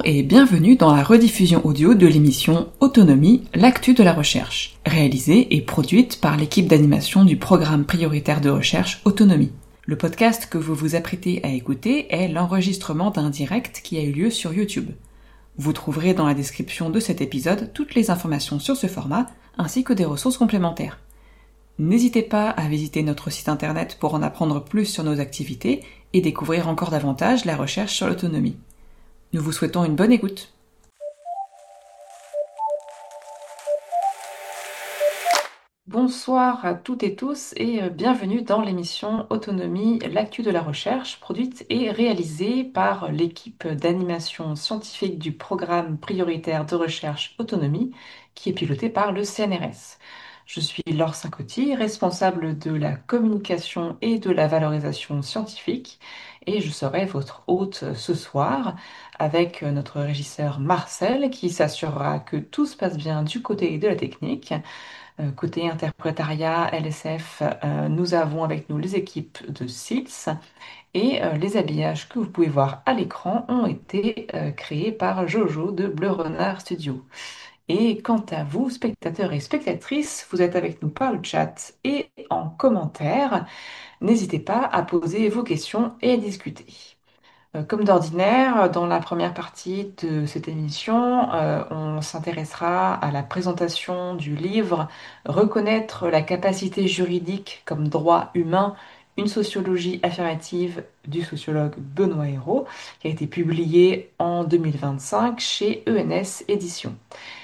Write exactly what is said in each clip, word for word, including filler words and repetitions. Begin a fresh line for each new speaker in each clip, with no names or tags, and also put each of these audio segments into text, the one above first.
et bienvenue dans la rediffusion audio de l'émission Autonomie, l'actu de la recherche, réalisée et produite par l'équipe d'animation du programme prioritaire de recherche Autonomie. Le podcast que vous vous apprêtez à écouter est l'enregistrement d'un direct qui a eu lieu sur YouTube. Vous trouverez dans la description de cet épisode toutes les informations sur ce format, ainsi que des ressources complémentaires. N'hésitez pas à visiter notre site internet pour en apprendre plus sur nos activités et découvrir encore davantage la recherche sur l'autonomie. Nous vous souhaitons une bonne écoute. Bonsoir à toutes et tous et bienvenue dans l'émission Autonomie, l'actu de la recherche, produite et réalisée par l'équipe d'animation scientifique du programme prioritaire de recherche Autonomie, qui est pilotée par le C N R S. Je suis Laure Saint-Coty, responsable de la communication et de la valorisation scientifique, et je serai votre hôte ce soir avec notre régisseur Marcel qui s'assurera que tout se passe bien du côté de la technique. Euh, côté interprétariat, L S F, euh, nous avons avec nous les équipes de S I L S et euh, les habillages que vous pouvez voir à l'écran ont été euh, créés par Jojo de Bleu Renard Studio. Et quant à vous, spectateurs et spectatrices, vous êtes avec nous par le chat et en commentaire. N'hésitez pas à poser vos questions et à discuter. Euh, Comme d'ordinaire, dans la première partie de cette émission, euh, on s'intéressera à la présentation du livre Reconnaître la capacité juridique comme droit humain, une sociologie affirmative du sociologue Benoît Hérault, qui a été publié en deux mille vingt-cinq chez E N S Éditions.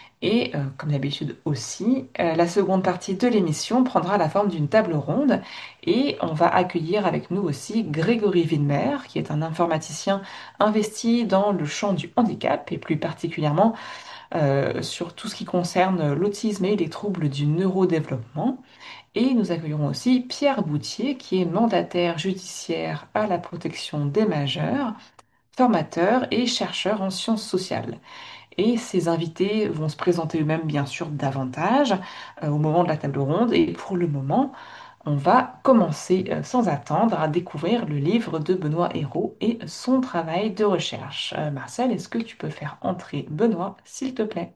Et euh, comme d'habitude aussi, euh, la seconde partie de l'émission prendra la forme d'une table ronde et on va accueillir avec nous aussi Grégory Widmer, qui est un informaticien investi dans le champ du handicap et plus particulièrement euh, sur tout ce qui concerne l'autisme et les troubles du neurodéveloppement. Et nous accueillerons aussi Pierre Boutier, qui est mandataire judiciaire à la protection des majeurs, formateur et chercheur en sciences sociales. Et ces invités vont se présenter eux-mêmes, bien sûr, davantage euh, au moment de la table ronde. Et pour le moment, on va commencer euh, sans attendre à découvrir le livre de Benoît Hérault et son travail de recherche. Euh, Marcel, est-ce que tu peux faire entrer Benoît, s'il te plaît?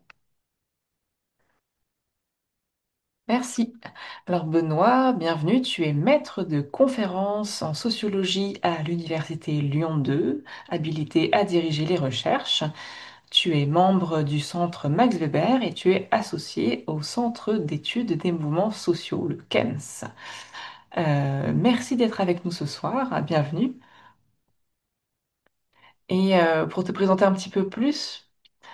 Merci. Alors Benoît, bienvenue. Tu es maître de conférences en sociologie à l'Université Lyon deux, habilité à diriger les recherches. Tu es membre du centre Max Weber et tu es associé au Centre d'études des mouvements sociaux, le C E M S. Euh, merci d'être avec nous ce soir, bienvenue. Et euh, pour te présenter un petit peu plus,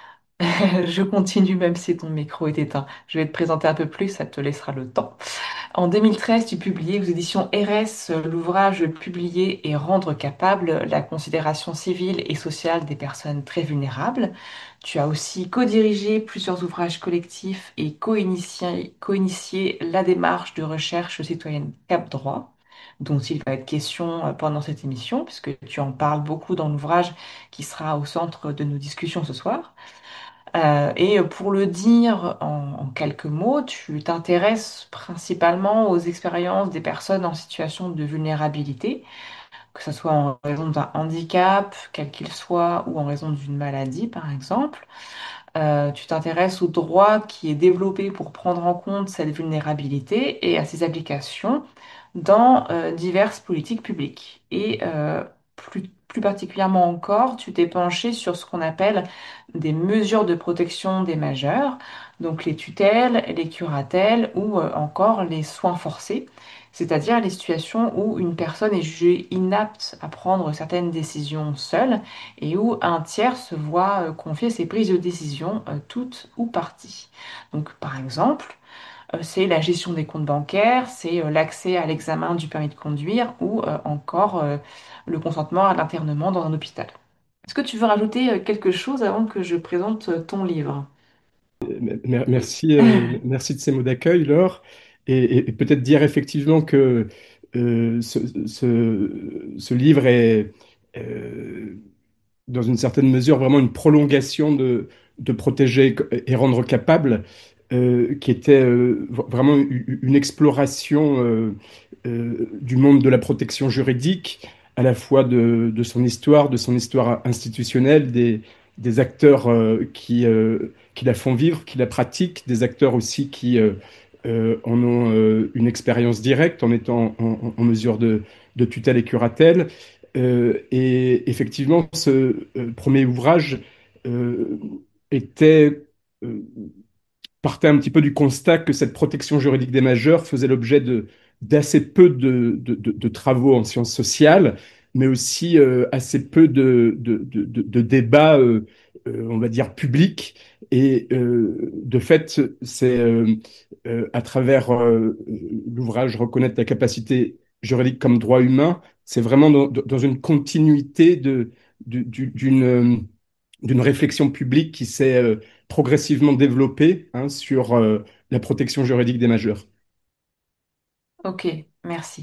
je continue même si ton micro est éteint. Je vais te présenter un peu plus, ça te laissera le temps. En deux mille treize, tu publiais aux éditions R S l'ouvrage Publier et rendre capable la considération civile et sociale des personnes très vulnérables. Tu as aussi co-dirigé plusieurs ouvrages collectifs et co-initié, co-initié la démarche de recherche citoyenne Cap Droit, dont il va être question euh, pendant cette émission, puisque tu en parles beaucoup dans l'ouvrage qui sera au centre de nos discussions ce soir. Euh, et pour le dire en, en quelques mots, tu t'intéresses principalement aux expériences des personnes en situation de vulnérabilité, que ce soit en raison d'un handicap, quel qu'il soit, ou en raison d'une maladie, par exemple. Euh, tu t'intéresses au droit qui est développé pour prendre en compte cette vulnérabilité et à ses applications dans euh, diverses politiques publiques. Et euh, plus, plus particulièrement encore, tu t'es penché sur ce qu'on appelle des mesures de protection des majeurs, donc les tutelles, les curatelles ou euh, encore les soins forcés, c'est-à-dire les situations où une personne est jugée inapte à prendre certaines décisions seule et où un tiers se voit euh, confier ses prises de décision, euh, toutes ou parties. Donc, par exemple, euh, c'est la gestion des comptes bancaires, c'est euh, l'accès à l'examen du permis de conduire ou euh, encore euh, le consentement à l'internement dans un hôpital. Est-ce que tu veux rajouter euh, quelque chose avant que je présente euh, ton livre?
Mer- Merci, euh, merci de ces mots d'accueil, Laure. Et, et- et peut-être dire effectivement que euh, ce, ce- ce livre est, euh, dans une certaine mesure, vraiment une prolongation de, de protéger et rendre capable, euh, qui était euh, vraiment u- une exploration euh, euh, du monde de la protection juridique, à la fois de, de son histoire, de son histoire institutionnelle, des, des acteurs euh, qui, euh, qui la font vivre, qui la pratiquent, des acteurs aussi qui euh, euh, en ont euh, une expérience directe en étant en, en- en mesure de, de tutelle et curatelle. Euh, et effectivement, ce euh, premier ouvrage euh, était euh, partait un petit peu du constat que cette protection juridique des majeurs faisait l'objet de, d'assez peu de, de, de- de travaux en sciences sociales, mais aussi euh, assez peu de, de, de, de- de débats, euh, euh, on va dire, publics. Et euh, de fait, c'est euh, euh, à travers euh, l'ouvrage Reconnaître la capacité juridique comme droit humain, c'est vraiment dans, dans une continuité de, du- du- d'une euh, d'une réflexion publique qui s'est euh, progressivement développée hein, sur euh, la protection juridique des majeurs.
Ok, merci.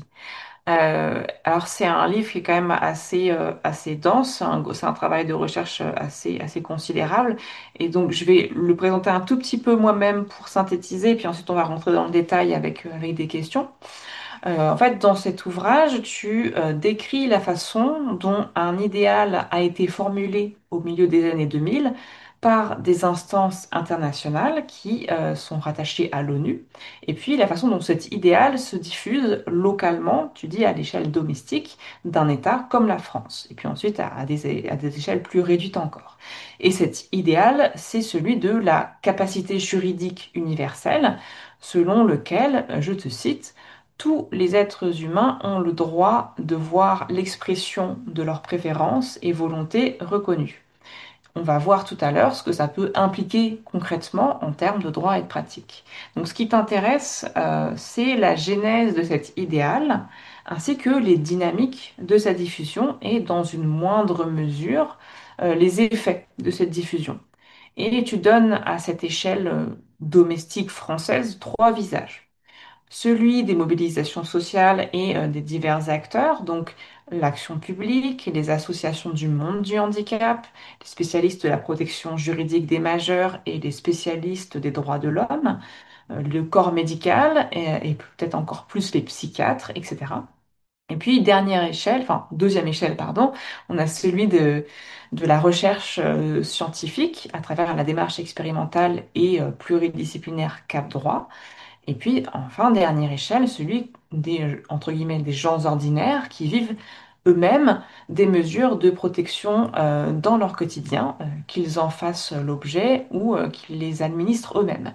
Euh, alors c'est un livre qui est quand même assez, euh, assez dense, c'est un, c'est un travail de recherche euh, assez, assez considérable. Et donc je vais le présenter un tout petit peu moi-même pour synthétiser, puis ensuite on va rentrer dans le détail avec, euh, avec des questions. Euh, en fait, dans cet ouvrage, tu euh, décris la façon dont un idéal a été formulé au milieu des années deux mille par des instances internationales qui euh, sont rattachées à l'ONU, et puis la façon dont cet idéal se diffuse localement, tu dis à l'échelle domestique d'un État comme la France, et puis ensuite à, à des, à des échelles plus réduites encore. Et cet idéal, c'est celui de la capacité juridique universelle, selon lequel, je te cite, tous les êtres humains ont le droit de voir l'expression de leurs préférences et volontés reconnues. On va voir tout à l'heure ce que ça peut impliquer concrètement en termes de droit et de pratique. Donc ce qui t'intéresse, euh, c'est la genèse de cet idéal, ainsi que les dynamiques de sa diffusion et dans une moindre mesure, euh, les effets de cette diffusion. Et tu donnes à cette échelle euh, domestique française trois visages, celui des mobilisations sociales et euh, des divers acteurs, donc l'action publique, les associations du monde du handicap, les spécialistes de la protection juridique des majeurs et les spécialistes des droits de l'homme, euh, le corps médical et, et peut-être encore plus les psychiatres, et cetera. Et puis, dernière échelle, enfin, deuxième échelle, pardon, on a celui de, de la recherche euh, scientifique à travers la démarche expérimentale et euh, pluridisciplinaire Cap Droit. Et puis, enfin, dernière échelle, celui des, entre guillemets, des gens ordinaires qui vivent eux-mêmes des mesures de protection euh, dans leur quotidien, euh, qu'ils en fassent l'objet ou euh, qu'ils les administrent eux-mêmes.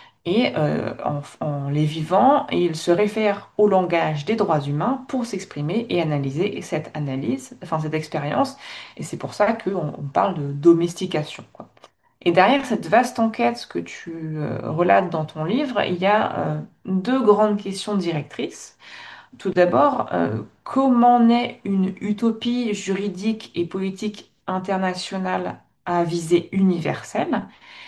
Et euh, en, en les vivant, ils se réfèrent au langage des droits humains pour s'exprimer et analyser cette analyse, enfin cette expérience. Et c'est pour ça qu'on on parle de domestication, quoi. Et derrière cette vaste enquête que tu euh, relates dans ton livre, il y a euh, deux grandes questions directrices. Tout d'abord, euh, comment naît une utopie juridique et politique internationale à visée universelle?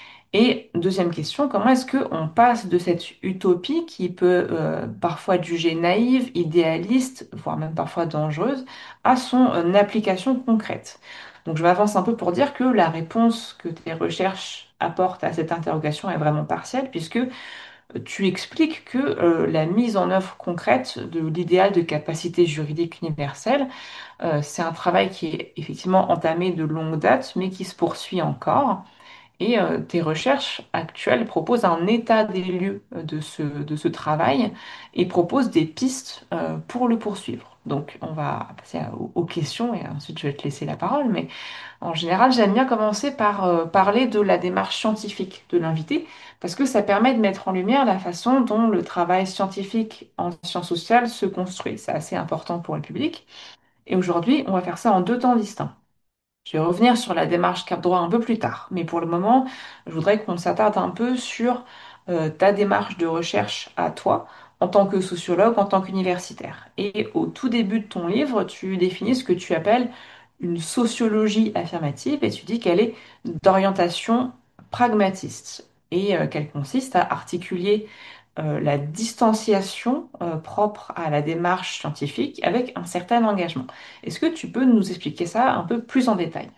Et deuxième question, comment est-ce qu'on passe de cette utopie qui peut euh, parfois être jugée naïve, idéaliste, voire même parfois dangereuse, à son euh, application concrète? Donc je m'avance un peu pour dire que la réponse que tes recherches apportent à cette interrogation est vraiment partielle, puisque euh, tu expliques que euh, la mise en œuvre concrète de l'idéal de capacité juridique universelle, euh, c'est un travail qui est effectivement entamé de longue date, mais qui se poursuit encore. Et euh, tes recherches actuelles proposent un état des lieux euh, de ce, de ce travail et proposent des pistes euh, pour le poursuivre. Donc, on va passer à- aux, aux questions et ensuite je vais te laisser la parole. Mais en général, j'aime bien commencer par euh, parler de la démarche scientifique de l'invité parce que ça permet de mettre en lumière la façon dont le travail scientifique en sciences sociales se construit. C'est assez important pour le public. Et aujourd'hui, on va faire ça en deux temps distincts. Je vais revenir sur la démarche Cap Droit un peu plus tard, mais pour le moment, je voudrais qu'on s'attarde un peu sur euh, ta démarche de recherche à toi, en tant que sociologue, en tant qu'universitaire. Et au tout début de ton livre, tu définis ce que tu appelles une sociologie affirmative et tu dis qu'elle est d'orientation pragmatiste et euh, qu'elle consiste à articuler euh, la distanciation euh, propre à la démarche scientifique avec un certain engagement. Est-ce que tu peux nous expliquer ça un peu plus en détail?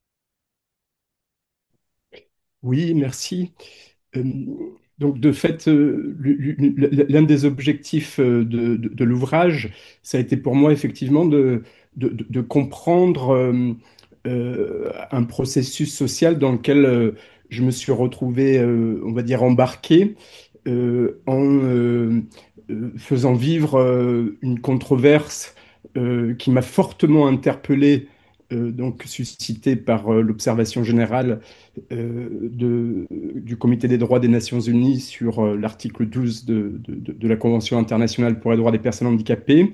Oui, merci. Euh, donc, de fait, euh, l'un des objectifs euh, de, de- de l'ouvrage, ça a été pour moi effectivement de, de- de- de comprendre euh, euh, un processus social dans lequel euh, je me suis retrouvé, euh, on va dire, embarqué euh, en euh, euh, faisant vivre euh, une controverse euh, qui m'a fortement interpellé, euh, donc suscitée par euh, l'observation générale euh, de- du Comité des droits des Nations Unies sur euh, l'article douze de, de- de- de la Convention internationale pour les droits des personnes handicapées.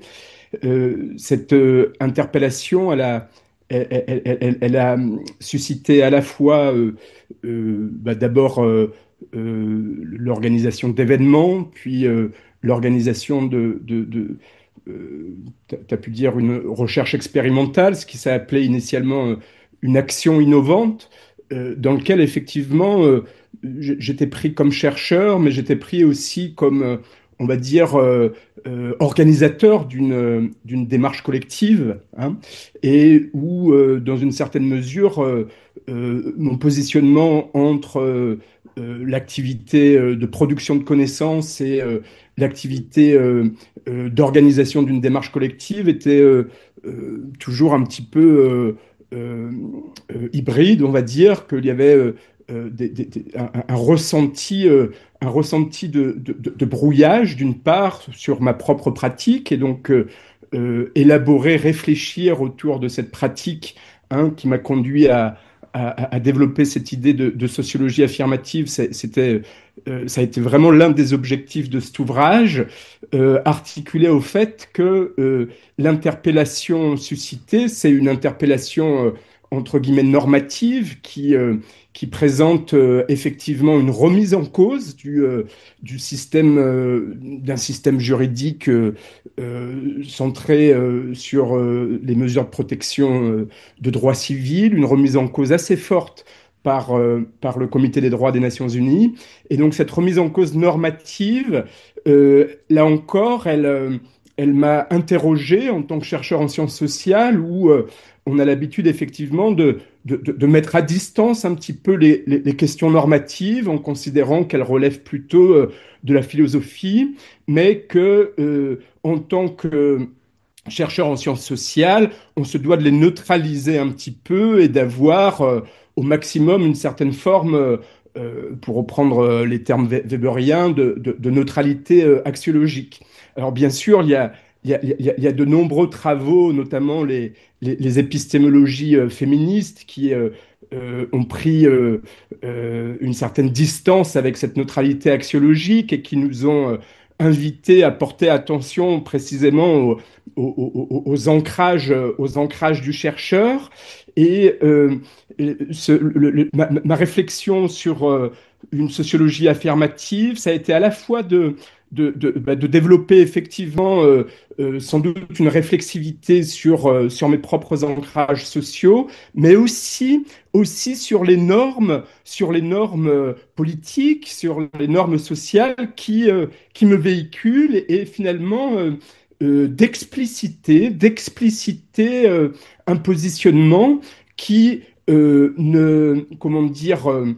Euh, cette euh, interpellation, elle a, elle, elle- elle- elle a suscité à la fois euh, euh, bah, d'abord euh, euh, l'organisation d'événements, puis euh, l'organisation de, de, de euh, tu as pu dire une recherche expérimentale, ce qui s'est appelé initialement euh, une action innovante, euh, dans lequel effectivement euh, j- j'étais pris comme chercheur, mais j'étais pris aussi comme, euh, on va dire, euh, euh, organisateur d'une euh, d'une démarche collective, hein, et où, euh, dans une certaine mesure, euh, euh, mon positionnement entre euh, euh, l'activité euh, de production de connaissances et euh, l'activité euh, euh, d'organisation d'une démarche collective était euh, euh, toujours un petit peu euh, euh, euh, hybride, on va dire, qu'il y avait euh, euh, des- des- des- un, un ressenti, euh, un ressenti de, de- de- de brouillage, d'une part, sur ma propre pratique, et donc euh, euh, élaborer, réfléchir autour de cette pratique, hein, qui m'a conduit à, à- à développer cette idée de, de sociologie affirmative. C'est- C'était, euh, ça a été vraiment l'un des objectifs de cet ouvrage, euh, articulé au fait que euh, l'interpellation suscitée, c'est une interpellation, euh, entre guillemets, normative qui, euh, qui présente euh, effectivement une remise en cause du, euh, du système, euh, d'un système juridique euh, euh, centré euh, sur euh, les mesures de protection euh, de droits civils, une remise en cause assez forte par, euh, par le Comité des droits des Nations Unies. Et donc cette remise en cause normative, euh, là encore, elle, euh, elle m'a interrogé en tant que chercheur en sciences sociales, où euh, on a l'habitude effectivement de, de, de- de mettre à distance un petit peu les, les- les questions normatives en considérant qu'elles relèvent plutôt euh, de la philosophie, mais que euh, en tant que chercheur en sciences sociales, on se doit de les neutraliser un petit peu et d'avoir euh, au maximum une certaine forme, euh, euh, pour reprendre euh, les termes vé- wéberiens, de, de- de neutralité euh, axiologique. Alors bien sûr, il y a, il y a- il y a- il y a de nombreux travaux, notamment les, les- les épistémologies euh, féministes, qui euh, euh, ont pris euh, euh, une certaine distance avec cette neutralité axiologique et qui nous ont euh, invités à porter attention précisément aux, aux- aux ancrages, aux ancrages du chercheur. Et euh, ce- le- le- ma, ma réflexion sur euh, une sociologie affirmative, ça a été à la fois de, de, de, bah, de développer effectivement euh, euh, sans doute une réflexivité sur, euh, sur mes propres ancrages sociaux, mais aussi, aussi sur les normes, sur les normes euh, politiques, sur les normes sociales qui, euh, qui me véhiculent et, et finalement euh, euh, d'expliciter, d'expliciter euh, un positionnement qui euh, ne, comment dire, euh,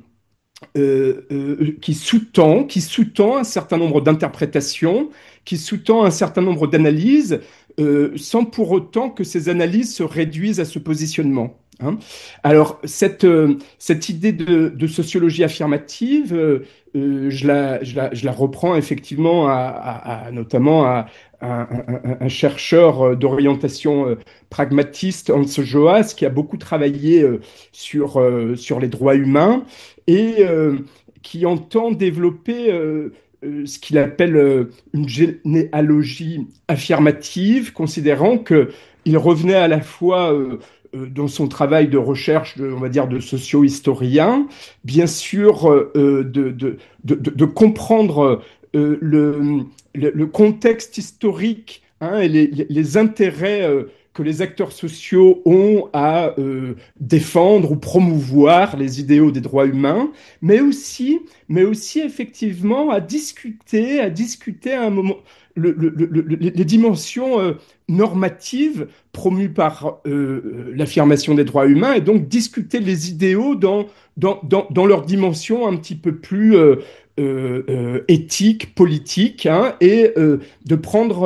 euh, euh, qui sous-tend, qui sous-tend un certain nombre d'interprétations, qui sous-tend un certain nombre d'analyses, euh, sans pour autant que ces analyses se réduisent à ce positionnement, hein. Alors, cette, euh, cette idée de, de sociologie affirmative, euh, euh, je la, je la, je la reprends effectivement à, à- à- notamment à, à un, un- un chercheur d'orientation euh, pragmatiste, Hans Joas, qui a beaucoup travaillé euh, sur, euh, sur les droits humains et euh, qui entend développer euh, euh, ce qu'il appelle euh, une généalogie affirmative, considérant que il revenait à la fois euh, euh, dans son travail de recherche, de, on va dire, de socio-historien, bien sûr, euh, euh, de, de, de, de- de comprendre euh, le, le, le contexte historique, hein, et les, les- les intérêts euh, que les acteurs sociaux ont à euh, défendre ou promouvoir les idéaux des droits humains, mais aussi, mais aussi effectivement à discuter, à discuter à un moment le- le- le- le- les dimensions euh, normatives promues par euh, l'affirmation des droits humains, et donc discuter les idéaux dans, dans, dans, dans leur dimension un petit peu plus euh, euh, euh, éthique, politique, hein, et euh, de prendre euh,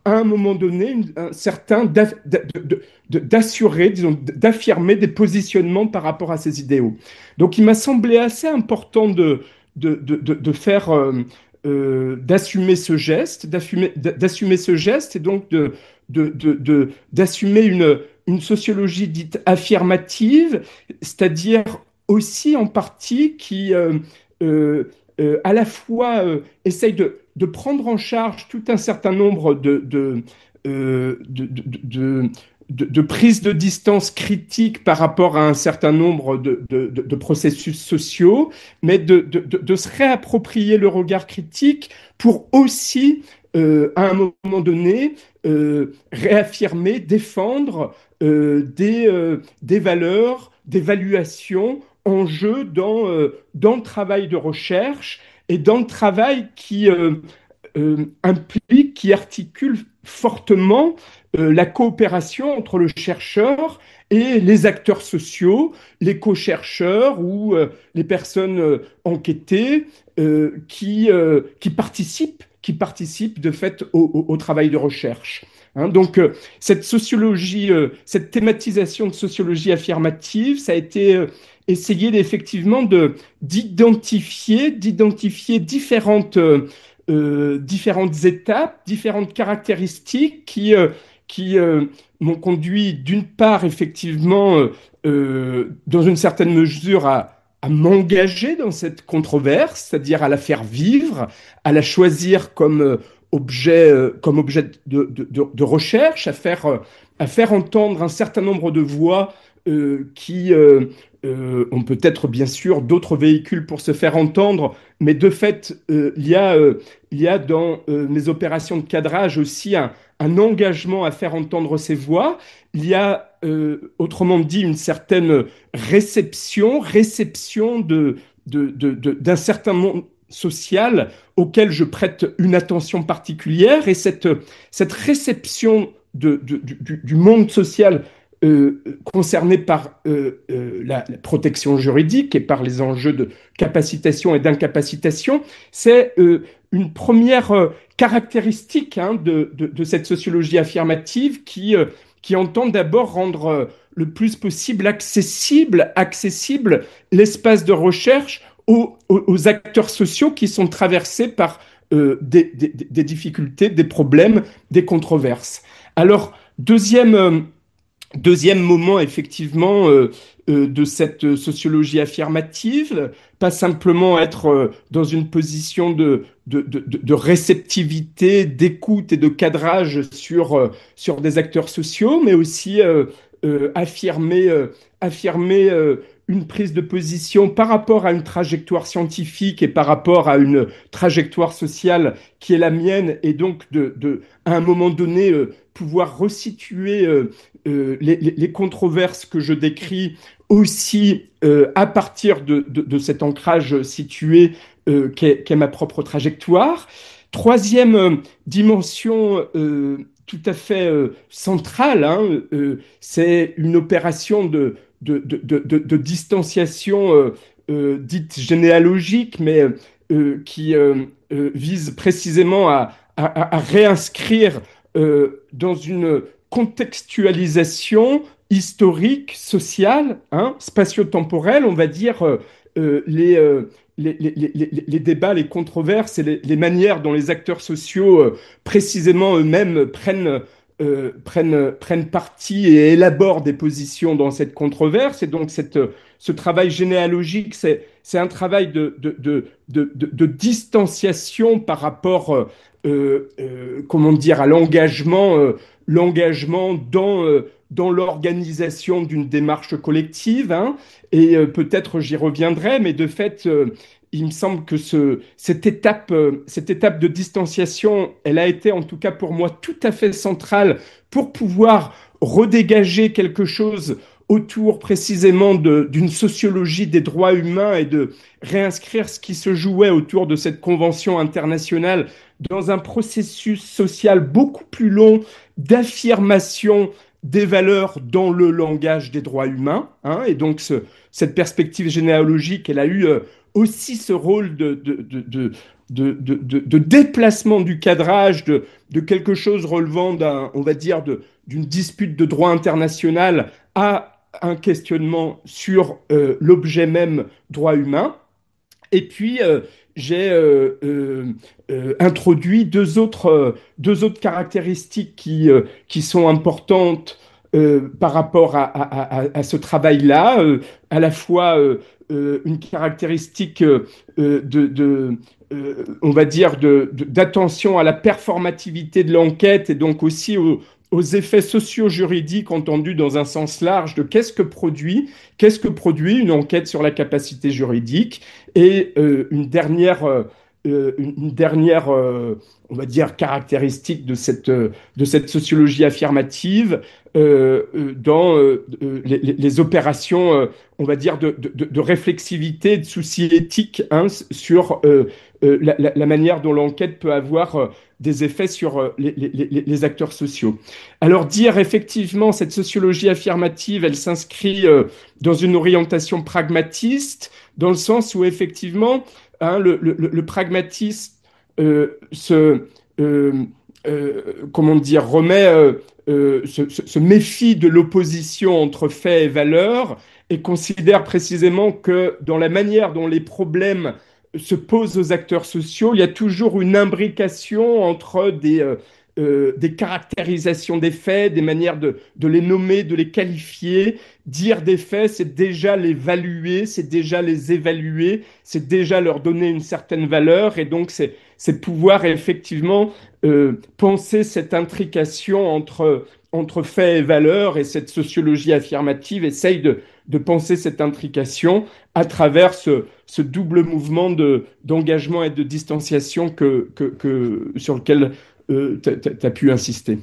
à un moment donné, une- un certain d'aff- de- de- de- d'assurer, disons, d'affirmer des positionnements par rapport à ces idéaux. Donc, il m'a semblé assez important de, de, de, de- de faire, euh, euh, d'assumer ce geste, d'assumer, d'assumer ce geste, et donc de, de, de, de- d'assumer une, une sociologie dite affirmative, c'est-à-dire aussi en partie qui, euh, euh, euh, à la fois euh, essaye de, de prendre en charge tout un certain nombre de, de, euh, de, de, de- de- de prises de distance critiques par rapport à un certain nombre de, de- de- de processus sociaux, mais de, de- de- de se réapproprier le regard critique pour aussi, euh, à un moment donné, euh, réaffirmer, défendre euh, des, euh, des valeurs, des valuations en jeu dans, euh, dans le travail de recherche et dans le travail qui euh, euh, implique, qui articule fortement euh, la coopération entre le chercheur et les acteurs sociaux, les co-chercheurs ou euh, les personnes euh, enquêtées euh, qui, euh, qui participent, qui participent de fait au, au- au travail de recherche. Hein, donc, euh, cette sociologie, euh, cette thématisation de sociologie affirmative, ça a été euh, essayer effectivement de d'identifier, d'identifier différentes euh, euh, différentes étapes, différentes caractéristiques qui, euh, qui euh, m'ont conduit d'une part effectivement euh, euh, dans une certaine mesure à, à m'engager dans cette controverse, c'est-à-dire à la faire vivre, à la choisir comme euh, objet, euh, comme objet de, de, de, de recherche, à faire, euh, à faire entendre un certain nombre de voix euh, qui euh, euh, ont peut-être bien sûr d'autres véhicules pour se faire entendre, mais de fait, euh, il y a euh, il y a dans euh, mes opérations de cadrage aussi un, un engagement à faire entendre ces voix. Il y a, euh, autrement dit, une certaine réception, réception de, de, de, de, d'un certain monde social auquel je prête une attention particulière. Et cette, cette réception de, de, du, du, monde social euh, concerné par euh, euh, la, la, protection juridique et par les enjeux de capacitation et d'incapacitation, c'est euh, une première euh, caractéristique hein, de, de, de, cette sociologie affirmative qui, euh, qui entend d'abord rendre euh, le plus possible accessible, accessible l'espace de recherche aux, aux, aux, acteurs sociaux qui sont traversés par euh, des, des, des, difficultés, des problèmes, des controverses. Alors, deuxième, euh, deuxième moment, effectivement, euh, euh, de cette sociologie affirmative, pas simplement être euh, dans une position de, de, de, de réceptivité, d'écoute et de cadrage sur, euh, sur des acteurs sociaux, mais aussi euh, euh, affirmer, euh, affirmer euh, une prise de position par rapport à une trajectoire scientifique et par rapport à une trajectoire sociale qui est la mienne, et donc de, de à un moment donné, euh, pouvoir resituer euh, euh, les, les, controverses que je décris aussi euh, à partir de, de, de, cet ancrage situé euh, qu'est, qu'est ma propre trajectoire. Troisième euh, dimension euh, tout à fait euh, centrale, hein, euh, c'est une opération de, de, de, de, de distanciation euh, euh, dite généalogique, mais euh, qui euh, euh, vise précisément à, à, à réinscrire euh, dans une contextualisation historique, sociale, hein, spatio-temporelle, on va dire, euh, euh, les, euh, les, les, les, les, débats, les controverses et les, les, manières dont les acteurs sociaux, euh, précisément eux-mêmes, prennent, euh, prennent, prennent parti et élaborent des positions dans cette controverse. Et donc, cette, ce travail généalogique, c'est, c'est un travail de, de, de, de, de, de distanciation par rapport, euh, euh, comment dire, à l'engagement, euh, l'engagement dans, euh, dans l'organisation d'une démarche collective. Hein, et euh, peut-être j'y reviendrai, mais de fait, euh, il me semble que ce, cette étape, euh, cette étape de distanciation, elle a été en tout cas pour moi tout à fait centrale pour pouvoir redégager quelque chose autour précisément de, d'une sociologie des droits humains et de réinscrire ce qui se jouait autour de cette convention internationale dans un processus social beaucoup plus long d'affirmation des valeurs dans le langage des droits humains. Hein, et donc, ce, cette perspective généalogique, elle a eu euh, aussi ce rôle de, de, de, de de, de, de- de déplacement du cadrage de, de quelque chose relevant d'un, on va dire, de, d'une dispute de droit international à un questionnement sur euh, l'objet même droit humain. Et puis, euh, j'ai euh, euh, euh, introduit deux autres, euh, deux autres caractéristiques qui, euh, qui sont importantes euh, par rapport à, à- à- à ce travail-là. Euh, à la fois euh, euh, une caractéristique euh, euh, de, de, euh, on va dire, de, de- d'attention à la performativité de l'enquête et donc aussi aux, aux effets socio-juridiques entendus dans un sens large de qu'est-ce que produit, qu'est-ce que produit une enquête sur la capacité juridique. Et euh, une dernière, euh, euh, une dernière euh, on va dire, caractéristique de cette, euh, de cette sociologie affirmative euh, euh, dans euh, euh, les, les opérations, euh, on va dire, de, de, de réflexivité, de souci éthique hein, sur euh, euh, la, la, la, manière dont l'enquête peut avoir euh, des effets sur euh, les, les, les, acteurs sociaux. Alors dire effectivement cette sociologie affirmative, elle s'inscrit euh, dans une orientation pragmatiste, dans le sens où effectivement, hein, le, le, le, pragmatisme euh, se, euh, euh, comment dire, remet, euh, euh, se, se, se, méfie de l'opposition entre faits et valeurs et considère précisément que dans la manière dont les problèmes se posent aux acteurs sociaux, il y a toujours une imbrication entre des, euh, euh, des caractérisations des faits, des manières de, de les nommer, de les qualifier. Dire des faits, c'est déjà les valuer, c'est déjà les évaluer, c'est déjà leur donner une certaine valeur, et donc c'est c'est pouvoir effectivement euh, penser cette intrication entre, entre faits et valeurs, et cette sociologie affirmative essaye de, de penser cette intrication à travers ce, ce double mouvement de, d'engagement et de distanciation que, que, que, sur lequel euh, tu as pu insister.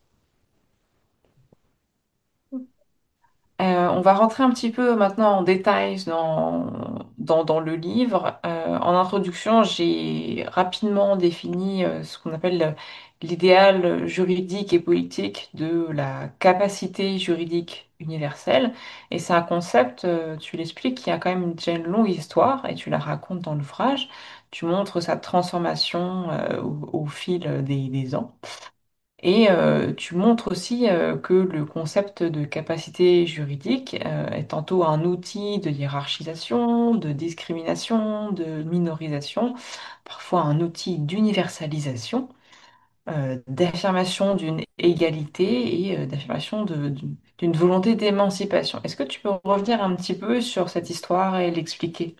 Euh, on va rentrer un petit peu maintenant en détail dans, dans, dans le livre. Euh, en introduction, j'ai rapidement défini euh, ce qu'on appelle l'idéal juridique et politique de la capacité juridique universelle. Et c'est un concept, euh, tu l'expliques, qui a quand même déjà une longue histoire et tu la racontes dans l'ouvrage. Tu montres sa transformation euh, au, au fil des, des ans. Et euh, tu montres aussi euh, que le concept de capacité juridique euh, est tantôt un outil de hiérarchisation, de discrimination, de minorisation, parfois un outil d'universalisation, euh, d'affirmation d'une égalité et euh, d'affirmation de- d'une d'une volonté d'émancipation. Est-ce que tu peux revenir un petit peu sur cette histoire et l'expliquer?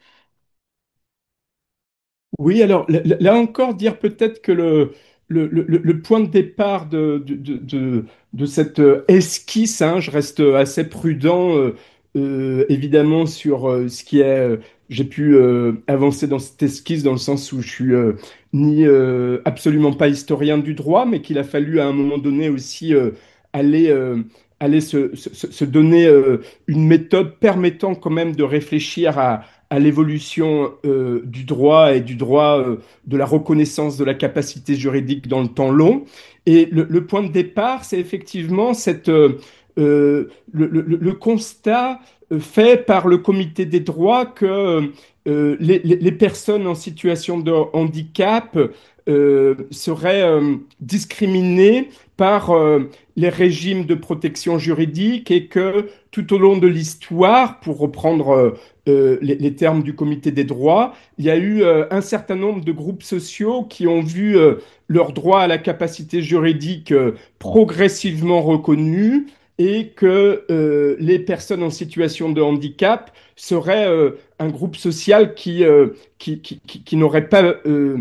Oui, alors là, là encore, dire peut-être que le, le, le- le point de départ de, de, de, de- de cette euh, esquisse, hein, je reste assez prudent euh, euh, évidemment sur euh, ce qui est, euh, j'ai pu euh, avancer dans cette esquisse dans le sens où je suis euh, ni euh, absolument pas historien du droit, mais qu'il a fallu à un moment donné aussi euh, aller, euh, aller se, se, se- se donner euh, une méthode permettant quand même de réfléchir à à l'évolution euh, du droit et du droit euh, de la reconnaissance de la capacité juridique dans le temps long. Et le, le point de départ, c'est effectivement cette, euh, euh, le, le- le constat euh, fait par le Comité des droits que euh, les, les- les personnes en situation de handicap euh, seraient euh, discriminées par euh, les régimes de protection juridique et que tout au long de l'histoire, pour reprendre euh, euh, les, les termes du Comité des droits, il y a eu euh, un certain nombre de groupes sociaux qui ont vu euh, leur droit à la capacité juridique euh, progressivement reconnu et que euh, les personnes en situation de handicap seraient euh, un groupe social qui, euh, qui, qui, qui, qui n'aurait pas euh,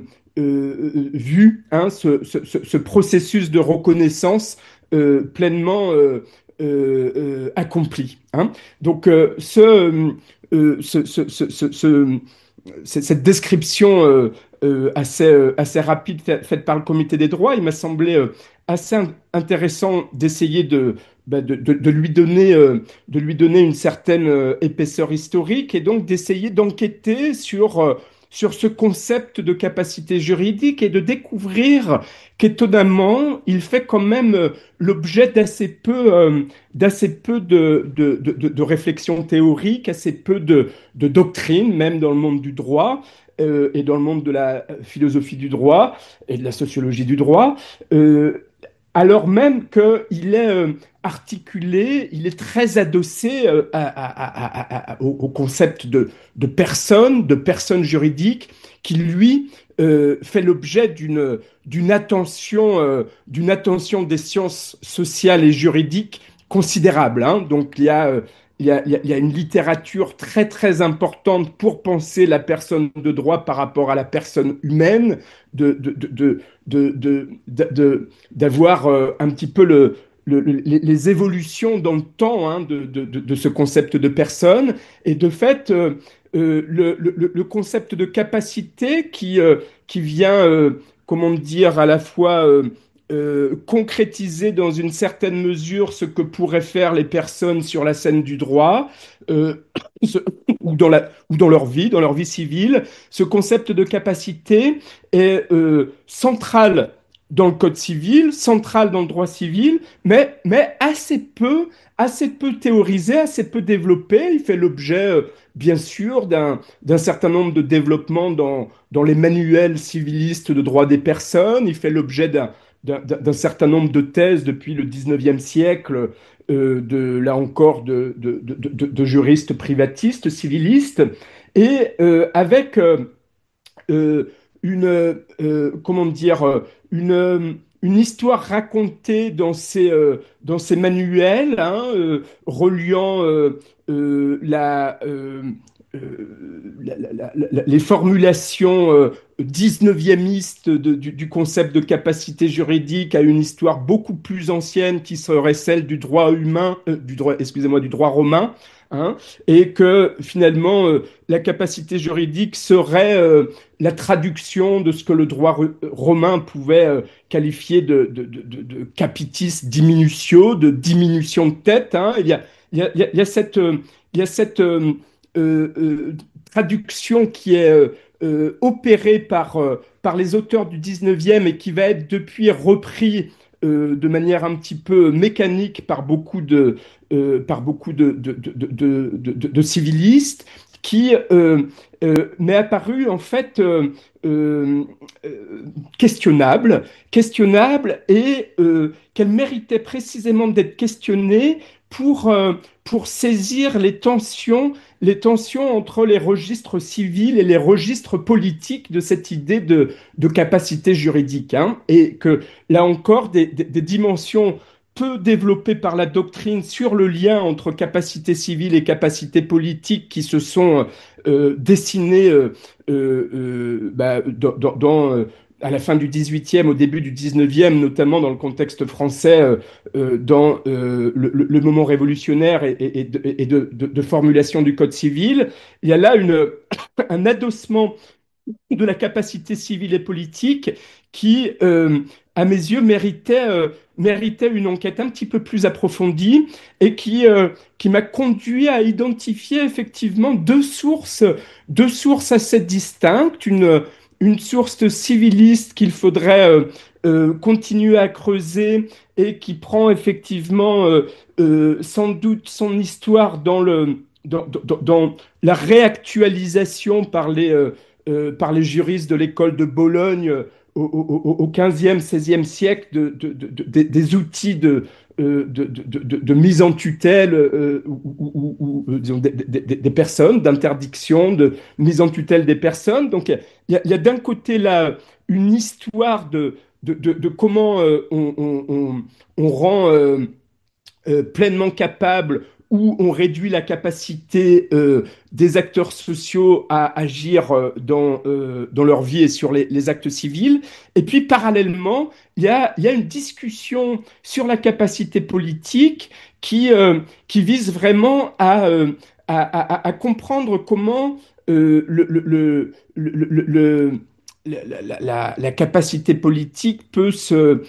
euh, vu hein, ce, ce, ce, processus de reconnaissance euh, pleinement euh, euh, euh, accompli. Hein. Donc, euh, ce, euh, ce, ce, ce, ce, ce cette description euh, euh, assez, euh, assez rapide fa- faite par le Comité des droits, il m'a semblé euh, assez in- intéressant d'essayer de, bah, de, de- de lui donner, euh, de lui donner une certaine euh, épaisseur historique et donc d'essayer d'enquêter sur, euh, sur ce concept de capacité juridique et de découvrir qu'étonnamment, il fait quand même euh, l'objet d'assez peu, euh, d'assez peu de, de, de, de, de réflexion théorique, assez peu de, de doctrine, même dans le monde du droit, euh, et dans le monde de la philosophie du droit et de la sociologie du droit, euh, alors même qu'il est euh, articulé, il est très adossé euh, à- à- à- à- à- au, au concept de, de personne, de personne juridique, qui lui euh, fait l'objet d'une d'une attention, euh, d'une attention des sciences sociales et juridiques considérable, hein. Donc il y a, euh, il y a, il y a- il y a une littérature très très importante pour penser la personne de droit par rapport à la personne humaine, de, de, de, de, de, de- de- de- d'avoir euh, un petit peu le, le- le- les, les évolutions dans le temps, hein, de, de, de- de ce concept de personne. Et de fait, euh, euh, le, le- le concept de capacité qui, euh, qui vient, euh, comment dire, à la fois euh, euh, concrétiser dans une certaine mesure ce que pourraient faire les personnes sur la scène du droit, euh, ce- ou dans la, ou dans leur vie, dans leur vie civile. Ce concept de capacité est euh, central dans le code civil, central dans le droit civil, mais, mais assez peu, assez peu théorisé, assez peu développé. Il fait l'objet, euh, bien sûr, d'un d'un certain nombre de développements dans, dans les manuels civilistes de droit des personnes. Il fait l'objet d'un d'un d'un certain nombre de thèses depuis le dix-neuvième siècle, euh, de, là encore, de, de, de, de- de juristes privatistes, civilistes, et euh, avec euh, euh, une, euh, comment dire, euh, une, une histoire racontée dans ces, euh, dans ces manuels, hein, euh, reliant euh, euh, la, euh, euh, la- la- la- la- les formulations euh, dix-neuviémistes de- du, du concept de capacité juridique à une histoire beaucoup plus ancienne qui serait celle du droit humain, euh, du droit, excusez-moi, du droit romain, hein, et que finalement euh, la capacité juridique serait euh, la traduction de ce que le droit ru- romain pouvait euh, qualifier de, de, de, de- de capitis diminutio, de diminution de tête, hein. Il y a, il y a, il y a- il y a cette, euh, il y a cette euh, euh, euh, traduction qui est euh, euh, opérée par, euh, par les auteurs du dix-neuvième et qui va être depuis repris euh, de manière un petit peu mécanique par beaucoup de, euh, par beaucoup de, de, de, de, de, de- de civilistes qui euh, euh, m'est apparu en fait euh, euh, euh, questionnable, questionnable et euh, qu'elle méritait précisément d'être questionnée pour, euh, pour saisir les tensions, les tensions entre les registres civils et les registres politiques de cette idée de, de capacité juridique, hein, et que là encore des, des, des dimensions peu développées par la doctrine sur le lien entre capacité civile et capacité politique qui se sont euh, dessinées euh, euh, euh, bah, dans, dans, dans, euh, à la fin du dix-huitième, au début du dix-neuvième, notamment dans le contexte français, euh, euh, dans euh, le, le, moment révolutionnaire et, et, et, de, et de, de, de, formulation du Code civil, il y a là une, un adossement de la capacité civile et politique qui, euh, à mes yeux, méritait, euh, méritait une enquête un petit peu plus approfondie et qui, euh, qui m'a conduit à identifier effectivement deux sources, deux sources assez distinctes. Une, une source civiliste qu'il faudrait euh, euh, continuer à creuser et qui prend effectivement euh, euh, sans doute son histoire dans le, dans, dans, dans la réactualisation par les, euh, euh, par les juristes de l'école de Bologne euh, au, au, au quinzième, seizième siècle de, de, de, de, des outils de, euh, de, de, de, de, mise en tutelle euh, ou, ou, ou, ou disons, des, des, des personnes, d'interdiction, de mise en tutelle des personnes. Donc il y a, y a d'un côté là une histoire de, de, de, de comment euh, on, on, on, on rend euh, euh, pleinement capable où on réduit la capacité euh, des acteurs sociaux à agir euh, dans, euh, dans leur vie et sur les, les actes civils. Et puis parallèlement, il y a, il y a une discussion sur la capacité politique qui, euh, qui vise vraiment à, euh, à, à, à comprendre comment euh, le, le, le, le, le, le la, la, la, la, capacité politique peut se euh,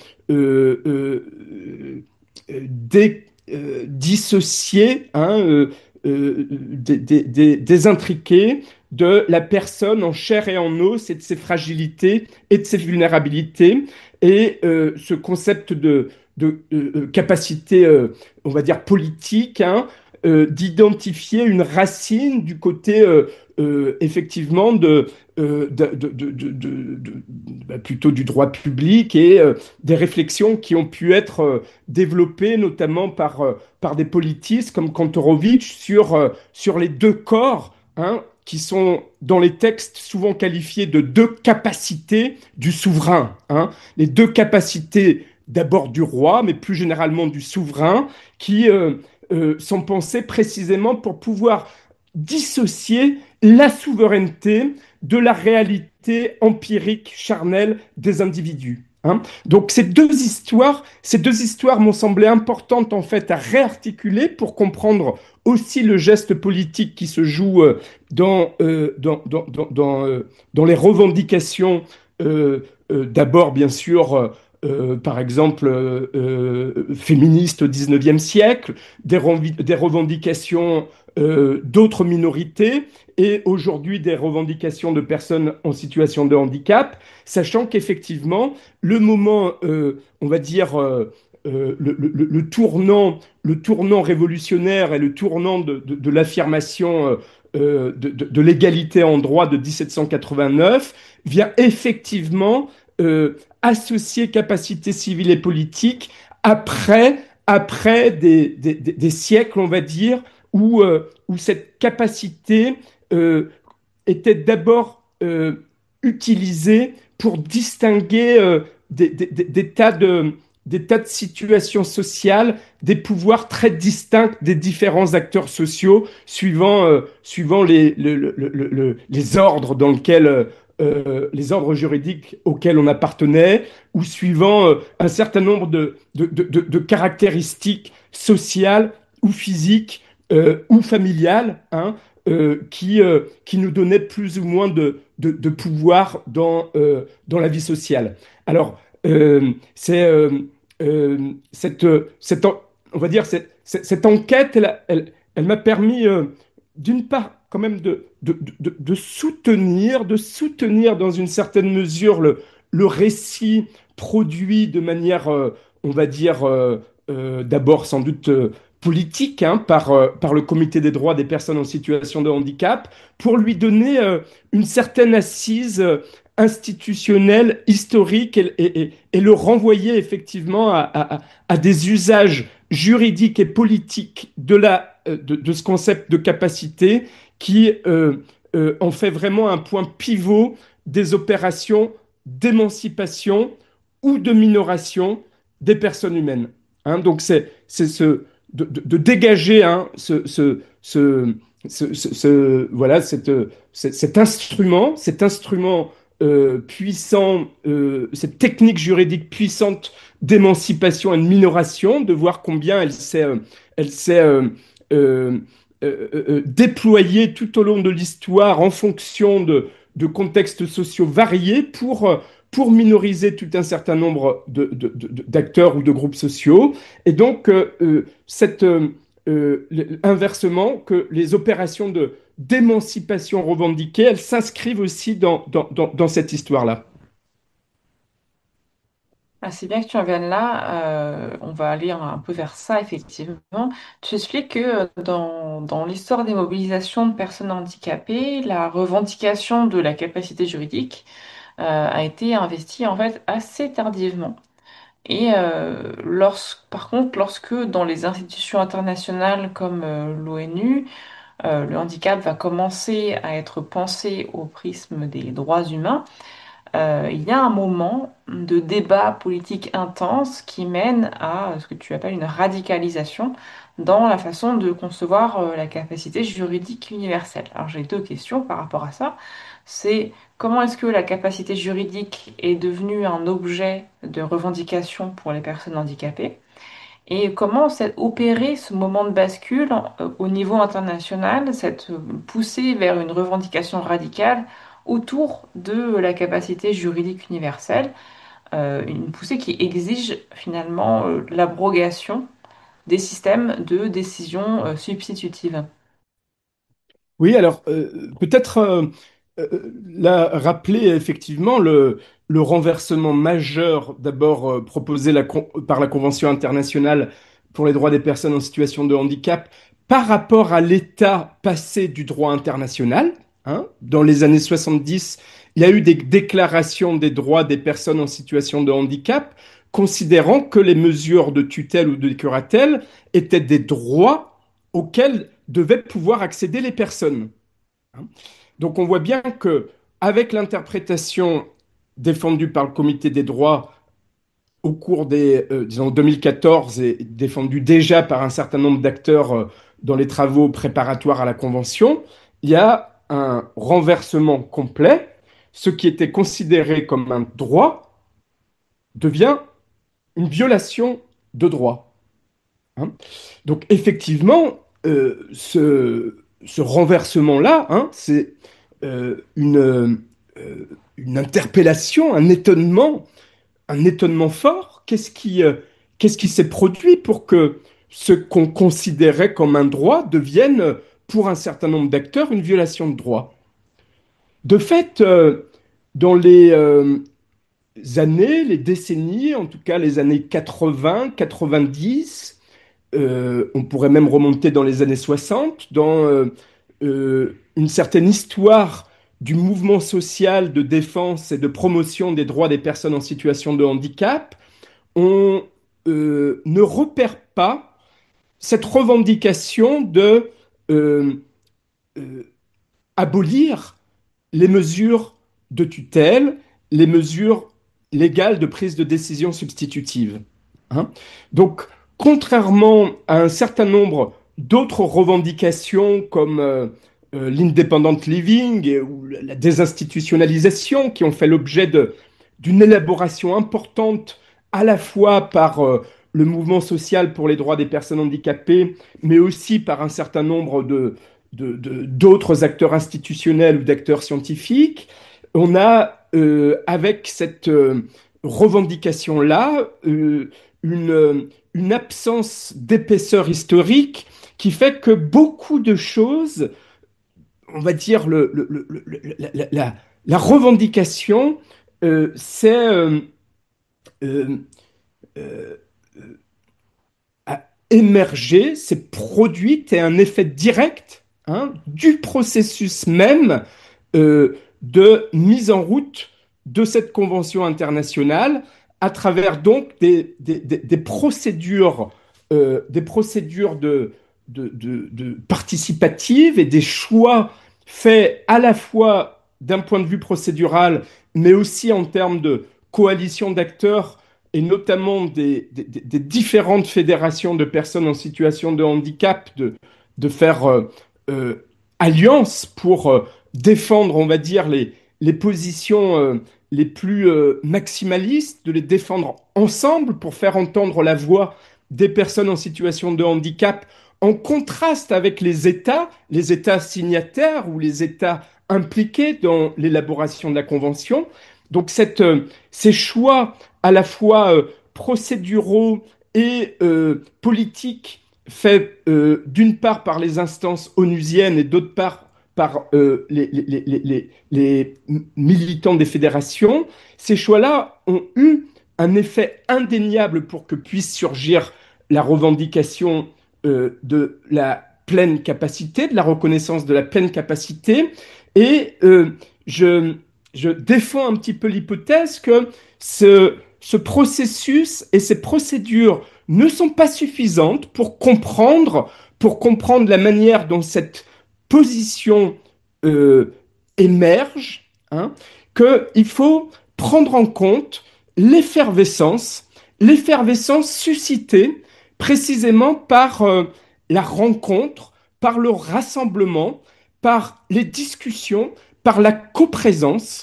euh, euh, dé, euh, dissocier, hein, euh, euh, des, des, des, des intriqués de la personne en chair et en os et de ses fragilités et de ses vulnérabilités. Et euh, ce concept de, de euh, capacité, euh, on va dire, politique, hein, euh, d'identifier une racine du côté euh, euh, effectivement de, euh, de, de- de- de- de- de- bah, plutôt du droit public et euh, des réflexions qui ont pu être euh, développées notamment par, euh, par des politistes comme Kantorowicz sur, euh, sur les deux corps, hein, qui sont dans les textes souvent qualifiés de deux capacités du souverain, hein. Les deux capacités d'abord du roi, mais plus généralement du souverain, qui euh, euh, sont pensées précisément pour pouvoir dissocier la souveraineté de la réalité empirique, charnelle des individus, hein. Donc ces deux histoires, ces deux histoires m'ont semblé importantes en fait à réarticuler pour comprendre aussi le geste politique qui se joue euh, dans, euh, dans, dans, dans, dans, euh, dans les revendications, euh, euh, d'abord bien sûr, euh, euh, par exemple, euh, euh, féministes au dix-neuvième siècle, des, revi- des revendications euh, d'autres minorités et aujourd'hui des revendications de personnes en situation de handicap, sachant qu'effectivement, le moment, euh, on va dire, euh, euh, le, le- le tournant, le tournant révolutionnaire et le tournant de, de- de l'affirmation euh, euh, de, de- de l'égalité en droit de dix-sept cent quatre-vingt-neuf vient effectivement euh, associer capacité civile et politique après, après des, des- des- des siècles, on va dire, où, euh, où cette capacité euh, était d'abord euh, utilisée pour distinguer euh, des, des- des- des tas de, des tas de situations sociales, des pouvoirs très distincts des différents acteurs sociaux, suivant, euh, suivant les, le- le- le- le- les ordres dans lesquels, euh, euh, les ordres juridiques auxquels on appartenait, ou suivant euh, un certain nombre de, de, de- de- de caractéristiques sociales ou physiques euh, ou familiales, hein, euh, qui, euh, qui nous donnaient plus ou moins de, de, de pouvoir dans, euh, dans la vie sociale. Alors, euh, c'est euh, euh, cette, cette, en- on va dire, cette, cette, cette enquête, elle, elle, elle m'a permis, euh, d'une part, quand même de, de, de, de soutenir, de soutenir dans une certaine mesure le, le récit produit de manière, euh, on va dire, euh, euh, d'abord sans doute euh, politique, hein, par, euh, par le Comité des droits des personnes en situation de handicap, pour lui donner euh, une certaine assise euh, institutionnelle, historique, et, et- et- et le renvoyer effectivement à, à- à des usages juridiques et politiques de, la, euh, de, de ce concept de capacité qui euh, euh, en fait vraiment un point pivot des opérations d'émancipation ou de minoration des personnes humaines, hein. Donc c'est c'est ce de, de- de dégager, hein, ce, ce, ce, ce- ce- ce- voilà, cette, cet, cet instrument, cet instrument euh, puissant, euh, cette technique juridique puissante d'émancipation et de minoration, de voir combien elle s'est, euh, elle s'est euh, euh, euh, euh, déployée tout au long de l'histoire en fonction de, de contextes sociaux variés pour, euh, pour minoriser tout un certain nombre de, de- de- d'acteurs ou de groupes sociaux. Et donc, euh, euh, cette, euh, euh, inversement, que les opérations de, d'émancipation revendiquées, elles s'inscrivent aussi dans, dans, dans, dans cette histoire-là.
Ah, c'est bien que tu en viennes là. Euh, on va aller un peu vers ça, effectivement. Tu expliques que euh, dans, dans l'histoire des mobilisations de personnes handicapées, la revendication de la capacité juridique euh, a été investie en fait assez tardivement. Et euh, lorsque, par contre, lorsque dans les institutions internationales comme euh, l'ONU, euh, le handicap va commencer à être pensé au prisme des droits humains, euh, il y a un moment de débat politique intense qui mène à ce que tu appelles une radicalisation dans la façon de concevoir euh, la capacité juridique universelle. Alors j'ai deux questions par rapport à ça. C'est comment est-ce que la capacité juridique est devenue un objet de revendication pour les personnes handicapées? Et comment s'est opéré ce moment de bascule euh, au niveau international, cette euh, poussée vers une revendication radicale autour de la capacité juridique universelle, euh, une poussée qui exige finalement euh, l'abrogation des systèmes de décision euh, substitutive.
Oui, alors euh, peut-être euh, euh, là, rappeler effectivement le, le renversement majeur, d'abord euh, proposé la con- par la Convention internationale pour les droits des personnes en situation de handicap par rapport à l'état passé du droit international. Hein. Dans les années soixante-dix, il y a eu des déclarations des droits des personnes en situation de handicap, considérant que les mesures de tutelle ou de curatelle étaient des droits auxquels devaient pouvoir accéder les personnes. Hein. Donc on voit bien que avec l'interprétation défendue par le Comité des droits au cours des, euh, disons, deux mille quatorze et défendue déjà par un certain nombre d'acteurs euh, dans les travaux préparatoires à la Convention, il y a un renversement complet. Ce qui était considéré comme un droit devient une violation de droit. Hein. Donc effectivement, euh, ce, ce renversement-là, hein, c'est euh, une, euh, une interpellation, un étonnement, un étonnement fort. Qu'est-ce qui, euh, qu'est-ce qui s'est produit pour que ce qu'on considérait comme un droit devienne, pour un certain nombre d'acteurs, une violation de droit? De fait, euh, dans les euh, années, les décennies, en tout cas les années quatre-vingts, quatre-vingt-dix, euh, on pourrait même remonter dans les années soixante, dans euh, euh, une certaine histoire du mouvement social de défense et de promotion des droits des personnes en situation de handicap, on euh, ne repère pas cette revendication de euh, euh, abolir les mesures de tutelle, les mesures légales de prise de décision substitutive. Hein. Donc, contrairement à un certain nombre d'autres revendications comme euh, euh, l'independent living et, ou la désinstitutionnalisation qui ont fait l'objet de- d'une élaboration importante à la fois par euh, le mouvement social pour les droits des personnes handicapées, mais aussi par un certain nombre de, de- de- d'autres acteurs institutionnels ou d'acteurs scientifiques, on a, euh, avec cette euh, revendication-là, euh, une, une absence d'épaisseur historique qui fait que beaucoup de choses, on va dire, le, le- le- le- la, la- la- la revendication, euh, c'est euh, euh, euh, a émergé, s'est produite et un effet direct hein, du processus même euh, de mise en route de cette convention internationale à travers donc des, des- des- des procédures, euh, des procédures de, de, de- de participatives et des choix faits à la fois d'un point de vue procédural, mais aussi en termes de coalition d'acteurs et notamment des, des- des différentes fédérations de personnes en situation de handicap, de, de faire euh, euh, alliance pour euh, défendre, on va dire, les, les positions euh, les plus euh, maximalistes, de les défendre ensemble pour faire entendre la voix des personnes en situation de handicap en contraste avec les États, les États signataires ou les États impliqués dans l'élaboration de la Convention. Donc cette, euh, ces choix à la fois euh, procéduraux et euh, politiques faits euh, d'une part par les instances onusiennes et d'autre part par euh, les, les, les, les, les militants des fédérations, ces choix-là ont eu un effet indéniable pour que puisse surgir la revendication euh, de la pleine capacité, de la reconnaissance de la pleine capacité. Et euh, je, je défends un petit peu l'hypothèse que ce, ce processus et ces procédures ne sont pas suffisantes pour comprendre, pour comprendre la manière dont cette position euh, émerge, hein, qu'il faut prendre en compte l'effervescence, l'effervescence suscitée précisément par euh, la rencontre, par le rassemblement, par les discussions, par la coprésence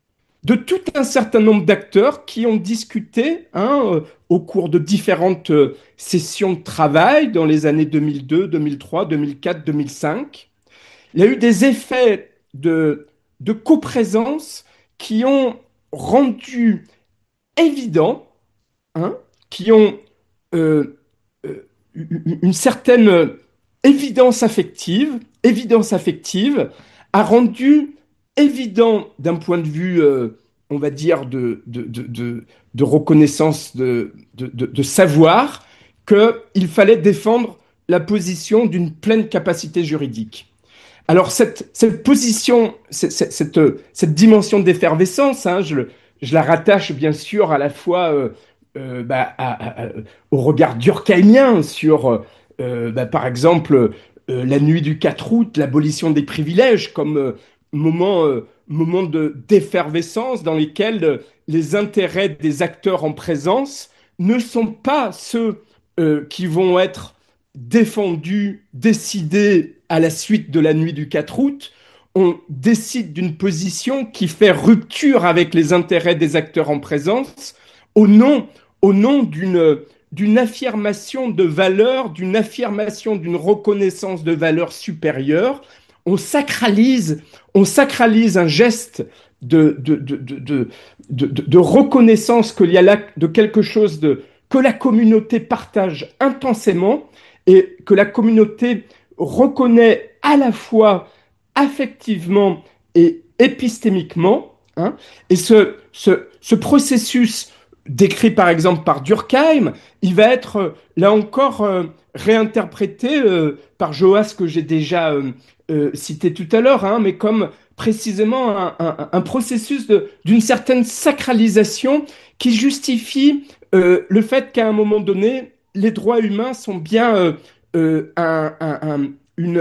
de tout un certain nombre d'acteurs qui ont discuté hein, euh, au cours de différentes euh, sessions de travail dans les années deux mille deux, deux mille trois, deux mille quatre, deux mille cinq. Il y a eu des effets de, de coprésence qui ont rendu évident, hein, qui ont euh, euh, une certaine évidence affective, évidence affective, a rendu évident d'un point de vue, euh, on va dire, de, de, de, de, de reconnaissance de, de, de, de savoir qu'il fallait défendre la position d'une pleine capacité juridique. Alors, cette, cette position, cette, cette, cette dimension d'effervescence, hein, je, je, la rattache bien sûr à la fois euh, euh, bah, à, à, au regard durkheimien sur, euh, bah, par exemple, euh, la nuit du quatre août, l'abolition des privilèges comme euh, moment, euh, moment de, d'effervescence dans lesquels euh, les intérêts des acteurs en présence ne sont pas ceux euh, qui vont être défendu, décidé à la suite de la nuit du quatre août, on décide d'une position qui fait rupture avec les intérêts des acteurs en présence au nom, au nom d'une d'une affirmation de valeur, d'une affirmation d'une reconnaissance de valeur supérieure. On sacralise, on sacralise un geste de, de, de, de, de, de, de reconnaissance qu'il y a là de quelque chose de, que la communauté partage intensément et que la communauté reconnaît à la fois affectivement et épistémiquement. Hein, et ce, ce, ce processus décrit par exemple par Durkheim, il va être euh, là encore euh, réinterprété euh, par Joas que j'ai déjà euh, euh, cité tout à l'heure, hein, mais comme précisément un, un, un processus de, d'une certaine sacralisation qui justifie euh, le fait qu'à un moment donné, les droits humains sont bien euh, euh, un, un, un, une,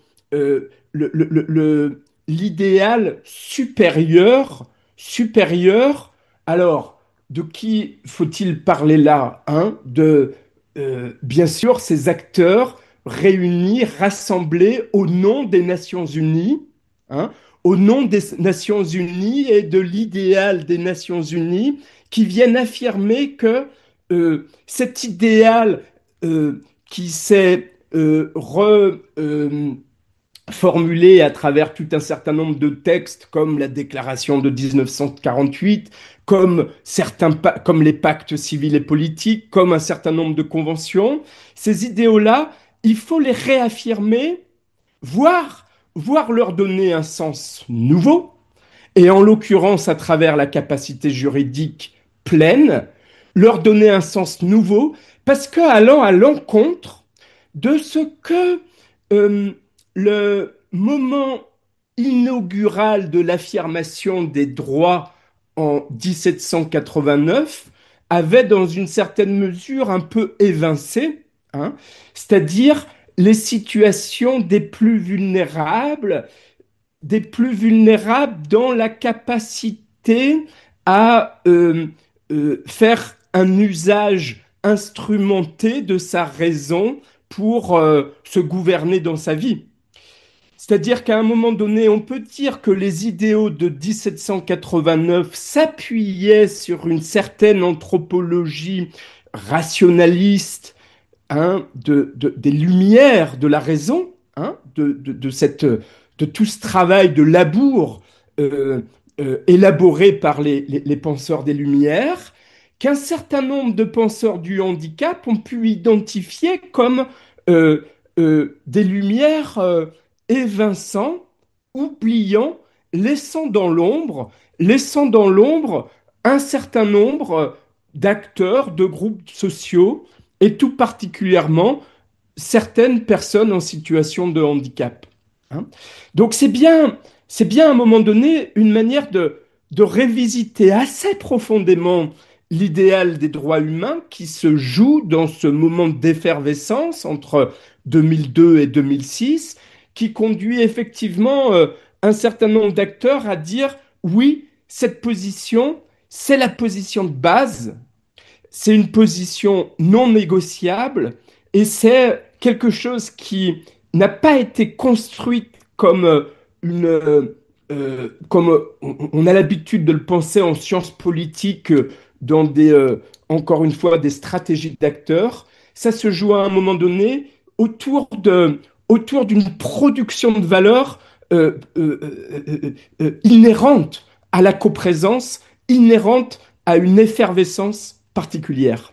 euh, le, le, le, l'idéal supérieur, supérieur. Alors, de qui faut-il parler là, hein? De, euh, bien sûr, ces acteurs réunis, rassemblés au nom des Nations Unies, hein, au nom des Nations Unies et de l'idéal des Nations Unies, qui viennent affirmer que euh, cet idéal euh, qui s'est euh, re, euh, formulé à travers tout un certain nombre de textes comme la déclaration de mille neuf cent quarante-huit, comme, certains, comme les pactes civils et politiques, comme un certain nombre de conventions. Ces idéaux-là, il faut les réaffirmer, voire, voire leur donner un sens nouveau, et en l'occurrence à travers la capacité juridique pleine, leur donner un sens nouveau, parce que allant à l'encontre de ce que euh, le moment inaugural de l'affirmation des droits en dix-sept cent quatre-vingt-neuf avait dans une certaine mesure un peu évincé, hein, c'est-à-dire les situations des plus vulnérables, des plus vulnérables dans la capacité à euh, euh, faire un usage instrumenté de sa raison pour euh, se gouverner dans sa vie. C'est-à-dire qu'à un moment donné, on peut dire que les idéaux de dix-sept cent quatre-vingt-neuf s'appuyaient sur une certaine anthropologie rationaliste, hein, de, de, des lumières de la raison, hein, de, de, de, cette, de tout ce travail de labour euh, euh, élaboré par les, les, les penseurs des Lumières, qu'un certain nombre de penseurs du handicap ont pu identifier comme euh, euh, des lumières euh, évinçant, oubliant, laissant dans l'ombre, laissant dans l'ombre un certain nombre d'acteurs, de groupes sociaux, et tout particulièrement certaines personnes en situation de handicap. Hein. Donc c'est bien, c'est bien à un moment donné une manière de, de révisiter assez profondément l'idéal des droits humains qui se joue dans ce moment d'effervescence entre deux mille deux et deux mille six, qui conduit effectivement euh, un certain nombre d'acteurs à dire oui, cette position, c'est la position de base, c'est une position non négociable et c'est quelque chose qui n'a pas été construit comme euh, une, euh, euh, comme on, on a l'habitude de le penser en sciences politiques euh, dans des, euh, encore une fois, des stratégies d'acteurs. Ça se joue à un moment donné autour de, autour d'une production de valeur euh, euh, euh, euh, euh, inhérente à la coprésence, inhérente à une effervescence particulière.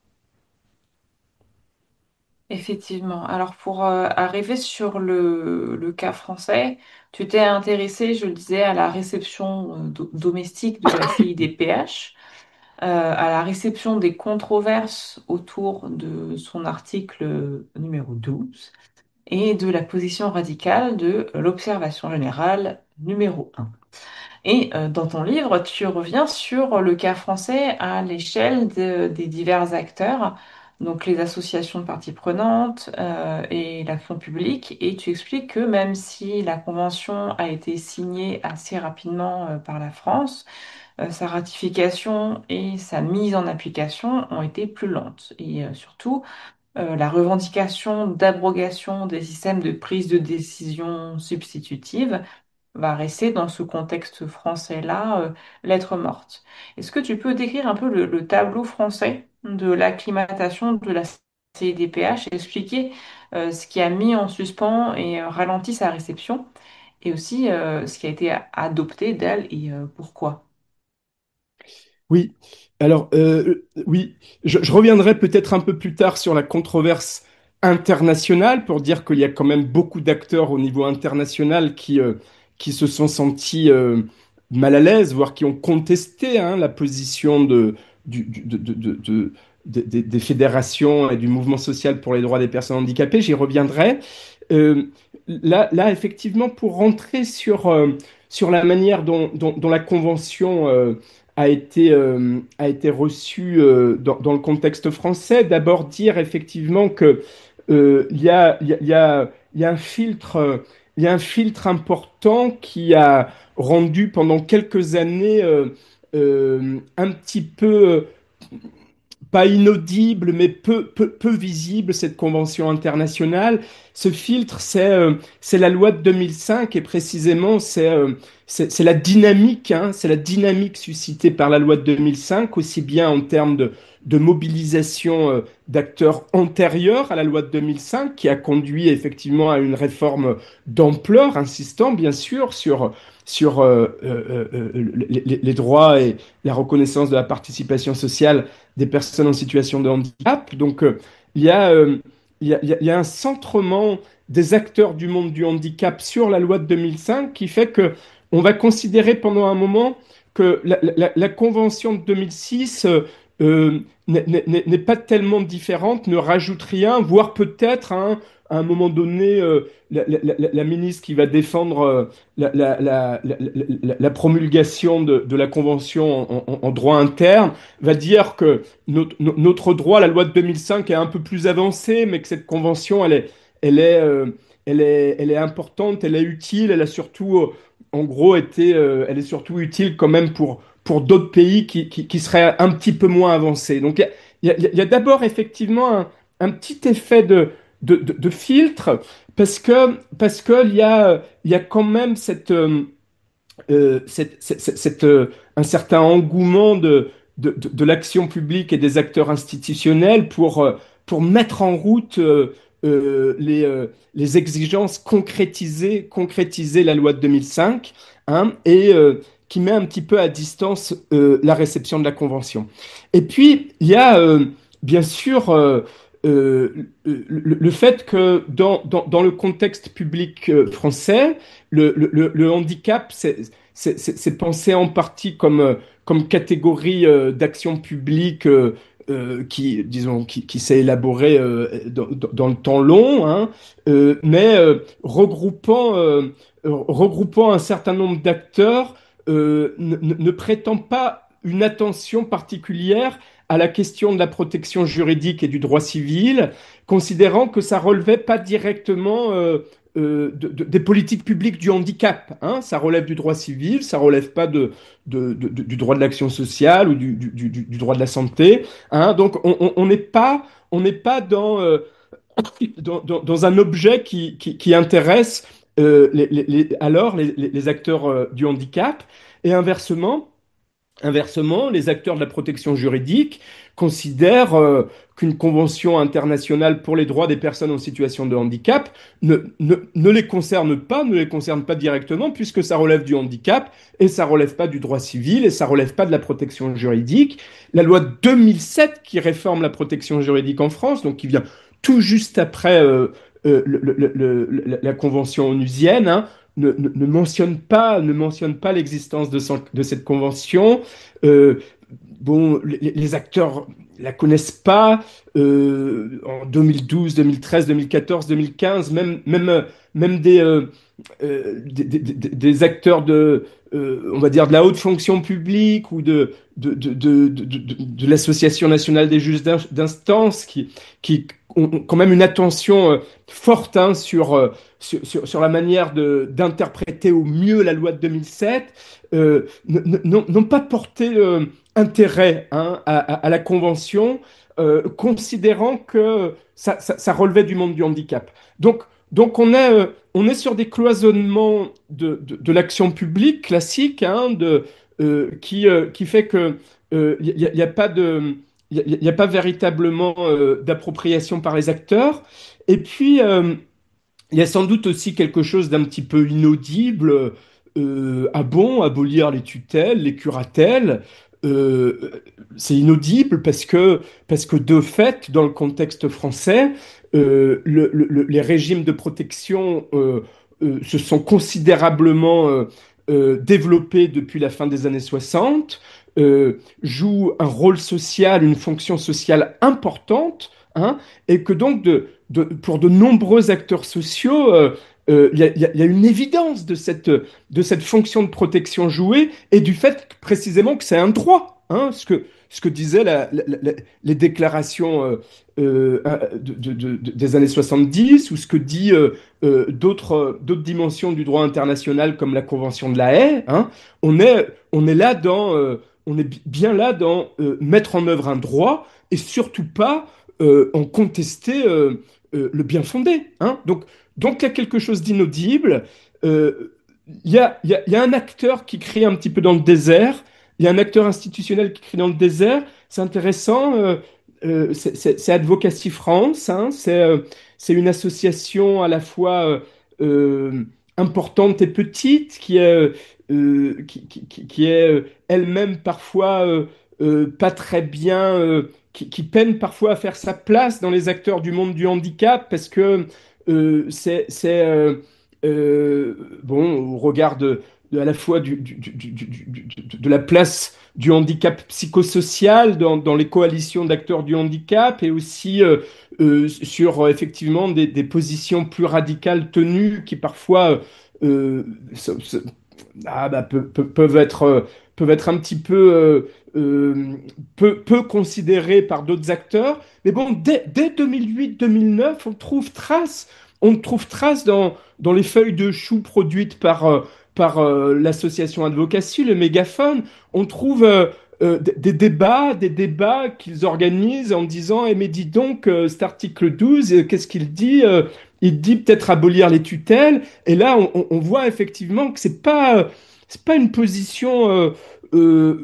Effectivement. Alors pour euh, arriver sur le, le cas français, tu t'es intéressé, je le disais, à la réception euh, do- domestique de la C I D P H. à la réception des controverses autour de son article numéro douze et de la position radicale de l'observation générale numéro un. Et euh, dans ton livre, tu reviens sur le cas français à l'échelle de- des divers acteurs, donc les associations de parties prenantes euh, et l'action publique, et tu expliques que même si la convention a été signée assez rapidement euh, par la France, euh, sa ratification et sa mise en application ont été plus lentes. Et euh, surtout, euh, la revendication d'abrogation des systèmes de prise de décision substitutive va rester dans ce contexte français-là, euh, lettre morte. Est-ce que tu peux décrire un peu le, le tableau français de l'acclimatation de la C D P H et expliquer euh, ce qui a mis en suspens et euh, ralenti sa réception et aussi euh, ce qui a été adopté d'elle et euh, pourquoi?
Oui, alors euh, oui, je, je reviendrai peut-être un peu plus tard sur la controverse internationale pour dire qu'il y a quand même beaucoup d'acteurs au niveau international qui, euh, qui se sont sentis euh, mal à l'aise, voire qui ont contesté hein, la position de, du- du- de, de- de- de- de- des des fédérations et du mouvement social pour les droits des personnes handicapées. J'y reviendrai. Euh, là, là, effectivement, pour rentrer sur, euh, sur la manière dont, dont- dont la Convention euh, a été, euh, a été reçu euh, dans, dans le contexte français. D'abord dire effectivement que euh, il y a, il y a, il y a, il y a un filtre, euh, il y a un filtre important qui a rendu pendant quelques années euh, euh, un petit peu pas inaudible, mais peu, peu, peu visible, cette convention internationale. Ce filtre, c'est euh, c'est la loi de deux mille cinq et précisément, c'est euh, c'est c'est la dynamique, hein, c'est la dynamique suscitée par la loi de deux mille cinq, aussi bien en termes de, de mobilisation euh, d'acteurs antérieurs à la loi de deux mille cinq, qui a conduit effectivement à une réforme d'ampleur, insistant bien sûr sur, sur euh, euh, euh, les, les- les droits et la reconnaissance de la participation sociale des personnes en situation de handicap. Donc, euh, il y a, euh, il y a, il y a un centrement des acteurs du monde du handicap sur la loi de deux mille cinq qui fait que on va considérer pendant un moment que la, la- la convention de deux mille six euh, euh, n'est n'est- n'est pas tellement différente, ne rajoute rien, voire peut-être hein, à un moment donné, euh, la, la- la- la ministre qui va défendre euh, la, la- la- la- la- la promulgation de, de la convention en, en- en droit interne va dire que notre, no- notre droit, la loi de deux mille cinq, est un peu plus avancé, mais que cette convention, elle est, elle est, euh, elle est, elle est importante, elle est utile, elle a surtout, euh, en gros, été, euh, elle est surtout utile quand même pour, pour d'autres pays qui, qui, qui seraient un petit peu moins avancés. Donc, il y a, il y a- il y a d'abord effectivement un, un petit effet de, de, de, de filtre, parce que, parce que il y a, il y a quand même cette, euh, euh, cette, cette- cette- cette, euh, un certain engouement de, de, de- de l'action publique et des acteurs institutionnels pour, euh, pour mettre en route euh, euh, les, euh, les exigences concrétisées, concrétiser la loi de deux mille cinq, hein, et euh, qui met un petit peu à distance euh, la réception de la Convention. Et puis, il y a euh, bien sûr euh, euh, le, le- le fait que dans, dans, dans le contexte public euh, français, le, le, le- le handicap, c'est c'est c'est- c'est pensé en partie comme, euh, comme catégorie euh, d'action publique euh, euh, qui, disons, qui, qui s'est élaborée euh, dans, dans- dans le temps long, hein, euh, mais euh, regroupant, euh, regroupant un certain nombre d'acteurs, euh, ne, ne- ne prétend pas une attention particulière à la question de la protection juridique et du droit civil, considérant que ça relevait pas directement euh, euh, de- de- des politiques publiques du handicap. Hein. Ça relève du droit civil, ça relève pas de, de- de- de- du droit de l'action sociale ou du, du- du- du droit de la santé. Hein. Donc on on- on n'est pas, on n'est pas dans, euh, dans, dans- dans un objet qui, qui- qui intéresse euh, les- les- les- alors les, les- les acteurs euh, du handicap. Et inversement, Inversement, les acteurs de la protection juridique considèrent euh, qu'une convention internationale pour les droits des personnes en situation de handicap ne, ne, ne les concerne pas, ne les concerne pas directement, puisque ça relève du handicap et ça relève pas du droit civil et ça relève pas de la protection juridique. La loi de deux mille sept qui réforme la protection juridique en France, donc qui vient tout juste après euh, euh, le- le- le- le- la convention onusienne, hein, ne, ne- ne mentionne pas, ne mentionne pas l'existence de, son- de cette convention, euh, bon, les, les acteurs la connaissent pas euh, en deux mille douze, deux mille treize, deux mille quatorze, deux mille quinze, même, même, euh, même des, euh, euh, des, des- des- des acteurs de, euh, on va dire, de la haute fonction publique ou de, de, de, de, de, de- de l'Association nationale des juges d'in- d'instance qui, qui ont ont quand même une attention euh, forte hein, sur, euh, sur, sur, sur la manière de, d'interpréter au mieux la loi de deux mille sept, euh, n- n- n'ont n'ont pas porté euh, intérêt hein, à, à- à la Convention, euh, considérant que ça, ça- ça relevait du monde du handicap. Donc, donc on est, euh, on est sur des cloisonnements de, de, de l'action publique classique, hein, de, euh, qui, euh, qui fait que il n'y a, y a pas de, y a, y a pas véritablement euh, d'appropriation par les acteurs. Et puis, euh, il y a sans doute aussi quelque chose d'un petit peu inaudible. Euh, ah bon, abolir les tutelles, les curatelles, euh, c'est inaudible parce que, parce que de fait, dans le contexte français, euh, le- le- les régimes de protection euh, euh, se sont considérablement euh, euh, développés depuis la fin des années soixante, euh, jouent un rôle social, une fonction sociale importante, hein, et que donc de, de- pour de nombreux acteurs sociaux, euh, euh, il y a, il y a- il y a une évidence de cette, de cette fonction de protection jouée et du fait que, précisément que c'est un droit, hein, ce que, ce que disaient la- la- la- les déclarations euh, euh, de- de- de- de- des années soixante-dix ou ce que dit euh, euh, d'autres, d'autres dimensions du droit international comme la Convention de la Haye. Hein. On est, on est là dans, euh, on est bi- bien là dans euh, mettre en œuvre un droit et surtout pas euh, en contester euh, euh, le bien fondé. Hein. Donc, donc il y a quelque chose d'inaudible. Euh, Il y a, il y a- il y a un acteur qui crie un petit peu dans le désert. Il y a un acteur institutionnel qui crie dans le désert. C'est intéressant. euh, euh, c'est c'est- c'est Advocacy France. Hein. C'est euh, c'est une association à la fois euh, euh, importante et petite qui est, euh, qui, qui- qui- qui est euh, elle-même parfois euh, euh, pas très bien. Euh, qui, qui peine parfois à faire sa place dans les acteurs du monde du handicap parce que euh, c'est c'est, euh, euh, bon au regard de, de- à la fois du, du- du- du- du- du- de la place du handicap psychosocial dans, dans les coalitions d'acteurs du handicap et aussi euh, euh, sur euh, effectivement des, des positions plus radicales tenues qui parfois euh, se- se- ah, bah, peu- peu- peuvent être, euh, peuvent être un petit peu, euh, euh, peu, peu considérés par d'autres acteurs. Mais bon, dès, dès deux mille huit-deux mille neuf, on trouve trace, on trouve trace dans, dans les feuilles de chou produites par, euh, par euh, l'association Advocacy, le mégaphone, on trouve euh, euh, des, des débats, des débats qu'ils organisent en disant, eh, mais dis donc, euh, cet article douze, euh, qu'est-ce qu'il dit? Euh, il dit peut-être abolir les tutelles. Et là, on, on- on voit effectivement que c'est pas, c'est pas une position euh, euh,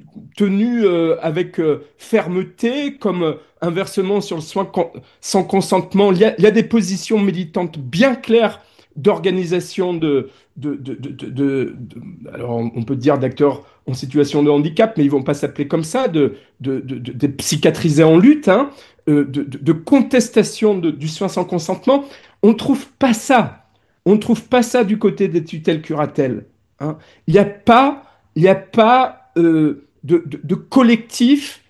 tenue euh, avec euh, fermeté, comme euh, inversement sur le soin con- sans consentement. Il y a, il y a des positions militantes bien claires d'organisation de, de, de, de, de- de- de- alors on on peut dire d'acteurs en situation de handicap, mais ils vont pas s'appeler comme ça, de, de, de, de- des psychiatrisés en lutte, hein, euh, de, de, de contestation de- du soin sans consentement. On ne trouve pas ça. On ne trouve pas ça du côté des tutelles curatelles. Hein. Il n'y a pas, il y a pas euh, de, de, de collectif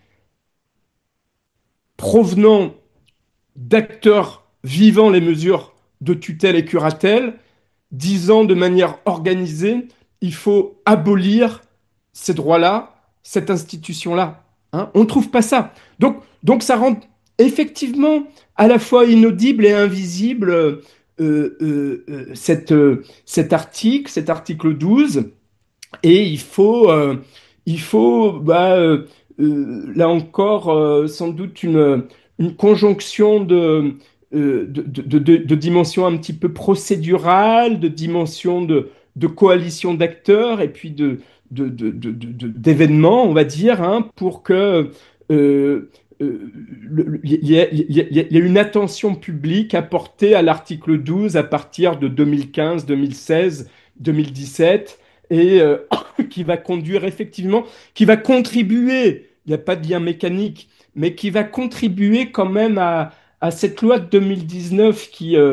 provenant d'acteurs vivant les mesures de tutelle et curatelle, disant de manière organisée, il faut abolir ces droits-là, cette institution-là. Hein. On ne trouve pas ça. Donc, donc ça rend effectivement à la fois inaudible et invisible euh, euh, euh, cette, euh, cet article, cet article douze. Et il faut, euh, il faut bah, euh, euh, là encore, euh, sans doute une, une conjonction de, euh, de, de, de- de dimensions un petit peu procédurales, de dimensions de, de coalition d'acteurs et puis de, de, de- de- de- de- d'événements, on va dire, hein, pour que euh, euh, le- il y, ait- il y ait- il y ait une attention publique apportée à l'article douze à partir de deux mille quinze, deux mille seize, deux mille dix-sept et euh, qui va conduire effectivement, qui va contribuer, il n'y a pas de lien mécanique, mais qui va contribuer quand même à, à cette loi de deux mille dix-neuf qui, euh,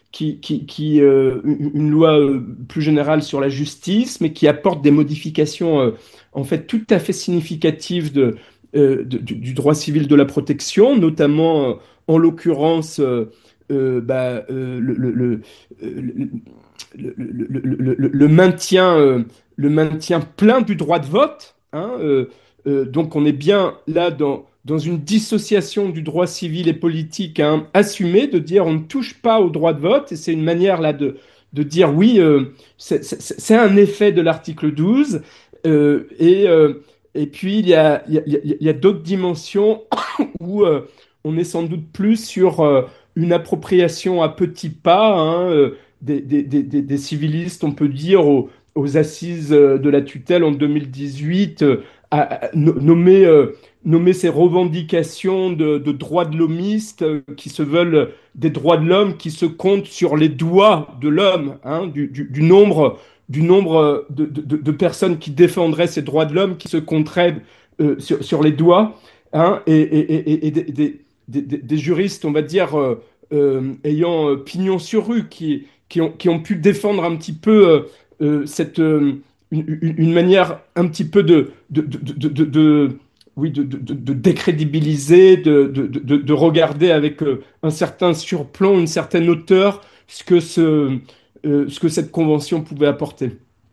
qui, qui, qui, euh, une une loi euh, plus générale sur la justice, mais qui apporte des modifications euh, en fait tout à fait significatives de, euh, de- du, du droit civil de la protection, notamment euh, en l'occurrence euh, euh, bah, euh, le, le, le, le- le- le- le- le- le maintien, euh, le maintien plein du droit de vote. Hein, euh, euh, donc on est bien là dans, dans une dissociation du droit civil et politique hein, assumée, de dire on ne touche pas au droit de vote, et c'est une manière là de, de dire oui, euh, c'est c'est- c'est un effet de l'article douze, euh, et, euh, et puis il y a, il y a, il y a- il y a d'autres dimensions où euh, on est sans doute plus sur euh, une appropriation à petits pas hein, euh, des, des, des, des- des civilistes, on peut dire, aux, aux assises euh, de la tutelle en deux mille dix-huit, euh, à, à no- nommer, euh, nommer ces revendications de, de droits de l'homiste euh, qui se veulent des droits de l'homme qui se comptent sur les doigts de l'homme, hein, du, du, du nombre, du nombre euh, de, de, de personnes qui défendraient ces droits de l'homme qui se compteraient euh, sur, sur les doigts, hein, et, et, et, et des, des, des, des juristes, on va dire, euh, euh, ayant euh, pignon sur rue, qui, qui ont, qui ont pu défendre un petit peu euh, euh, cette, euh, une, une- une manière un petit peu de, de, de, de, de- de- oui, de, de, de- de décrédibiliser, de, de, de, de regarder avec euh, un certain surplomb, une certaine hauteur, ce que, ce, euh, ce que cette convention pouvait apporter.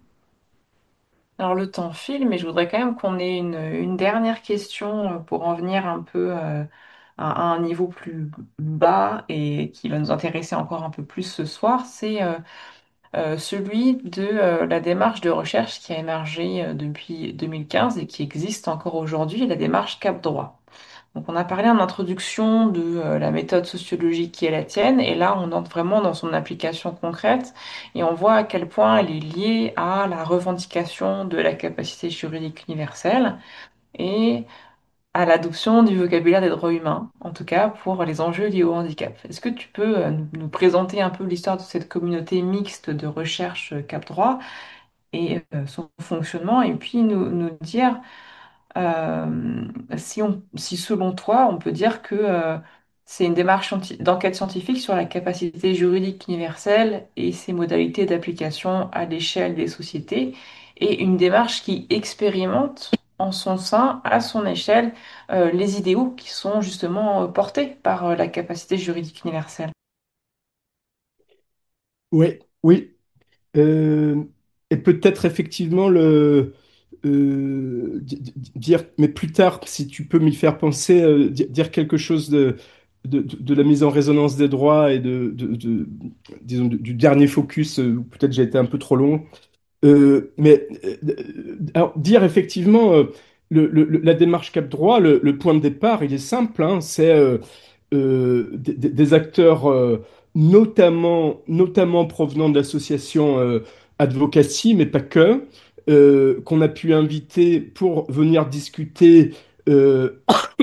Alors le temps file, mais je voudrais quand même qu'on ait une, une dernière question euh, pour en venir un peu euh, à, à un niveau plus bas et qui va nous intéresser encore un peu plus ce soir. C'est euh, euh, celui de euh, la démarche de recherche qui a émergé euh, depuis deux mille quinze et qui existe encore aujourd'hui, la démarche Cap Droit. Donc on a parlé en introduction de euh, la méthode sociologique qui est la tienne, et là on entre vraiment dans son application concrète et on voit à quel point elle est liée à la revendication de la capacité juridique universelle et à l'adoption du vocabulaire des droits humains, en tout cas pour les enjeux liés au handicap. Est-ce que tu peux euh, nous nous présenter un peu l'histoire de cette communauté mixte de recherche euh, Cap Droit et euh, son fonctionnement, et puis nous, nous dire euh, si on, si selon toi, on peut dire que euh, c'est une démarche scienti- d'enquête scientifique sur la capacité juridique universelle et ses modalités d'application à l'échelle des sociétés, et une démarche qui expérimente en son sein, à son échelle, euh, les idéaux qui sont justement euh, portés par euh, la capacité juridique universelle.
Oui, oui. Euh, et peut-être effectivement le euh, di- di- dire, mais plus tard, si tu peux m'y faire penser, euh, di- dire quelque chose de, de, de- de la mise en résonance des droits et de, de- de- disons, du du dernier focus, euh, où peut-être j'ai été un peu trop long. Euh, mais euh, alors, dire effectivement, euh, le- le- le- la démarche Cap Droit, le, le point de départ, il est simple, hein, c'est euh, euh, des, des- des acteurs euh, notamment, notamment provenant de l'association euh, Advocacy, mais pas que, euh, qu'on a pu inviter pour venir discuter euh,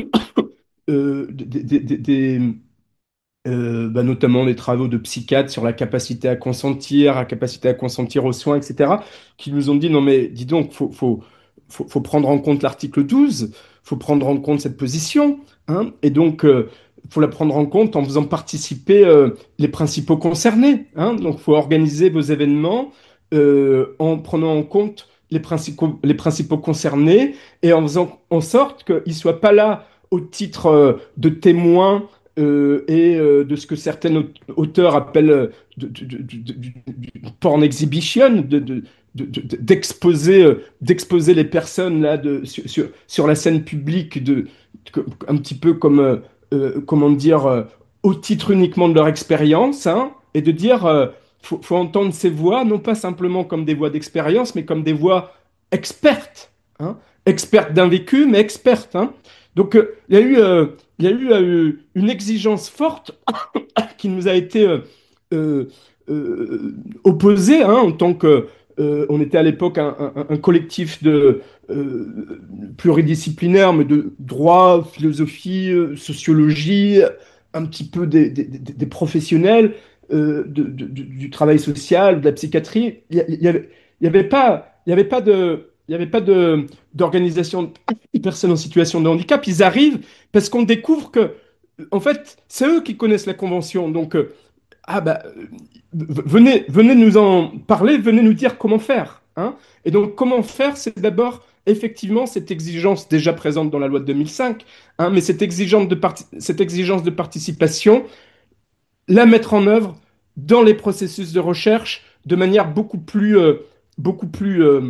euh, des, des- des- des- euh, bah, notamment des travaux de psychiatres sur la capacité à consentir, la capacité à consentir aux soins, et cetera, qui nous ont dit, non mais dis donc, faut, faut, faut, faut prendre en compte l'article douze, faut prendre en compte cette position, hein, et donc euh, faut la prendre en compte en faisant participer euh, les principaux concernés, hein, donc faut organiser vos événements euh, en prenant en compte les principaux, les principaux concernés et en faisant en sorte qu'ils ne soient pas là au titre euh, de témoins euh, et euh, de ce que certains aut- auteurs appellent euh, de, de- de- de- de- de- porn exhibition, de, de- de- de- d'exposer euh, d'exposer les personnes là de, sur, sur, sur la scène publique, de, de- un petit peu comme, euh, euh, comment dire, euh, au titre uniquement de leur expérience, hein, et de dire, euh, faut, faut entendre ces voix, non pas simplement comme des voix d'expérience, mais comme des voix expertes, hein, expertes d'un vécu, mais expertes, hein. Donc, euh, il y a eu, euh, il y a eu euh, une exigence forte qui nous a été euh, euh, euh, opposée, hein, en tant que euh, on était à l'époque un, un- un collectif de euh, pluridisciplinaire, mais de droit, philosophie, euh, sociologie, un petit peu des, des- des- des professionnels euh, de- de- du du travail social, de la psychiatrie. Il y, a- il y avait, il y avait pas, il y avait pas de, il y avait pas de d'organisation de personnes en situation de handicap. Ils arrivent parce qu'on découvre que en fait, c'est eux qui connaissent la convention. Donc, euh, Ah bah, euh, venez, venez nous en parler, venez nous dire comment faire, hein. Et donc, comment faire, c'est d'abord effectivement cette exigence déjà présente dans la loi de deux mille cinq, hein, mais cette exigence de, parti- cette exigence de participation, la mettre en œuvre dans les processus de recherche de manière beaucoup plus, euh, beaucoup plus euh,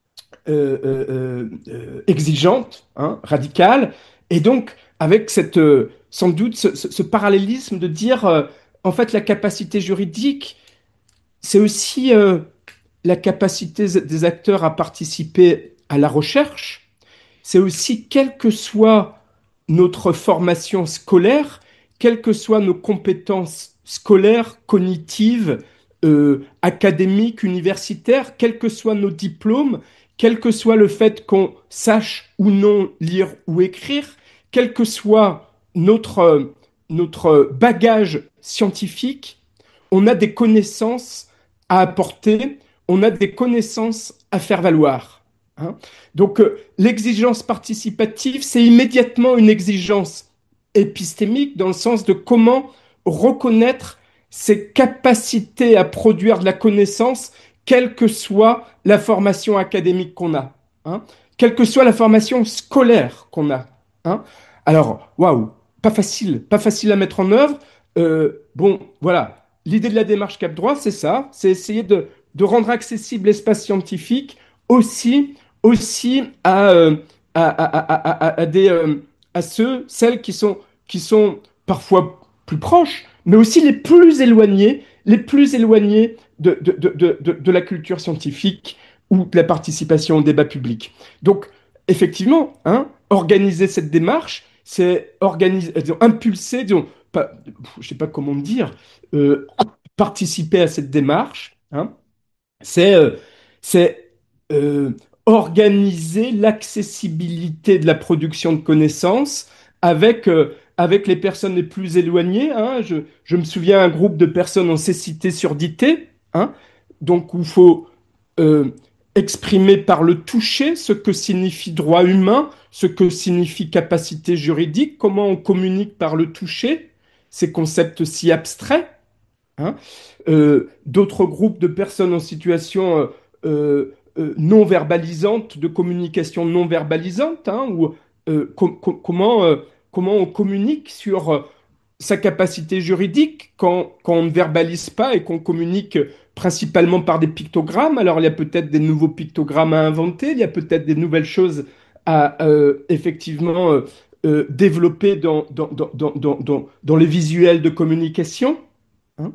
euh, euh, euh, exigeante, hein, radicale, et donc avec cette, euh, sans doute ce, ce- ce parallélisme de dire, euh, en fait, la capacité juridique, c'est aussi euh, la capacité des acteurs à participer à la recherche, c'est aussi, quelle que soit notre formation scolaire, quelles que soient nos compétences scolaires, cognitives, euh, académiques, universitaires, quels que soient nos diplômes, quel que soit le fait qu'on sache ou non lire ou écrire, quel que soit notre, euh, notre bagage scientifique, on a des connaissances à apporter, on a des connaissances à faire valoir, hein. Donc, euh, l'exigence participative, c'est immédiatement une exigence épistémique dans le sens de comment reconnaître ses capacités à produire de la connaissance, quelle que soit la formation académique qu'on a, hein, quelle que soit la formation scolaire qu'on a, hein. Alors, waouh, pas facile, pas facile à mettre en œuvre. Euh, bon, voilà, l'idée de la démarche Cap Droit, c'est ça, c'est essayer de, de rendre accessible l'espace scientifique aussi aussi à, euh, à, à, à, à, à des, euh, à ceux, celles qui sont, qui sont parfois plus proches, mais aussi les plus éloignés, les plus éloignés de, de, de, de, de, de la culture scientifique ou de la participation au débat public. Donc, effectivement, hein, organiser cette démarche, c'est organiser, disons, impulser, disons, pas, je ne sais pas comment dire, euh, participer à cette démarche, hein, c'est euh, c'est euh, organiser l'accessibilité de la production de connaissances avec, euh, avec les personnes les plus éloignées, hein. Je, je me souviens un groupe de personnes en cécité surdité, hein, donc où il faut euh, exprimer par le toucher ce que signifie droit humain, ce que signifie capacité juridique, comment on communique par le toucher, ces concepts si abstraits, hein. Euh, d'autres groupes de personnes en situation euh, euh, euh, non verbalisante, de communication non verbalisante, hein, ou euh, com- com- comment, euh, comment on communique sur euh, sa capacité juridique quand, quand on ne verbalise pas et qu'on communique principalement par des pictogrammes. Alors il y a peut-être des nouveaux pictogrammes à inventer, il y a peut-être des nouvelles choses à euh, effectivement euh, euh, développer dans, dans, dans, dans, dans, dans dans les visuels de communication, hein.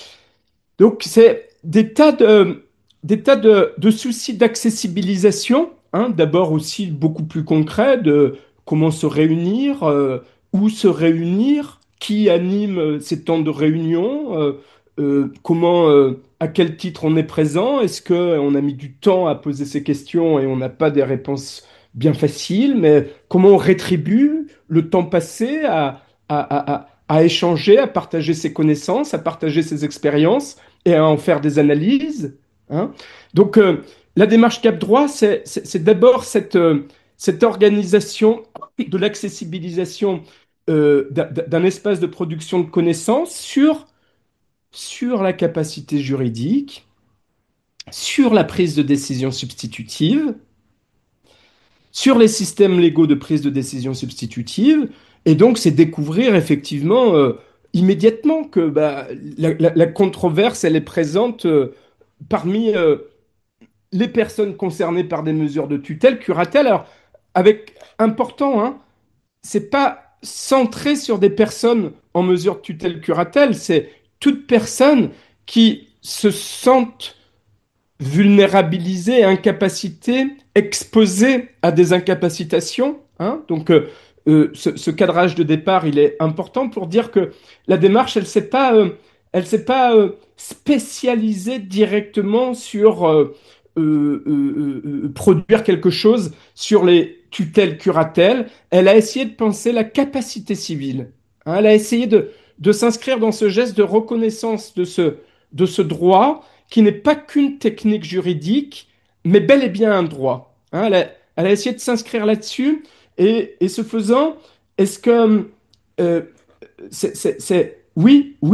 Donc, c'est des tas de, des tas de, de soucis d'accessibilisation, hein. D'abord aussi beaucoup plus concret de comment se réunir, euh, où se réunir, qui anime euh, ces temps de réunion, euh, euh, comment, euh, à quel titre on est présent, est-ce qu'on a mis du temps à poser ces questions et on n'a pas des réponses bien faciles, mais comment on rétribue le temps passé à, à, à, à à échanger, à partager ses connaissances, à partager ses expériences et à en faire des analyses, hein. Donc, euh, la démarche Cap Droit, c'est c'est- c'est d'abord cette, euh, cette organisation de l'accessibilisation euh, d'un d'un espace de production de connaissances sur, sur la capacité juridique, sur la prise de décision substitutive, sur les systèmes légaux de prise de décision substitutive. Et donc, c'est découvrir effectivement euh, immédiatement que bah, la, la- la controverse, elle est présente euh, parmi euh, les personnes concernées par des mesures de tutelle, curatelle. Alors, avec important, hein, c'est pas centré sur des personnes en mesure de tutelle, curatelle, c'est toute personne qui se sentent vulnérabilisées, incapacitées, exposées à des incapacitations, hein. Donc, euh, euh, ce, ce cadrage de départ, il est important pour dire que la démarche, elle s'est pas, euh, elle s'est pas euh, spécialisée directement sur euh, euh, euh, euh, produire quelque chose sur les tutelles curatelles. Elle a essayé de penser la capacité civile, hein. Elle a essayé de, de s'inscrire dans ce geste de reconnaissance de ce, de ce droit qui n'est pas qu'une technique juridique, mais bel et bien un droit, hein. Elle a, elle a essayé de s'inscrire là-dessus, et, et ce faisant, est-ce que euh, c'est, c'est- c'est- oui, oui,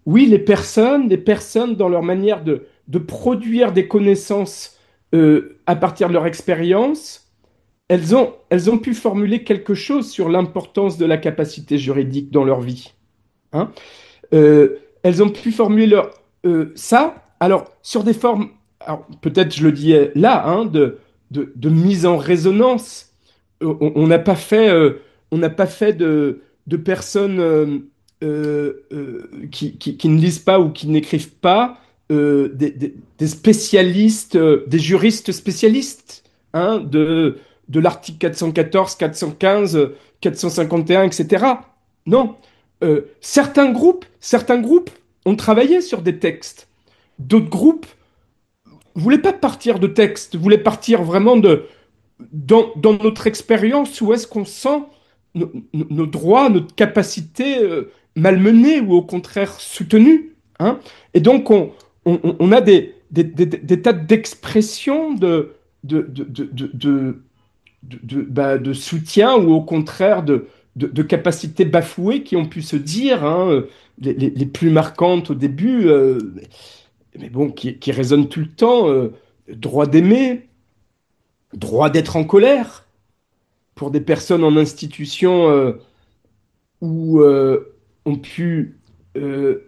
oui, les personnes, les personnes dans leur manière de, de produire des connaissances euh, à partir de leur expérience, elles ont, elles ont pu formuler quelque chose sur l'importance de la capacité juridique dans leur vie. Hein. Euh, elles ont pu formuler leur, euh, ça, alors sur des formes, alors, peut-être je le dis là, hein, de, de, de mise en résonance. Euh, On on n'a pas fait, euh, on n'a pas fait de, de personnes euh, euh, euh, qui, qui, qui ne lisent pas ou qui n'écrivent pas, euh, des, des- des spécialistes, euh, des juristes spécialistes, hein, de, de l'article quatre cent quatorze, quatre cent quinze, quatre cent cinquante et un, et cetera. Non. Euh, certains groupes, certains groupes ont travaillé sur des textes. D'autres groupes voulaient pas partir de textes, voulaient partir vraiment de, dans, dans notre expérience, où est-ce qu'on sent nos, nos- nos droits, notre capacité euh, malmenée ou au contraire soutenue, hein. Et donc, on, on- on a des, des, des- des tas d'expressions de, de, de, de, de, de, de- de- bah, de soutien ou au contraire de, de, de capacités bafouées qui ont pu se dire, hein, les, les- les plus marquantes au début, euh, mais bon, qui, qui résonnent tout le temps, euh, droit d'aimer, droit d'être en colère pour des personnes en institution euh, où euh, ont pu euh,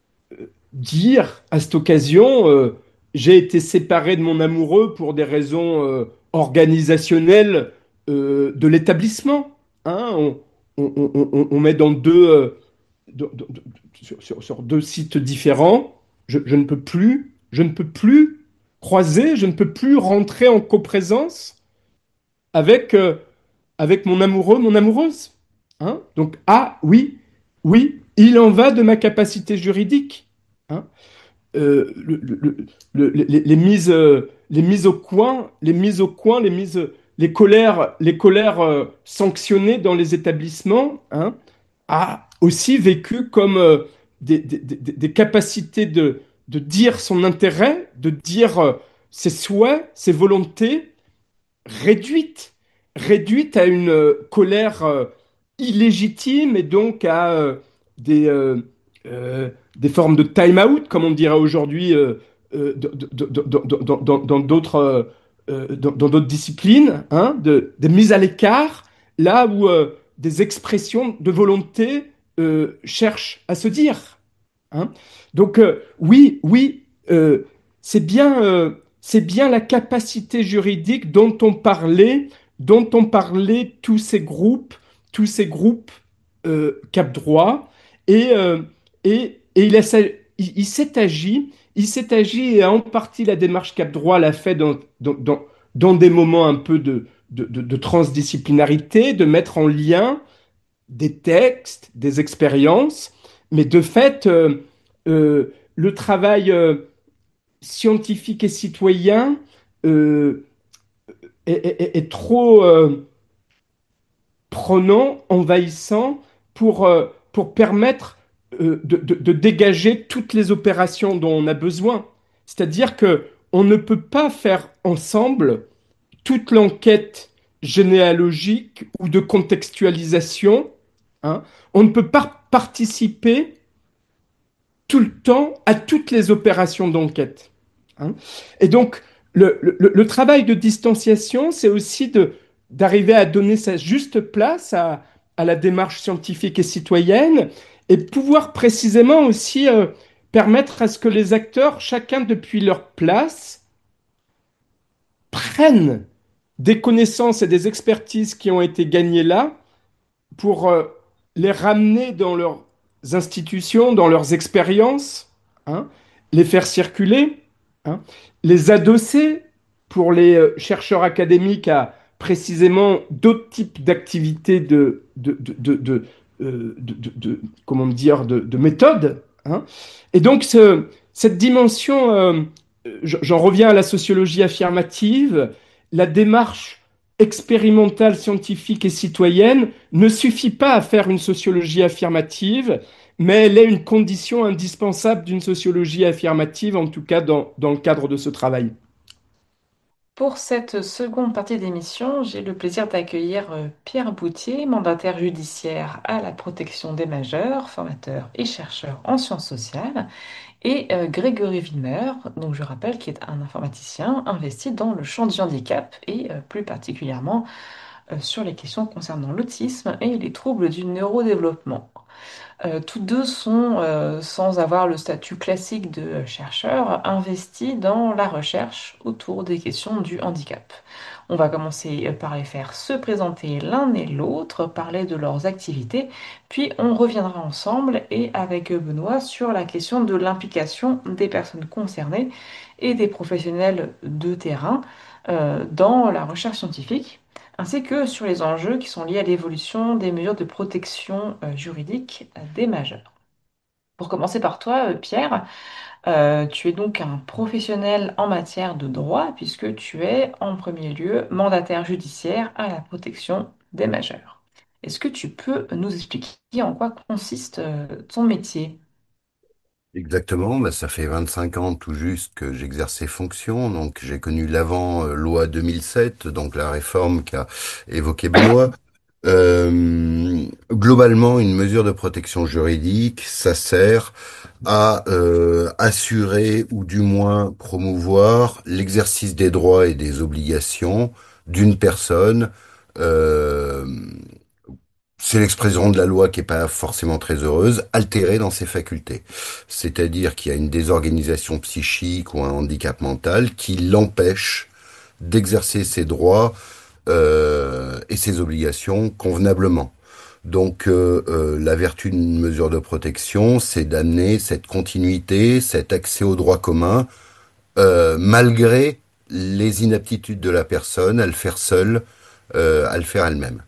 dire à cette occasion, euh, j'ai été séparé de mon amoureux pour des raisons euh, organisationnelles euh, de l'établissement. Hein. On, on- on- on- on met dans deux, euh, dans- dans- sur, sur- sur deux sites différents. Je, je ne peux plus, je ne peux plus croiser, je ne peux plus rentrer en coprésence avec euh, avec mon amoureux, mon amoureuse. Hein. Donc, ah oui, oui, il en va de ma capacité juridique. Hein. Euh, le- le- le- les, les mises, euh, les mises au coin, les mises au coin, les mises, les colères, les colères euh, sanctionnées dans les établissements, hein, a aussi vécu comme euh, des, des- des- des capacités de, de dire son intérêt, de dire euh, ses souhaits, ses volontés, réduite, réduite à une euh, colère euh, illégitime et donc à euh, des, euh, euh, des formes de time-out, comme on dirait aujourd'hui euh, euh, dans dans- dans- dans- d'autres euh, euh, dans, dans d'autres disciplines, hein, de, des mises à l'écart, là où euh, des expressions de volonté euh, cherchent à se dire. Hein. Donc euh, oui, oui, euh, c'est bien, euh, c'est bien la capacité juridique dont on parlait, dont on parlait tous ces groupes, tous ces groupes euh, Cap Droit, et, euh, et, et il, a sa- il- il s'est agi, il s'est agi, et en partie la démarche Cap Droit l'a fait dans, dans, dans, dans des moments un peu de, de, de, de transdisciplinarité, de mettre en lien des textes, des expériences, mais de fait, euh, euh, le travail euh, scientifique et citoyen euh, est, est- est trop euh, prenant, envahissant pour, euh, pour permettre euh, de, de- de dégager toutes les opérations dont on a besoin. C'est-à-dire que on ne peut pas faire ensemble toute l'enquête généalogique ou de contextualisation. Hein. On ne peut pas participer tout le temps à toutes les opérations d'enquête. Hein. Et donc, le, le- le travail de distanciation, c'est aussi de, d'arriver à donner sa juste place à, à la démarche scientifique et citoyenne et pouvoir précisément aussi euh, permettre à ce que les acteurs, chacun depuis leur place, prennent des connaissances et des expertises qui ont été gagnées là pour euh, les ramener dans leurs institutions, dans leurs expériences, hein, les faire circuler, hein, les adosser pour les euh, chercheurs académiques à précisément d'autres types d'activités de, de, de, de, de, euh, de- de- de- comment dire, de, de méthode. Hein. Et donc, ce- cette dimension, euh, j'en reviens à la sociologie affirmative, la démarche expérimentale, scientifique et citoyenne ne suffit pas à faire une sociologie affirmative, mais elle est une condition indispensable d'une sociologie affirmative, en tout cas dans, dans le cadre de ce travail.
Pour cette seconde partie d'émission, j'ai le plaisir d'accueillir euh, Pierre Boutier, mandataire judiciaire à la protection des majeurs, formateur et chercheur en sciences sociales, et euh, Grégory Wimmer, donc je rappelle, qui est un informaticien investi dans le champ du handicap et euh, plus particulièrement euh, sur les questions concernant l'autisme et les troubles du neurodéveloppement. Euh, tous deux sont, euh, sans avoir le statut classique de chercheur, investis dans la recherche autour des questions du handicap. On va commencer euh, par les faire se présenter l'un et l'autre, parler de leurs activités, puis on reviendra ensemble et avec Benoît sur la question de l'implication des personnes concernées et des professionnels de terrain euh, dans la recherche scientifique ainsi que sur les enjeux qui sont liés à l'évolution des mesures de protection euh, juridique euh, des majeurs. Pour commencer par toi, euh, Pierre, euh, tu es donc un professionnel en matière de droit puisque tu es en premier lieu mandataire judiciaire à la protection des majeurs. Est-ce que tu peux nous expliquer en quoi consiste euh, ton métier?
Exactement, bah, ça fait vingt-cinq ans tout juste que j'exerce ces fonctions, donc j'ai connu l'avant euh, loi deux mille sept, donc la réforme qu'a évoqué Benoît. Euh, globalement, une mesure de protection juridique, ça sert à euh, assurer ou du moins promouvoir l'exercice des droits et des obligations d'une personne. euh, c'est l'expression de la loi qui est pas forcément très heureuse, altérée dans ses facultés. C'est-à-dire qu'il y a une désorganisation psychique ou un handicap mental qui l'empêche d'exercer ses droits euh, et ses obligations convenablement. Donc euh, euh, la vertu d'une mesure de protection, c'est d'amener cette continuité, cet accès aux droits communs, euh, malgré les inaptitudes de la personne à le faire seule, euh, à le faire elle-même.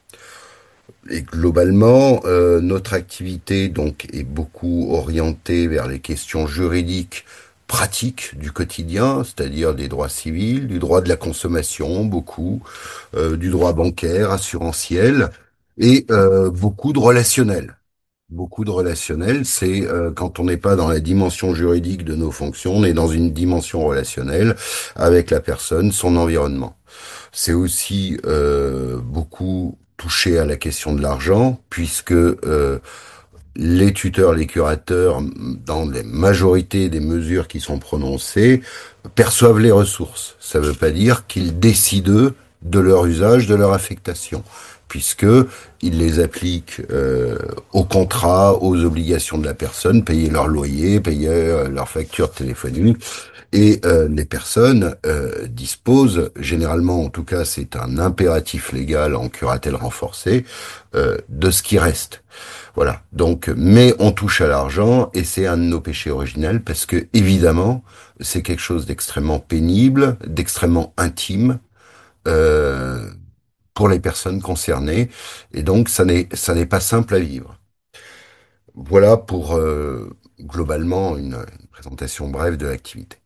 Et globalement, euh, notre activité donc est beaucoup orientée vers les questions juridiques pratiques du quotidien, c'est-à-dire des droits civils, du droit de la consommation, beaucoup, euh, du droit bancaire, assurantiel, et euh, beaucoup de relationnel. Beaucoup de relationnel, c'est euh, quand on n'est pas dans la dimension juridique de nos fonctions, on est dans une dimension relationnelle avec la personne, son environnement. C'est aussi euh, beaucoup touché à la question de l'argent, puisque euh, les tuteurs, les curateurs, dans la majorité des mesures qui sont prononcées, perçoivent les ressources. Ça ne veut pas dire qu'ils décident eux, de leur usage, de leur affectation, puisque ils les appliquent euh, aux contrats, aux obligations de la personne, payer leur loyer, payer euh, leur facture téléphonique. Et euh, les personnes euh, disposent, généralement en tout cas c'est un impératif légal en curatelle renforcée, euh, de ce qui reste. Voilà. Donc, mais on touche à l'argent et c'est un de nos péchés originels parce que évidemment c'est quelque chose d'extrêmement pénible, d'extrêmement intime euh, pour les personnes concernées et donc ça n'est ça n'est pas simple à vivre. Voilà pour euh, globalement une, une présentation brève de l'activité.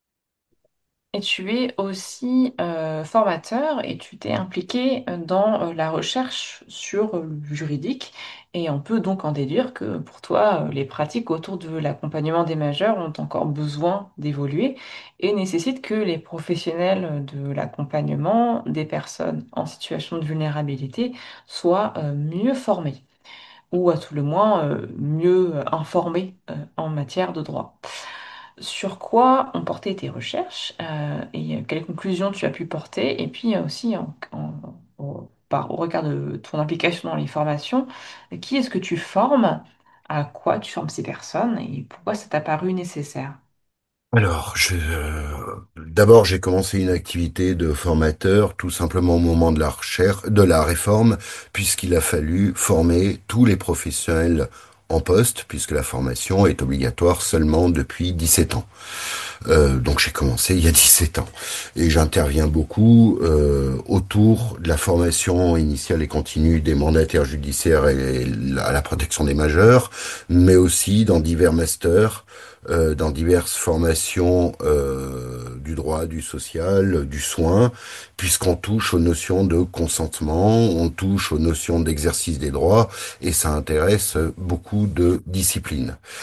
Et tu es aussi euh, formateur et tu t'es impliqué euh, dans euh, la recherche sur euh, le juridique. Et on peut donc en déduire que pour toi, euh, les pratiques autour de l'accompagnement des majeurs ont encore besoin d'évoluer et nécessitent que les professionnels de l'accompagnement des personnes en situation de vulnérabilité soient euh, mieux formés ou à tout le moins euh, mieux euh, informés euh, en matière de droit. Sur quoi ont porté tes recherches euh, et quelles conclusions tu as pu porter, et puis euh, aussi en- en- au, par, au regard de ton implication dans les formations, qui est-ce que tu formes, à quoi tu formes ces personnes et pourquoi ça t'a paru nécessaire?
Alors, je, euh, d'abord, j'ai commencé une activité de formateur tout simplement au moment de la recherche, de la réforme, puisqu'il a fallu former tous les professionnels en poste, puisque la formation est obligatoire seulement depuis dix-sept ans. Euh, donc j'ai commencé il y a dix-sept ans et j'interviens beaucoup euh, autour de la formation initiale et continue des mandataires judiciaires et la- à la protection des majeurs, mais aussi dans divers masters, euh, dans diverses formations euh, du droit, du social, du soin, puisqu'on touche aux notions de consentement, on touche aux notions d'exercice des droits et ça intéresse beaucoup de disciplines.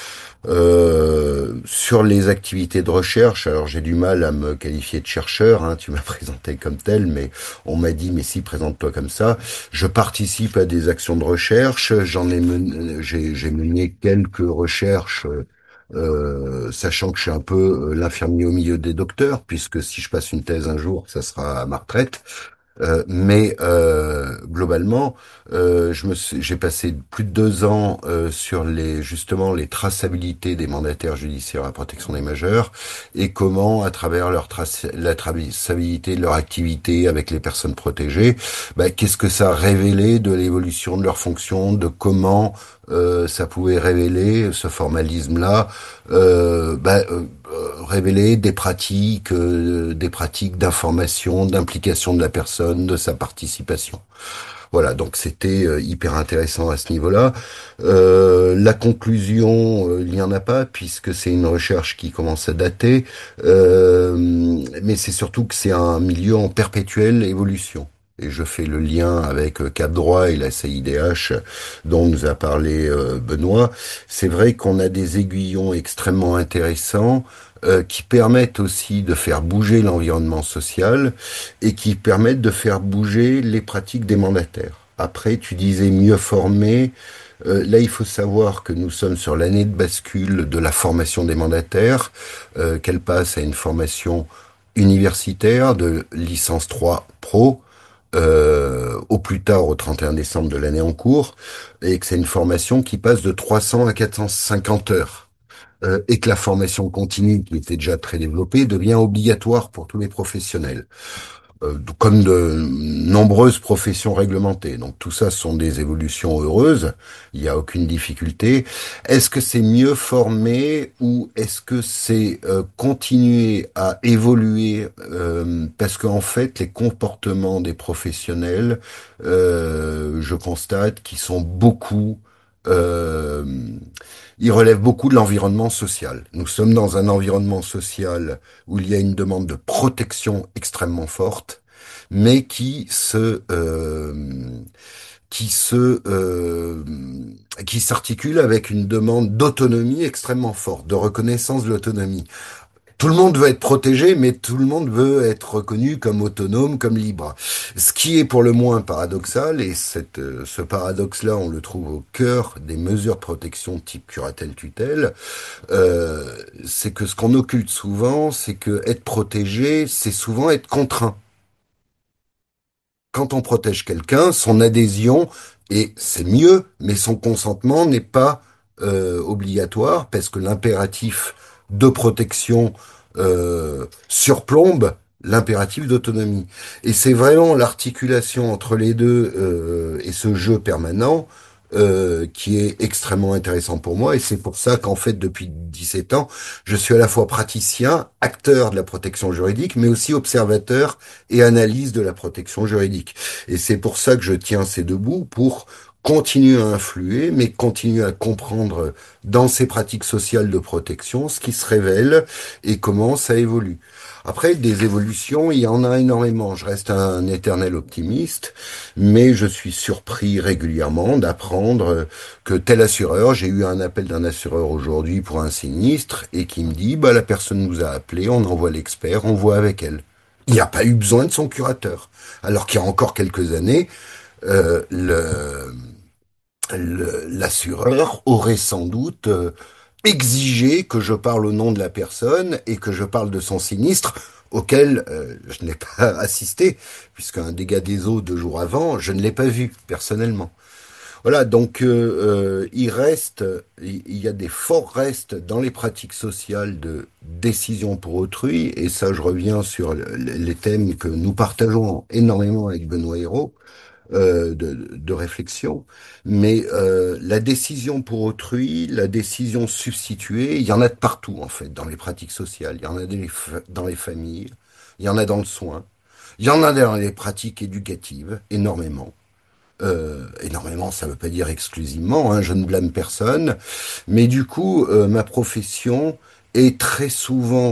Euh, sur les activités de recherche, alors j'ai du mal à me qualifier de chercheur, hein, tu m'as présenté comme tel, mais on m'a dit, mais si, présente-toi comme ça. Je participe à des actions de recherche, j'en ai mené, j'ai, j'ai mené quelques recherches, euh, euh, sachant que je suis un peu euh, l'infirmier au milieu des docteurs, puisque si je passe une thèse un jour, ça sera à ma retraite. Euh, mais euh, globalement, euh, je me suis- j'ai passé plus de deux ans euh, sur les justement les traçabilités des mandataires judiciaires à la protection des majeurs et comment, à travers leur trace, la traçabilité de leur activité avec les personnes protégées, bah, qu'est-ce que ça révélait de l'évolution de leur fonction, de comment euh, ça pouvait révéler ce formalisme-là, euh, bah, euh, euh, révéler des pratiques, euh, des pratiques d'information, d'implication de la personne, de sa participation. Voilà, donc c'était euh, hyper intéressant à ce niveau-là. Euh, la conclusion, euh, il n'y en a pas puisque c'est une recherche qui commence à dater, euh, mais c'est surtout que c'est un milieu en perpétuelle évolution. Et je fais le lien avec euh, Cap Droit et la C I D H dont nous a parlé euh, Benoît. C'est vrai qu'on a des aiguillons extrêmement intéressants euh, qui permettent aussi de faire bouger l'environnement social et qui permettent de faire bouger les pratiques des mandataires. Après, tu disais mieux former. Euh, là, il faut savoir que nous sommes sur l'année de bascule de la formation des mandataires, euh, qu'elle passe à une formation universitaire de licence trois pro, euh, au plus tard au trente et un décembre de l'année en cours, et que c'est une formation qui passe de trois cents à quatre cent cinquante heures. Euh, et que la formation continue, qui était déjà très développée, devient obligatoire pour tous les professionnels euh, comme de nombreuses professions réglementées. Donc tout ça sont des évolutions heureuses, il n'y a aucune difficulté. Est-ce que c'est mieux formé ou est-ce que c'est euh, continuer à évoluer euh, parce qu'en fait les comportements des professionnels, euh, je constate qu'ils sont beaucoup euh, ils relèvent beaucoup de l'environnement social. Nous sommes dans un environnement social où il y a une demande de protection extrêmement forte, mais qui se euh, qui se euh, qui s'articule avec une demande d'autonomie extrêmement forte, de reconnaissance de l'autonomie. Tout le monde veut être protégé, mais tout le monde veut être reconnu comme autonome, comme libre. Ce qui est pour le moins paradoxal, et cette, euh, ce paradoxe-là, on le trouve au cœur des mesures de protection type curatelle-tutelle, euh, c'est que ce qu'on occulte souvent, c'est que être protégé, c'est souvent être contraint. Quand on protège quelqu'un, son adhésion, et c'est mieux, mais son consentement n'est pas euh, obligatoire parce que l'impératif de protection euh, surplombe l'impératif d'autonomie. Et c'est vraiment l'articulation entre les deux euh, et ce jeu permanent euh, qui est extrêmement intéressant pour moi. Et c'est pour ça qu'en fait, depuis dix-sept ans, je suis à la fois praticien, acteur de la protection juridique, mais aussi observateur et analyse de la protection juridique. Et c'est pour ça que je tiens ces deux bouts, pour continuer à influer, mais continuer à comprendre dans ces pratiques sociales de protection ce qui se révèle et comment ça évolue. Après, des évolutions, il y en a énormément. Je reste un éternel optimiste, mais je suis surpris régulièrement d'apprendre que tel assureur, j'ai eu un appel d'un assureur aujourd'hui pour un sinistre, et qui me dit, bah, la personne nous a appelé, on envoie l'expert, on voit avec elle. Il n'y a pas eu besoin de son curateur. Alors qu'il y a encore quelques années, euh, le, le- l'assureur aurait sans doute euh, exigé que je parle au nom de la personne et que je parle de son sinistre auquel euh, je n'ai pas assisté, puisqu'un dégât des eaux deux jours avant, je ne l'ai pas vu personnellement. Voilà, donc euh, euh, il reste, il il y a des forts restes dans les pratiques sociales de décision pour autrui, et ça je reviens sur le- les thèmes que nous partageons énormément avec Benoît Hérault, euh, de, de réflexion, mais euh, la décision pour autrui, la décision substituée, il y en a de partout en fait dans les pratiques sociales, il y en a dans les, fa- dans les familles, il y en a dans le soin, il y en a dans les pratiques éducatives, énormément. Euh, énormément, ça ne veut pas dire exclusivement, hein, je ne blâme personne, mais du coup, euh, ma profession est très souvent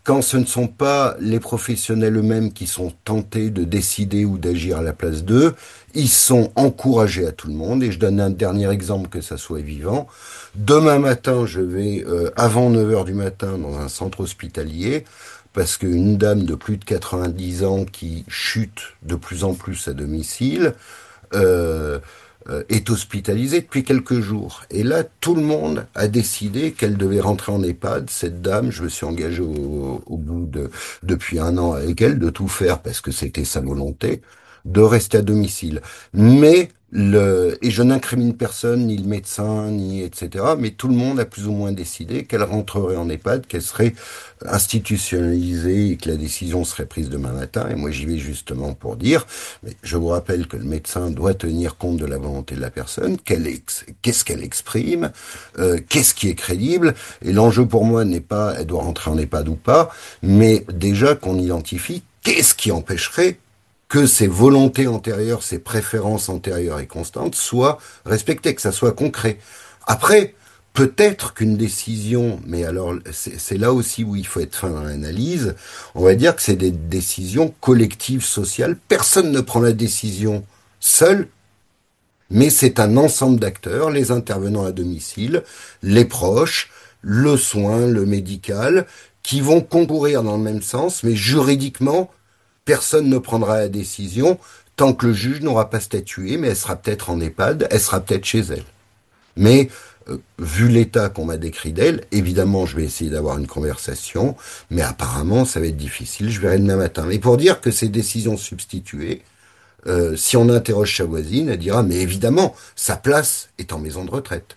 quand ce ne sont pas les professionnels eux-mêmes qui sont tentés de décider ou d'agir à la place d'eux, ils sont encouragés à tout le monde. Et je donne un dernier exemple, que ça soit vivant. Demain matin, je vais euh, avant neuf heures du matin dans un centre hospitalier parce qu'une dame de plus de quatre-vingt-dix ans qui chute de plus en plus à domicile euh, euh, est hospitalisée depuis quelques jours. Et là, tout le monde a décidé qu'elle devait rentrer en EHPAD. Cette dame, je me suis engagé au, au bout de depuis un an avec elle de tout faire parce que c'était sa volonté de rester à domicile. Mais le et je n'incrimine personne, ni le médecin, ni et cetera. Mais tout le monde a plus ou moins décidé qu'elle rentrerait en EHPAD, qu'elle serait institutionnalisée et que la décision serait prise demain matin. Et moi, j'y vais justement pour dire, mais je vous rappelle que le médecin doit tenir compte de la volonté de la personne, qu'elle ex- qu'est-ce qu'elle exprime, euh, qu'est-ce qui est crédible. Et l'enjeu pour moi n'est pas, elle doit rentrer en EHPAD ou pas, mais déjà qu'on identifie qu'est-ce qui empêcherait que ces volontés antérieures, ces préférences antérieures et constantes soient respectées, que ça soit concret. Après, peut-être qu'une décision, mais alors c'est c'est là aussi où il faut être fin dans l'analyse, on va dire que c'est des décisions collectives, sociales. Personne ne prend la décision seul, mais c'est un ensemble d'acteurs, les intervenants à domicile, les proches, le soin, le médical, qui vont concourir dans le même sens, mais juridiquement, personne ne prendra la décision tant que le juge n'aura pas statué, mais elle sera peut-être en EHPAD, elle sera peut-être chez elle. Mais euh, vu l'état qu'on m'a décrit d'elle, évidemment, je vais essayer d'avoir une conversation, mais apparemment, ça va être difficile. Je verrai demain matin. Mais pour dire que ces décisions substituées, euh, si on interroge sa voisine, elle dira, mais évidemment, sa place est en maison de retraite.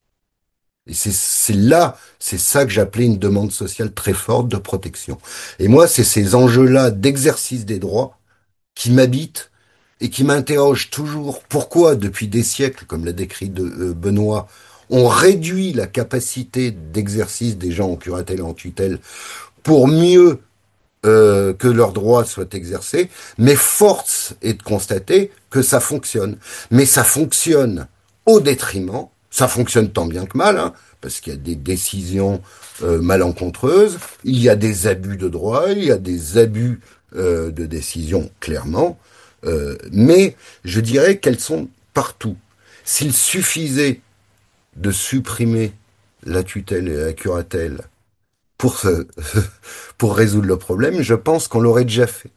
Et c'est c'est là, c'est ça que j'appelais une demande sociale très forte de protection. Et moi, c'est ces enjeux-là d'exercice des droits qui m'habitent et qui m'interrogent toujours pourquoi, depuis des siècles, comme l'a décrit de, euh, Benoît, on réduit la capacité d'exercice des gens en curatelle et en tutelle pour mieux euh, que leurs droits soient exercés, mais force est de constater que ça fonctionne. Mais ça fonctionne au détriment, ça fonctionne tant bien que mal, hein, parce qu'il y a des décisions euh, malencontreuses, il y a des abus de droit, il y a des abus euh, de décision, clairement, euh, mais je dirais qu'elles sont partout. S'il suffisait de supprimer la tutelle et la curatelle pour, ce- pour résoudre le problème, je pense qu'on l'aurait déjà fait.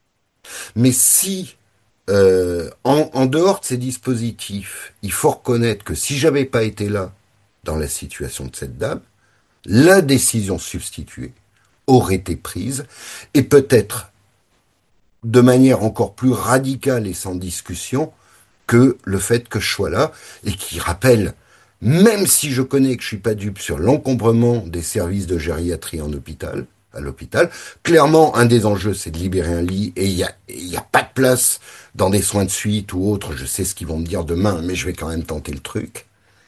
Mais si, euh, en, en dehors de ces dispositifs, il faut reconnaître que si j'avais pas été là, dans la situation de cette dame, la décision substituée aurait été prise, et peut-être de manière encore plus radicale et sans discussion que le fait que je sois là, et qui rappelle, même si je connais que je suis pas dupe sur l'encombrement des services de gériatrie en hôpital, à l'hôpital, clairement, un des enjeux, c'est de libérer un lit, et il y a, il y a pas de place dans des soins de suite ou autres, je sais ce qu'ils vont me dire demain, mais je vais quand même tenter le truc.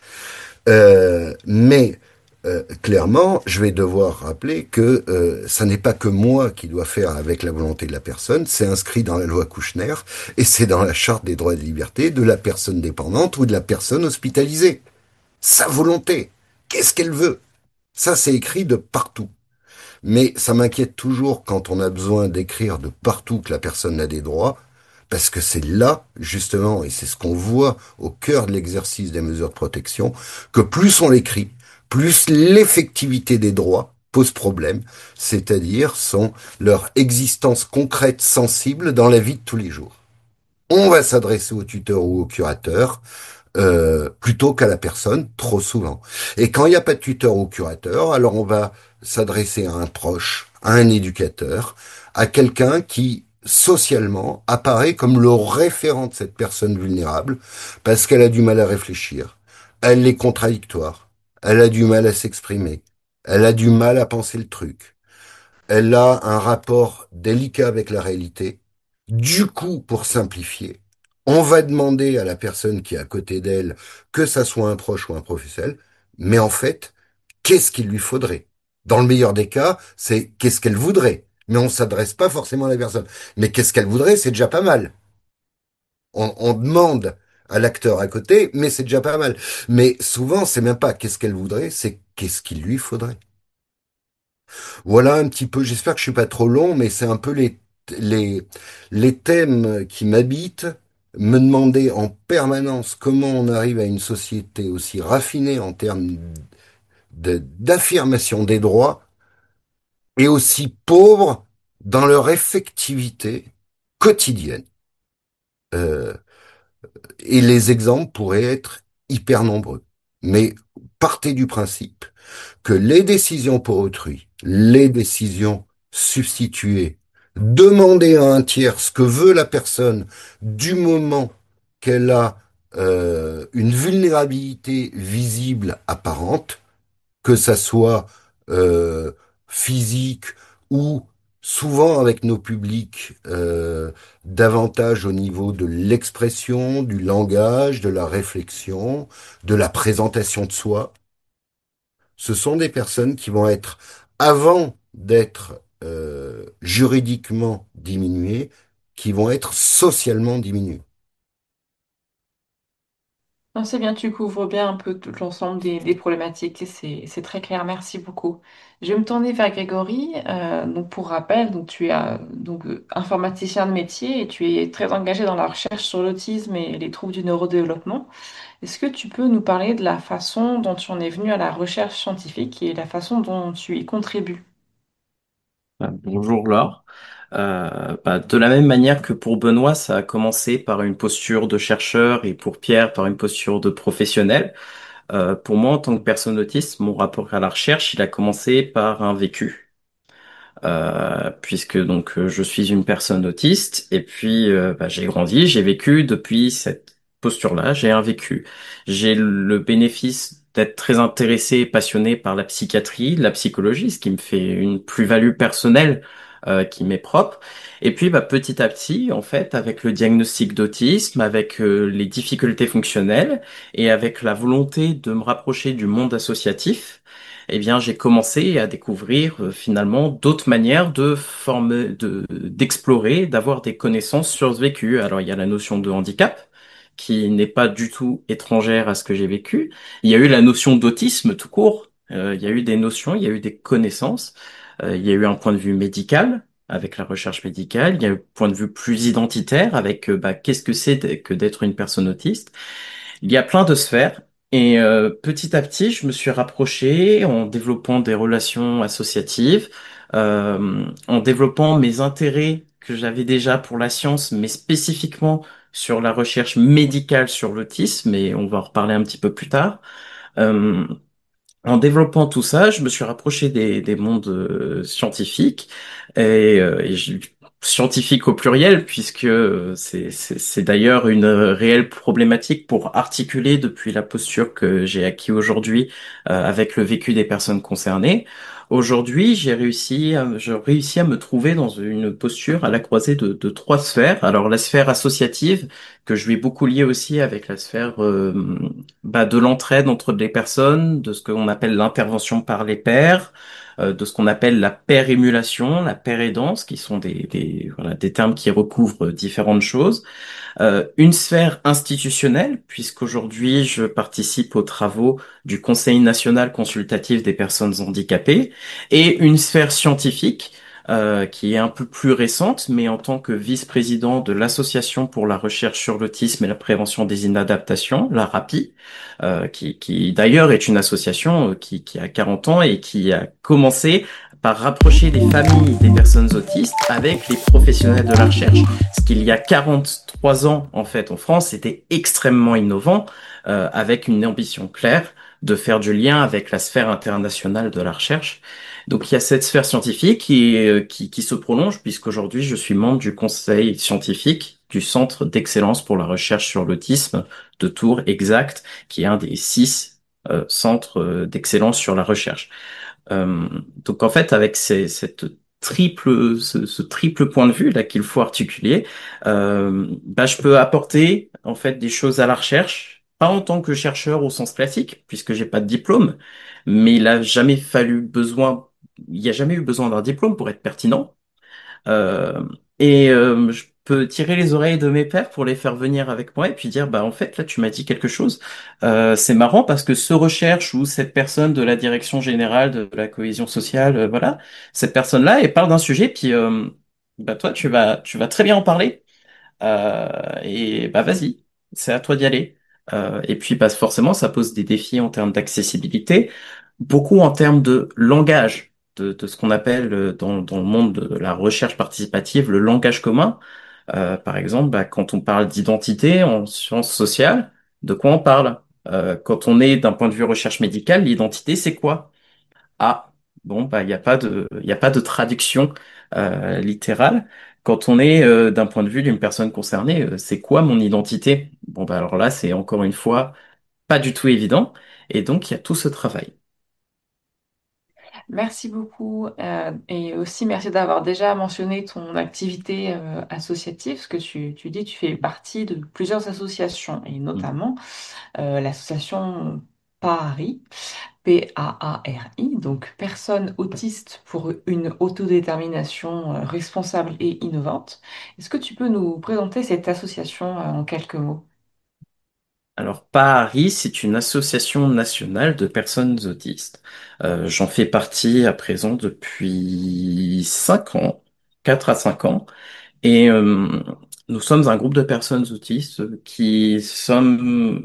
Euh, mais euh, clairement, je vais devoir rappeler que euh, ça n'est pas que moi qui dois faire avec la volonté de la personne, c'est inscrit dans la loi Kouchner et c'est dans la charte des droits et des libertés de la personne dépendante ou de la personne hospitalisée. Sa volonté, qu'est-ce qu'elle veut? Ça, c'est écrit de partout. Mais ça m'inquiète toujours quand on a besoin d'écrire de partout que la personne a des droits, parce que c'est là, justement, et c'est ce qu'on voit au cœur de l'exercice des mesures de protection, que plus on l'écrit, plus l'effectivité des droits pose problème, c'est-à-dire son leur existence concrète, sensible dans la vie de tous les jours. On va s'adresser au tuteur ou au curateur, euh, plutôt qu'à la personne, trop souvent. Et quand il n'y a pas de tuteur ou curateur, alors on va s'adresser à un proche, à un éducateur, à quelqu'un qui, socialement, apparaît comme le référent de cette personne vulnérable, parce qu'elle a du mal à réfléchir, elle est contradictoire, elle a du mal à s'exprimer, elle a du mal à penser le truc, elle a un rapport délicat avec la réalité. Du coup, pour simplifier, on va demander à la personne qui est à côté d'elle, que ça soit un proche ou un professionnel, mais en fait, qu'est-ce qu'il lui faudrait? Dans le meilleur des cas, c'est qu'est-ce qu'elle voudrait. Mais on s'adresse pas forcément à la personne. Mais qu'est-ce qu'elle voudrait, c'est déjà pas mal. On, on demande à l'acteur à côté, mais c'est déjà pas mal. Mais souvent, c'est même pas qu'est-ce qu'elle voudrait, c'est qu'est-ce qu'il lui faudrait. Voilà un petit peu, j'espère que je suis pas trop long, mais c'est un peu les, les, les thèmes qui m'habitent, me demander en permanence comment on arrive à une société aussi raffinée en termes de- d'affirmation des droits et aussi pauvre dans leur effectivité quotidienne. Euh, et les exemples pourraient être hyper nombreux. Mais partez du principe que les décisions pour autrui, les décisions substituées, demander à un tiers ce que veut la personne du moment qu'elle a euh, une vulnérabilité visible apparente, que ça soit euh, physique ou souvent avec nos publics euh, davantage au niveau de l'expression, du langage, de la réflexion, de la présentation de soi. Ce sont des personnes qui vont être, avant d'être euh, juridiquement diminuées, qui vont être socialement diminuées.
Non, c'est bien, tu couvres bien un peu tout l'ensemble des, des problématiques et c'est, c'est très clair, merci beaucoup. Je vais me tourner vers Grégory. Euh, donc pour rappel, donc tu es euh, donc, euh, informaticien de métier et tu es très engagé dans la recherche sur l'autisme et les troubles du neurodéveloppement. Est-ce que tu peux nous parler de la façon dont tu en es venu à la recherche scientifique et la façon dont tu y contribues?
Euh, Bonjour Laure. Euh, bah, de la même manière que pour Benoît, ça a commencé par une posture de chercheur et pour Pierre par une posture de professionnel. Euh, pour moi, en tant que personne autiste, mon rapport à la recherche, il a commencé par un vécu. Euh, puisque donc euh, je suis une personne autiste et puis euh, bah, j'ai grandi, j'ai vécu depuis cette posture-là, j'ai un vécu. J'ai le bénéfice d'être très intéressé et passionné par la psychiatrie, la psychologie, ce qui me fait une plus-value personnelle euh, qui m'est propre. Et puis bah, petit à petit, en fait, avec le diagnostic d'autisme, avec euh, les difficultés fonctionnelles et avec la volonté de me rapprocher du monde associatif, eh bien, j'ai commencé à découvrir euh, finalement d'autres manières de former, de, d'explorer, d'avoir des connaissances sur ce vécu. Alors, il y a la notion de handicap, qui n'est pas du tout étrangère à ce que j'ai vécu. Il y a eu la notion d'autisme tout court. Euh, il y a eu des notions, il y a eu des connaissances. Euh, il y a eu un point de vue médical, avec la recherche médicale. Il y a eu un point de vue plus identitaire, avec euh, bah, qu'est-ce que c'est d- que d'être une personne autiste. Il y a plein de sphères. Et euh, petit à petit, je me suis rapproché en développant des relations associatives, euh, en développant mes intérêts que j'avais déjà pour la science, mais spécifiquement sur la recherche médicale sur l'autisme, et on va en reparler un petit peu plus tard. Euh, En développant tout ça, je me suis rapproché des, des mondes euh, scientifiques et, euh, et je- scientifiques au pluriel, puisque euh, c'est c'est- c'est d'ailleurs une euh, réelle problématique pour articuler depuis la posture que j'ai acquis aujourd'hui euh, avec le vécu des personnes concernées. Aujourd'hui, j'ai réussi, à, je réussis à me trouver dans une posture à la croisée de, de trois sphères. Alors la sphère associative, que je vais beaucoup lier aussi avec la sphère euh, bah, de l'entraide entre les personnes, de ce qu'on appelle l'intervention par les pairs, euh, de ce qu'on appelle la pair-émulation, la pair-aidance, qui sont des, des, voilà, des termes qui recouvrent différentes choses. Euh, une sphère institutionnelle, puisqu'aujourd'hui je participe aux travaux du Conseil national consultatif des personnes handicapées, et une sphère scientifique, euh, qui est un peu plus récente, mais en tant que vice-président de l'Association pour la recherche sur l'autisme et la prévention des inadaptations, la RAPI, euh, qui, qui d'ailleurs est une association euh, qui, qui a quarante ans et qui a commencé par rapprocher les familles des personnes autistes avec les professionnels de la recherche. Ce qu'il y a quarante-trois ans, en fait, en France, c'était extrêmement innovant, euh, avec une ambition claire de faire du lien avec la sphère internationale de la recherche. Donc, il y a cette sphère scientifique qui, euh, qui, qui se prolonge, puisqu'aujourd'hui, je suis membre du conseil scientifique du Centre d'excellence pour la recherche sur l'autisme de Tours Exact, qui est un des six euh, centres euh, d'excellence sur la recherche. Euh, donc en fait, avec ces, cette triple, ce, ce triple point de vue là qu'il faut articuler, euh, bah, je peux apporter en fait des choses à la recherche, pas en tant que chercheur au sens classique, puisque j'ai pas de diplôme, mais il a jamais fallu besoin, il y a jamais eu besoin d'un diplôme pour être pertinent. Euh, et euh, je peux tirer les oreilles de mes pairs pour les faire venir avec moi et puis dire, bah en fait, là, tu m'as dit quelque chose. Euh, c'est marrant parce que ce recherche ou cette personne de la direction générale de la cohésion sociale, euh, voilà, cette personne-là, elle parle d'un sujet, puis euh, bah toi, tu vas, tu vas très bien en parler. Euh, et bah vas-y, c'est à toi d'y aller. Euh, et puis bah, forcément, ça pose des défis en termes d'accessibilité, beaucoup en termes de langage, de, de ce qu'on appelle euh, dans, dans le monde de la recherche participative le langage commun. Euh, par exemple, bah, quand on parle d'identité en sciences sociales, de quoi on parle? Euh, quand on est d'un point de vue recherche médicale, l'identité, c'est quoi? Ah, bon, bah, il n'y a pas de, il y a pas de traduction euh, littérale. Quand on est euh, d'un point de vue d'une personne concernée, euh, c'est quoi mon identité? Bon, bah, alors là, c'est encore une fois pas du tout évident. Et donc, il y a tout ce travail.
Merci beaucoup euh, et aussi merci d'avoir déjà mentionné ton activité euh, associative, parce que tu, tu dis que tu fais partie de plusieurs associations et
Mhm.
notamment euh, l'association PARI, P A A R I, donc Personnes autistes pour une autodétermination euh, responsable et innovante. Est-ce que tu peux nous présenter cette association euh, en quelques mots?
Alors, Paris, c'est une association nationale de personnes autistes. Euh, j'en fais partie à présent depuis cinq ans, quatre à cinq ans. Et euh, nous sommes un groupe de personnes autistes qui sommes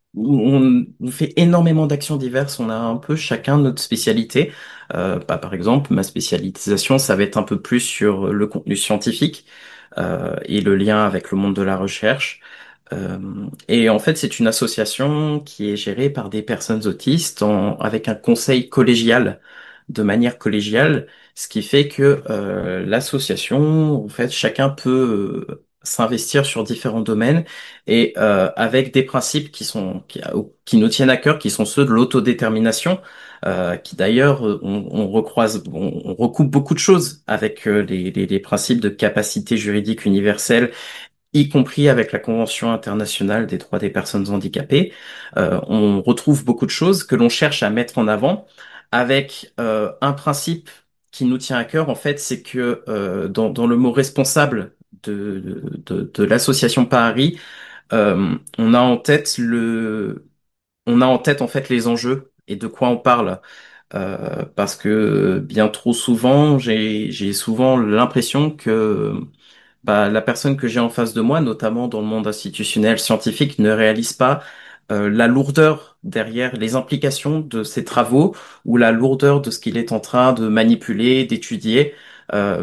on, on fait énormément d'actions diverses. On a un peu chacun notre spécialité. Euh, bah, par exemple, ma spécialisation, ça va être un peu plus sur le contenu scientifique euh, et le lien avec le monde de la recherche. Euh, et en fait, c'est une association qui est gérée par des personnes autistes en- avec un conseil collégial, de manière collégiale, ce qui fait que euh, l'association, en fait, chacun peut euh, s'investir sur différents domaines et euh, avec des principes qui sont qui, qui nous tiennent à cœur, qui sont ceux de l'autodétermination, euh, qui d'ailleurs euh, on, on recroise, on, on recoupe beaucoup de choses avec euh, les, les, les principes de capacité juridique universelle y compris avec la Convention internationale des droits des personnes handicapées. Euh, on retrouve beaucoup de choses que l'on cherche à mettre en avant avec euh, un principe qui nous tient à cœur, en fait, c'est que euh, dans, dans le mot responsable de, de, de l'association Paris, euh, on a en tête le, on a en tête en fait les enjeux et de quoi on parle. Euh, parce que bien trop souvent, j'ai, j'ai souvent l'impression que bah, la personne que j'ai en face de moi, notamment dans le monde institutionnel scientifique, ne réalise pas euh, la lourdeur derrière les implications de ses travaux ou la lourdeur de ce qu'il est en train de manipuler, d'étudier. Euh,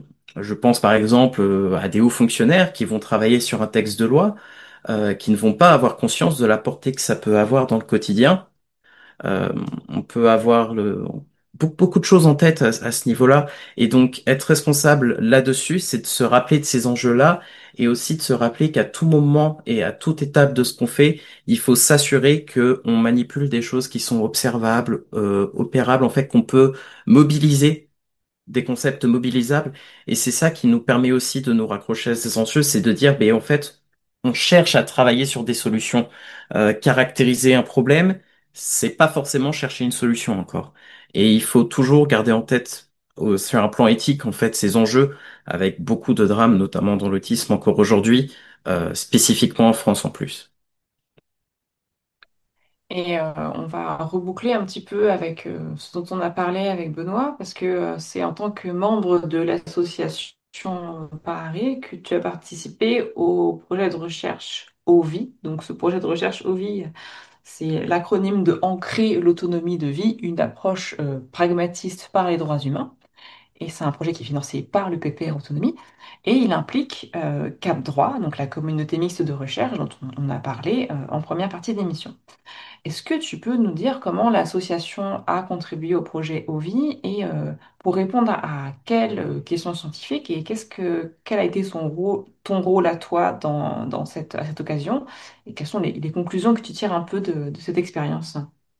je pense par exemple euh, à des hauts fonctionnaires qui vont travailler sur un texte de loi, euh, qui ne vont pas avoir conscience de la portée que ça peut avoir dans le quotidien. Euh, on peut avoir le, beaucoup, beaucoup de choses en tête à, à ce niveau-là. Et donc, être responsable là-dessus, c'est de se rappeler de ces enjeux-là et aussi de se rappeler qu'à tout moment et à toute étape de ce qu'on fait, il faut s'assurer que on manipule des choses qui sont observables, euh, opérables, en fait, qu'on peut mobiliser des concepts mobilisables. Et c'est ça qui nous permet aussi de nous raccrocher à ces enjeux, c'est de dire, ben, en fait, on cherche à travailler sur des solutions. Euh, caractériser un problème, c'est pas forcément chercher une solution encore. Et il faut toujours garder en tête, euh, sur un plan éthique, en fait, ces enjeux, avec beaucoup de drames, notamment dans l'autisme encore aujourd'hui, euh, spécifiquement en France en plus.
Et euh, on va reboucler un petit peu avec euh, ce dont on a parlé avec Benoît, parce que euh, c'est en tant que membre de l'association Paris que tu as participé au projet de recherche O V I. Donc ce projet de recherche O V I, c'est l'acronyme de Ancrer l'autonomie de vie, une approche euh, pragmatiste par les droits humains. Et c'est un projet qui est financé par le P P R Autonomie. Et il implique euh, Cap Droit, donc la communauté mixte de recherche dont on, on a parlé euh, en première partie de l'émission. Est-ce que tu peux nous dire comment l'association a contribué au projet O V I et euh, pour répondre à, à quelles euh, questions scientifiques et qu'est-ce que, quel a été son rôle, ton rôle à toi dans, dans cette, à cette occasion et quelles sont les, les conclusions que tu tires un peu de, de cette expérience?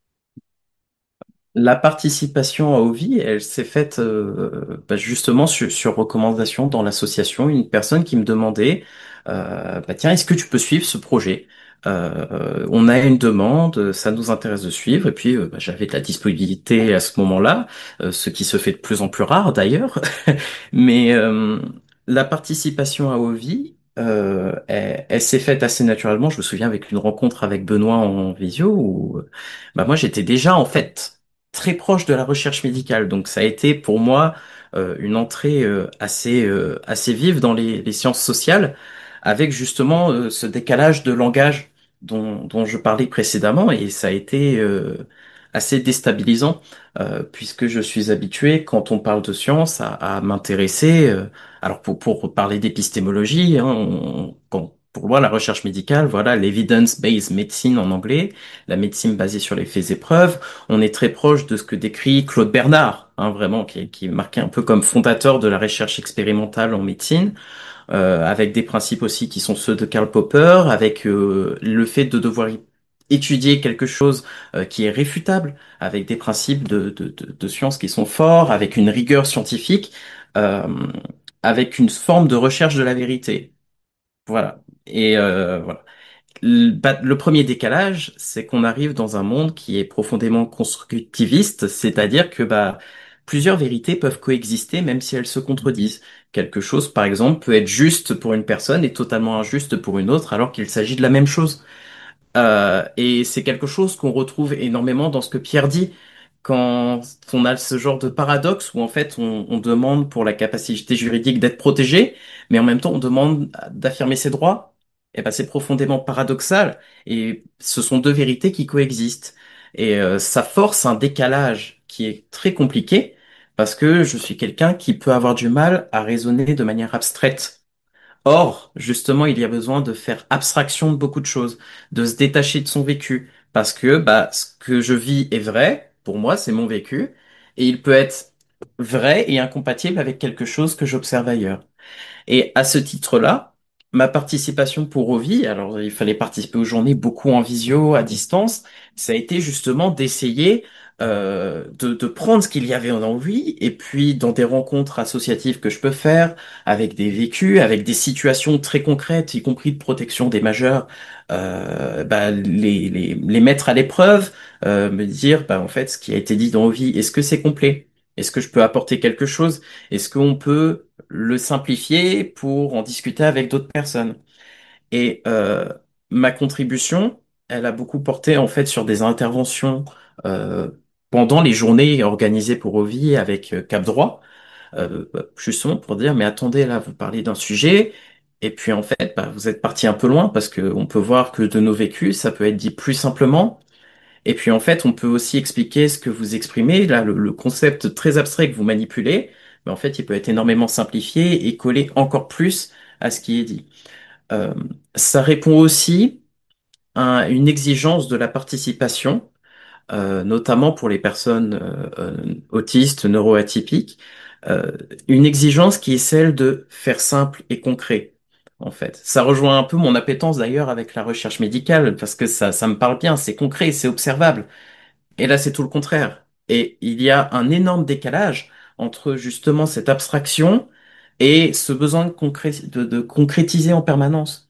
La participation à Ovi, elle s'est faite euh, bah, justement sur, sur recommandation dans l'association. Une personne qui me demandait, euh, bah, tiens, est-ce que tu peux suivre ce projet? Euh, on a une demande, ça nous intéresse de suivre. Et puis, euh, bah, j'avais de la disponibilité à ce moment-là, euh, ce qui se fait de plus en plus rare d'ailleurs. Mais euh, La participation à Ovi, euh, elle, elle s'est faite assez naturellement. Je me souviens avec une rencontre avec Benoît en visio où euh, bah moi j'étais déjà en fait très proche de la recherche médicale. Donc ça a été pour moi euh, une entrée euh, assez euh, assez vive dans les, les sciences sociales, avec justement euh, ce décalage de langage dont, dont je parlais précédemment, et ça a été euh, assez déstabilisant euh, puisque je suis habitué quand on parle de science à, à m'intéresser. euh, alors pour, pour parler d'épistémologie, hein, on- quand- pour moi la recherche médicale, voilà, l'evidence-based medicine en anglais, la médecine basée sur les faits et preuves, on est très proche de ce que décrit Claude Bernard, hein, vraiment, qui, est- qui est marqué un peu comme fondateur de la recherche expérimentale en médecine, euh, avec des principes aussi qui sont ceux de Karl Popper, avec euh, le fait de devoir y- étudier quelque chose euh, qui est réfutable, avec des principes de, de, de, de science qui sont forts, avec une rigueur scientifique, euh, avec une forme de recherche de la vérité. Voilà. Et euh, voilà. Le, bah, le premier décalage, c'est qu'on arrive dans un monde qui est profondément constructiviste, c'est-à-dire que bah, plusieurs vérités peuvent coexister même si elles se contredisent. Quelque chose, par exemple, peut être juste pour une personne et totalement injuste pour une autre, alors qu'il s'agit de la même chose. Euh, et c'est quelque chose qu'on retrouve énormément dans ce que Pierre dit quand on a ce genre de paradoxe où en fait on, on demande pour la capacité juridique d'être protégé, mais en même temps on demande d'affirmer ses droits. Et ben c'est profondément paradoxal et ce sont deux vérités qui coexistent. Et euh, ça force un décalage qui est très compliqué parce que je suis quelqu'un qui peut avoir du mal à raisonner de manière abstraite. Or, justement, il y a besoin de faire abstraction de beaucoup de choses, de se détacher de son vécu, parce que bah, ce que je vis est vrai, pour moi, c'est mon vécu, et il peut être vrai et incompatible avec quelque chose que j'observe ailleurs. Et à ce titre-là, ma participation pour Ovi, alors il fallait participer aux journées beaucoup en visio, à distance, ça a été justement d'essayer euh, de, de prendre ce qu'il y avait en envie et puis dans des rencontres associatives que je peux faire, avec des vécus, avec des situations très concrètes, y compris de protection des majeurs, euh, bah, les, les, les mettre à l'épreuve, euh, me dire, bah, en fait, ce qui a été dit dans Ovi, est-ce que c'est complet? Est-ce que je peux apporter quelque chose? Est-ce qu'on peut le simplifier pour en discuter avec d'autres personnes? Et euh, ma contribution, elle a beaucoup porté en fait sur des interventions euh, pendant les journées organisées pour Ovi avec euh, Cap Droit, euh, bah, justement pour dire, mais attendez, là, vous parlez d'un sujet, et puis en fait, bah, vous êtes parti un peu loin parce que on peut voir que de nos vécus, ça peut être dit plus simplement. Et puis en fait, on peut aussi expliquer ce que vous exprimez, là, le, le concept très abstrait que vous manipulez, mais en fait, il peut être énormément simplifié et coller encore plus à ce qui est dit. Euh, Ça répond aussi à une exigence de la participation, euh, notamment pour les personnes euh, euh, autistes, neuroatypiques, euh, une exigence qui est celle de faire simple et concret. En fait, ça rejoint un peu mon appétence d'ailleurs avec la recherche médicale parce que ça, ça me parle bien, c'est concret, c'est observable. Et là, c'est tout le contraire. Et il y a un énorme décalage entre justement cette abstraction et ce besoin de, concré- de, de concrétiser en permanence.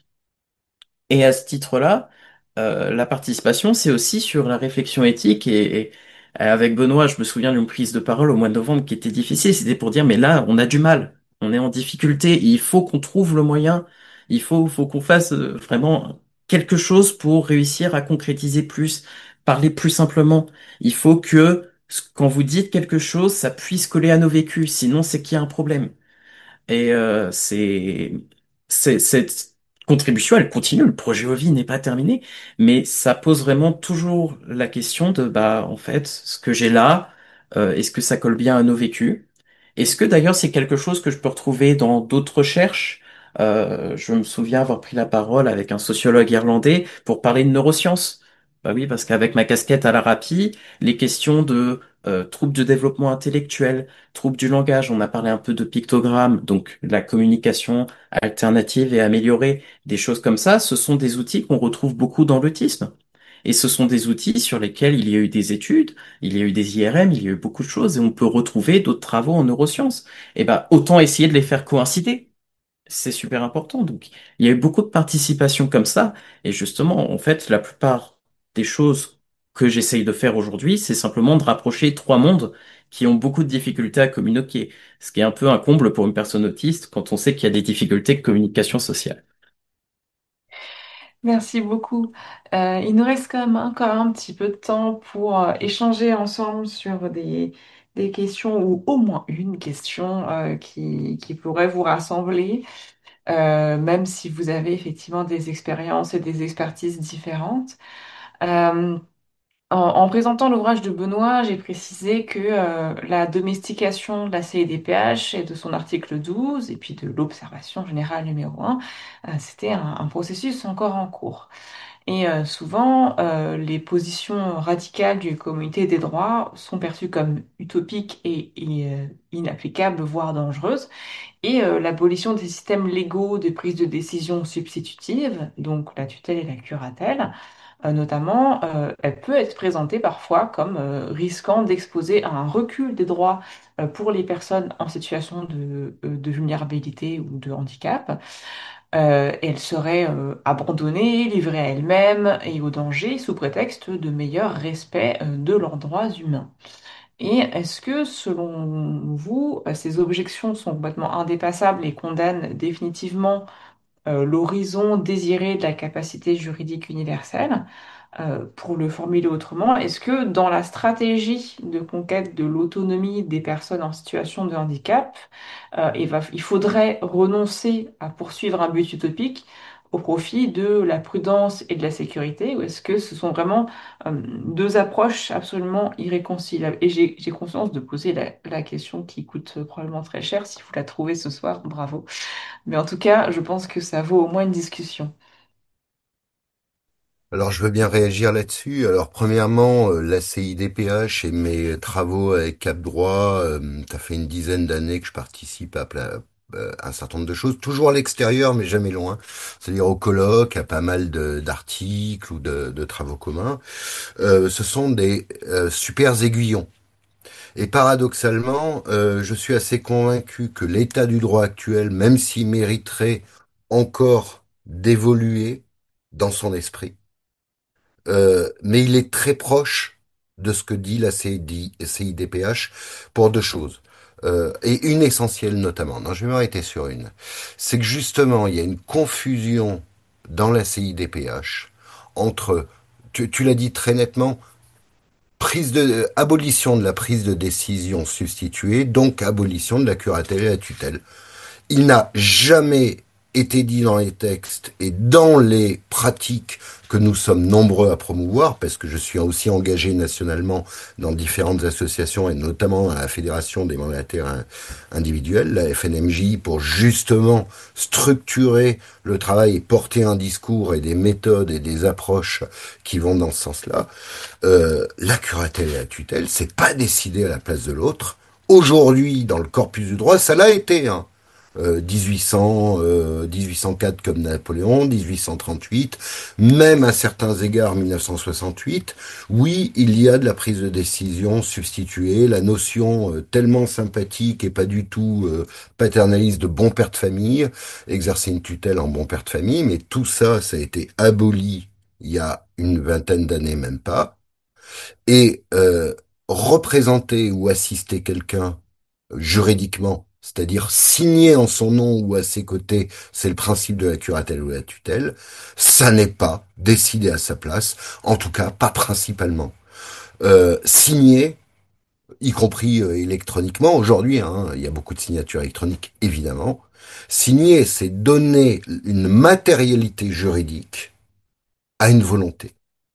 Et à ce titre-là, euh, la participation, c'est aussi sur la réflexion éthique. Et, et avec Benoît, je me souviens d'une prise de parole au mois de novembre qui était difficile. C'était pour dire, mais là, on a du mal, on est en difficulté. Il faut qu'on trouve le moyen. Il faut, faut qu'on fasse euh, vraiment quelque chose pour réussir à concrétiser plus, parler plus simplement. Il faut que ce- quand vous dites quelque chose, ça puisse coller à nos vécus. Sinon, c'est qu'il y a un problème. Et euh, c'est, c'est, cette contribution, elle continue. Le projet Ovi n'est pas terminé, mais ça pose vraiment toujours la question de, bah, en fait, ce que j'ai là, euh, est-ce que ça colle bien à nos vécus? Est-ce que d'ailleurs c'est quelque chose que je peux retrouver dans d'autres recherches? Euh, je me souviens avoir pris la parole avec un sociologue irlandais pour parler de neurosciences. Bah oui, parce qu'avec ma casquette à la RAPI, les questions de euh, troubles de développement intellectuel, troubles du langage, on a parlé un peu de pictogrammes, donc la communication alternative et améliorée, des choses comme ça, ce sont des outils qu'on retrouve beaucoup dans l'autisme. Et ce sont des outils sur lesquels il y a eu des études, il y a eu des I R M, il y a eu beaucoup de choses, et on peut retrouver d'autres travaux en neurosciences. Et ben, autant essayer de les faire coïncider. C'est super important. Donc, il y a eu beaucoup de participation comme ça. Et justement, en fait, la plupart des choses que j'essaye de faire aujourd'hui, c'est simplement de rapprocher trois mondes qui ont beaucoup de difficultés à communiquer, ce qui est un peu un comble pour une personne autiste quand on sait qu'il y a des difficultés de communication sociale.
Merci beaucoup. Euh, il nous reste quand même encore un petit peu de temps pour euh, échanger ensemble sur des, des questions ou au moins une question euh, qui, qui pourrait vous rassembler, euh, même si vous avez effectivement des expériences et des expertises différentes. Euh, En, en présentant l'ouvrage de Benoît, j'ai précisé que euh, la domestication de la C I D P H et de son article douze, et puis de l'observation générale numéro un, euh, c'était un, un processus encore en cours. Et euh, souvent, euh, les positions radicales du comité des droits sont perçues comme utopiques et, et, euh, inapplicables, voire dangereuses. Et euh, l'abolition des systèmes légaux de prise de décision substitutive, donc la tutelle et la curatelle, euh, notamment, euh, elle peut être présentée parfois comme euh, risquant d'exposer à un recul des droits euh, pour les personnes en situation de, euh, de vulnérabilité ou de handicap. Euh, et elle serait euh, abandonnée, livrée à elle-même et au danger sous prétexte de meilleur respect euh, de leurs droits humains. Et est-ce que, selon vous, euh, ces objections sont complètement indépassables et condamnent définitivement euh, l'horizon désiré de la capacité juridique universelle? Euh, pour le formuler autrement, est-ce que dans la stratégie de conquête de l'autonomie des personnes en situation de handicap, euh, il va- il faudrait renoncer à poursuivre un but utopique au profit de la prudence et de la sécurité, ou est-ce que ce sont vraiment euh, deux approches absolument irréconciliables? Et j'ai j'ai conscience de poser la, la question qui coûte probablement très cher. Si vous la trouvez ce soir, bravo. Mais en tout cas, je pense que ça vaut au moins une discussion.
Alors, je veux bien réagir là-dessus. Alors, premièrement, euh, la C I D P H et mes travaux avec Cap Droit, euh, ça fait une dizaine d'années que je participe à pla- euh, un certain nombre de choses, toujours à l'extérieur, mais jamais loin. C'est-à-dire au colloque, à pas mal de- d'articles ou de, de travaux communs. Euh, ce sont des euh, super aiguillons. Et paradoxalement, euh, je suis assez convaincu que l'état du droit actuel, même s'il mériterait encore d'évoluer dans son esprit, euh, mais il est très proche de ce que dit la C I D P H pour deux choses. Euh, et une essentielle notamment. Non, je vais m'arrêter sur une. C'est que justement, il y a une confusion dans la C I D P H entre, tu, tu l'as dit très nettement, prise de, abolition de la prise de décision substituée, donc abolition de la curatelle et la tutelle. Il n'a jamais été dit dans les textes et dans les pratiques que nous sommes nombreux à promouvoir, parce que je suis aussi engagé nationalement dans différentes associations et notamment à la Fédération des mandataires individuels, la F N M J, pour justement structurer le travail et porter un discours et des méthodes et des approches qui vont dans ce sens-là. Euh, la curatelle et la tutelle, c'est pas décider à la place de l'autre. Aujourd'hui, dans le corpus du droit, ça l'a été, hein. Euh, dix-huit cents, euh, dix-huit cent quatre comme Napoléon, dix-huit cent trente-huit, même à certains égards mille neuf cent soixante-huit, oui, il y a de la prise de décision substituée, la notion euh, tellement sympathique et pas du tout euh, paternaliste de bon père de famille, exercer une tutelle en bon père de famille, mais tout ça, ça a été aboli il y a une vingtaine d'années, même pas, et euh, représenter ou assister quelqu'un juridiquement, c'est-à-dire signer en son nom ou à ses côtés, c'est le principe de la curatelle ou de la tutelle, ça n'est pas décidé à sa place, en tout cas pas principalement. Euh, signer, y compris euh, électroniquement, aujourd'hui, hein, il y a beaucoup de signatures électroniques, évidemment. Signer, c'est donner une matérialité juridique à une volonté.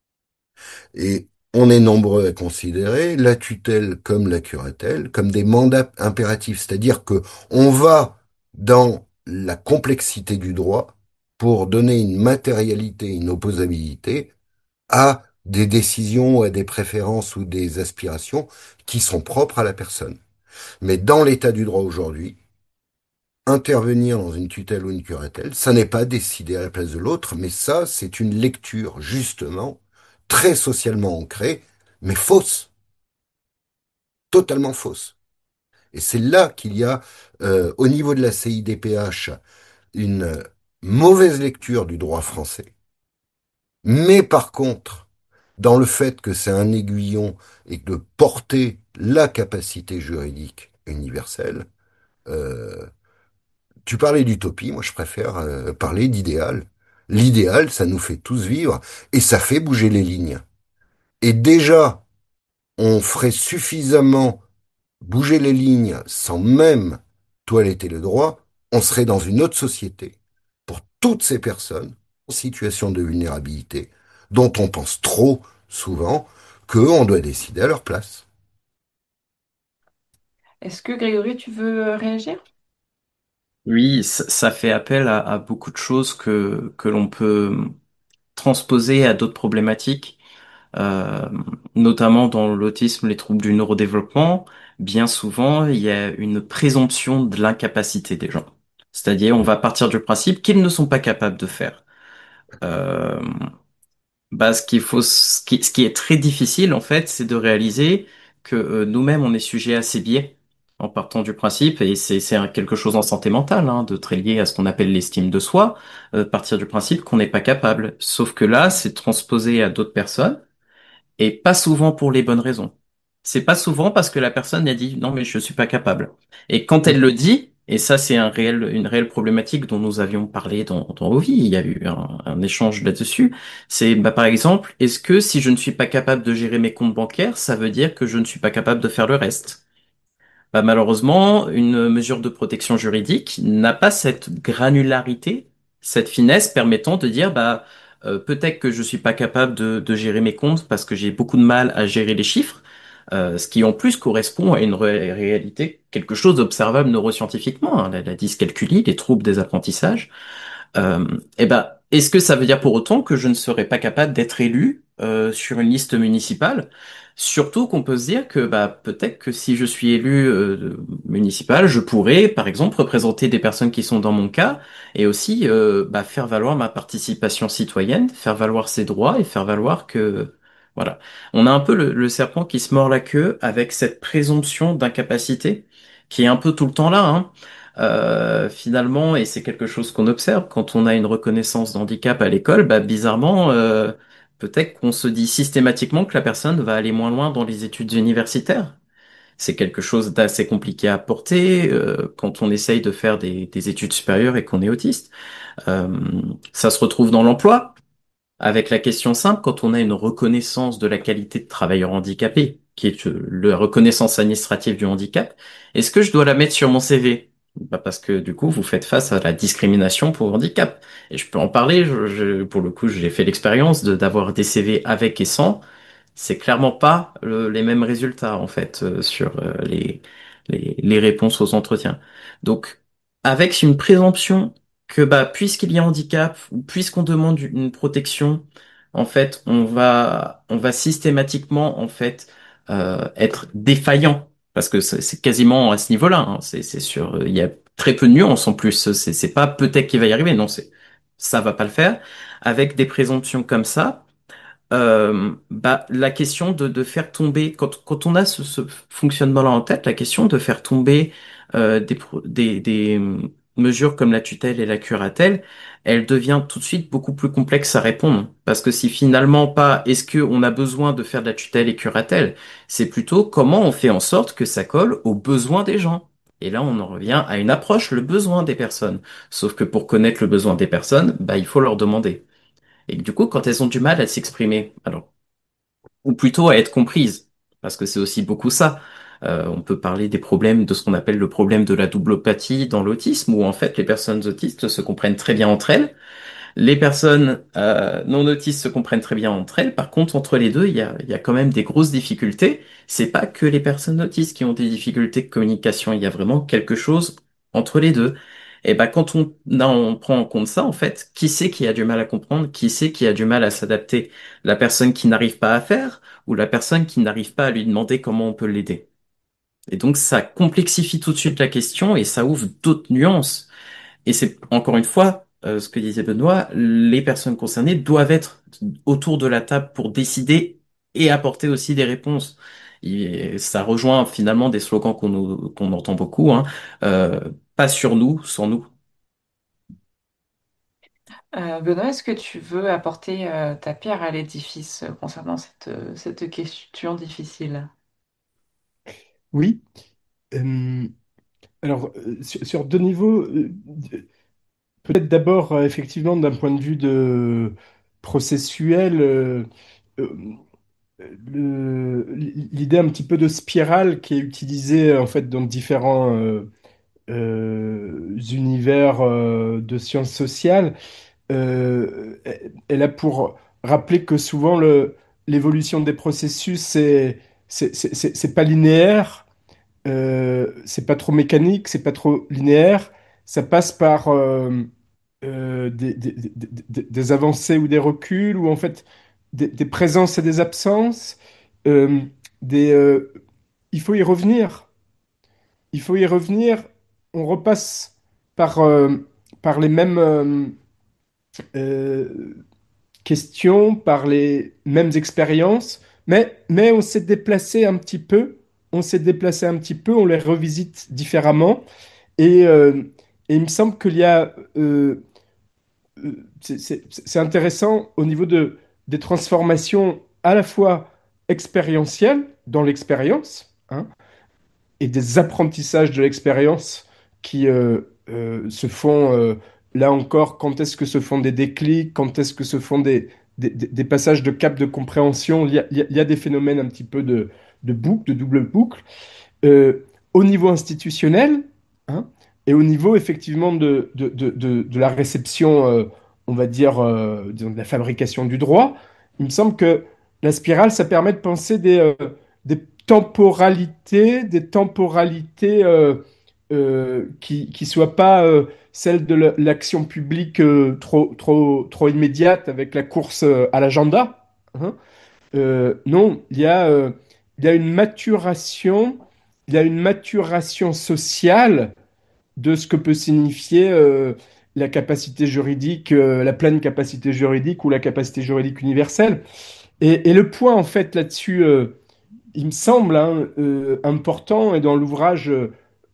Et on est nombreux à considérer la tutelle comme la curatelle comme des mandats impératifs, c'est-à-dire que on va dans la complexité du droit pour donner une matérialité, une opposabilité à des décisions, à des préférences ou des aspirations qui sont propres à la personne. Mais dans l'état du droit aujourd'hui, intervenir dans une tutelle ou une curatelle, ça n'est pas décider à la place de l'autre, mais ça, c'est une lecture, justement, très socialement ancrée, mais fausse, totalement fausse. Et c'est là qu'il y a, euh, au niveau de la C I D P H, une mauvaise lecture du droit français. Mais par contre, dans le fait que c'est un aiguillon et de porter la capacité juridique universelle. euh, Tu parlais d'utopie, moi je préfère euh, parler d'idéal. L'idéal, ça nous fait tous vivre et ça fait bouger les lignes. Et déjà, on ferait suffisamment bouger les lignes sans même toiletter le droit, on serait dans une autre société pour toutes ces personnes en situation de vulnérabilité dont on pense trop souvent qu'on doit décider à leur place.
Est-ce que Grégory, tu veux euh, réagir?
Oui, ça, ça fait appel à, à beaucoup de choses que, que l'on peut transposer à d'autres problématiques, euh, notamment dans l'autisme, les troubles du neurodéveloppement. Bien souvent, il y a une présomption de l'incapacité des gens. C'est-à-dire, on va partir du principe qu'ils ne sont pas capables de faire. Euh, Bah, ce qu'il faut, ce qui, ce qui est très difficile, en fait, c'est de réaliser que euh, nous-mêmes, on est sujet à ces biais en partant du principe, et c'est c'est un- quelque chose en santé mentale, hein, de très lié à ce qu'on appelle l'estime de soi, euh, partir du principe qu'on n'est pas capable. Sauf que là, c'est transposé à d'autres personnes et pas souvent pour les bonnes raisons. C'est pas souvent parce que la personne a dit non mais je suis pas capable. Et quand elle le dit, et ça c'est un réel, une réelle problématique dont nous avions parlé dans, dans Ovi, il y a eu un, un échange là-dessus, c'est bah, par exemple, est-ce que si je ne suis pas capable de gérer mes comptes bancaires, ça veut dire que je ne suis pas capable de faire le reste? Bah, malheureusement, une mesure de protection juridique n'a pas cette granularité, cette finesse permettant de dire, bah, euh, peut-être que je suis pas capable de, de gérer mes comptes parce que j'ai beaucoup de mal à gérer les chiffres, euh, ce qui en plus correspond à une ré- réalité, quelque chose d'observable neuroscientifiquement, hein, la, la dyscalculie, les troubles des apprentissages. Euh, eh ben, est-ce que ça veut dire pour autant que je ne serais pas capable d'être élu euh, sur une liste municipale? Surtout qu'on peut se dire que bah, peut-être que si je suis élu euh, municipal, je pourrais, par exemple, représenter des personnes qui sont dans mon cas et aussi euh, bah, faire valoir ma participation citoyenne, faire valoir ses droits et faire valoir que voilà, on a un peu le, le serpent qui se mord la queue avec cette présomption d'incapacité qui est un peu tout le temps là, hein. Euh, finalement, et c'est quelque chose qu'on observe quand on a une reconnaissance d'handicap à l'école, bah, bizarrement, euh, peut-être qu'on se dit systématiquement que la personne va aller moins loin dans les études universitaires. C'est quelque chose d'assez compliqué à porter euh, quand on essaye de faire des, des études supérieures et qu'on est autiste. Euh, Ça se retrouve dans l'emploi. Avec la question simple, quand on a une reconnaissance de la qualité de travailleur handicapé, qui est euh, la reconnaissance administrative du handicap, est-ce que je dois la mettre sur mon C V? Bah parce que du coup, vous faites face à la discrimination pour handicap. Et je peux en parler, je, je- pour le coup, j'ai fait l'expérience de d'avoir des C V avec et sans. C'est clairement pas le- les mêmes résultats, en fait, euh, sur euh, les, les, les réponses aux entretiens. Donc, avec une présomption que bah puisqu'il y a handicap ou puisqu'on demande une protection, en fait, on va on va systématiquement en fait euh, être défaillant parce que c'est c'est quasiment à ce niveau-là. Hein. C'est c'est sûr, il y a très peu de nuances en plus. C'est c'est pas peut-être qu'il va y arriver, non, c'est ça va pas le faire. Avec des présomptions comme ça, euh, bah, la question de, de faire tomber, quand, quand on a ce, ce fonctionnement-là en tête, la question de faire tomber euh, des, pro- des, des hum, mesures comme la tutelle et la curatelle, elle devient tout de suite beaucoup plus complexe à répondre. Parce que si finalement pas, est-ce qu'on a besoin de faire de la tutelle et curatelle, c'est plutôt comment on fait en sorte que ça colle aux besoins des gens. Et là, on en revient à une approche, le besoin des personnes. Sauf que pour connaître le besoin des personnes, bah, il faut leur demander. Et du coup, quand elles ont du mal à s'exprimer, alors, ou plutôt à être comprises, parce que c'est aussi beaucoup ça. Euh, on peut parler des problèmes de ce qu'on appelle le problème de la doublopathie dans l'autisme, où en fait les personnes autistes se comprennent très bien entre elles, les personnes euh, non autistes se comprennent très bien entre elles. Par contre, entre les deux, il y a, il y a quand même des grosses difficultés. C'est pas que les personnes autistes qui ont des difficultés de communication. Il y a vraiment quelque chose entre les deux. Et ben, quand on, là, on prend en compte ça, en fait, qui c'est qui a du mal à comprendre? Qui c'est qui a du mal à s'adapter? La personne qui n'arrive pas à faire ou la personne qui n'arrive pas à lui demander comment on peut l'aider? Et donc, ça complexifie tout de suite la question et ça ouvre d'autres nuances. Et c'est encore une fois euh, ce que disait Benoît, les personnes concernées doivent être autour de la table pour décider et apporter aussi des réponses. Et ça rejoint finalement des slogans qu'on nous- qu'on entend beaucoup, hein, euh, pas sur nous, sans nous.
Euh, Benoît, est-ce que tu veux apporter euh, ta pierre à l'édifice euh, concernant cette, euh, cette question difficile?
Oui. Euh, alors, euh, sur, sur deux niveaux, euh, peut-être d'abord, euh, effectivement, d'un point de vue de processuel, euh, euh, le- l'idée un petit peu de spirale qui est utilisée en fait dans différents euh, euh, univers euh, de sciences sociales, euh, elle a pour rappeler que souvent le, l'évolution des processus, c'est c'est c'est- c'est- c'est pas linéaire, euh, c'est pas trop mécanique, c'est pas trop linéaire. Ça passe par euh, euh, des, des- des- des- des avancées ou des reculs, ou en fait des, des présences et des absences. Euh, des, euh, il faut y revenir. Il faut y revenir. On repasse par, euh, par les mêmes euh, euh, questions, par les mêmes expériences, mais, mais on s'est déplacé un petit peu. On s'est déplacé un petit peu, on les revisite différemment. Et, euh, et il me semble qu'il y a, euh, euh, c'est c'est- c'est intéressant au niveau de, des transformations à la fois expérientielles dans l'expérience, hein, et des apprentissages de l'expérience qui euh, euh, se font, euh, là encore, quand est-ce que se font des déclics, quand est-ce que se font des, des, des- des passages de cap de compréhension. Il y a, il y a- il y a des phénomènes un petit peu de, de boucle, de double boucle euh, au niveau institutionnel, hein, et au niveau effectivement de, de, de, de, de la réception, euh, on va dire, euh, disons, de la fabrication du droit. Il me semble que la spirale, ça permet de penser des, euh, des temporalités, des temporalités euh, euh, qui qui soient pas euh, celles de la- l'action publique euh, trop, trop, trop immédiate avec la course euh, à l'agenda, hein. Euh, non, il y a, euh, il y a une maturation, il y a une maturation sociale de ce que peut signifier euh, la capacité juridique, euh, la pleine capacité juridique ou la capacité juridique universelle. Et, et le point, en fait, là-dessus, euh, il me semble hein, euh, important, et dans l'ouvrage, euh,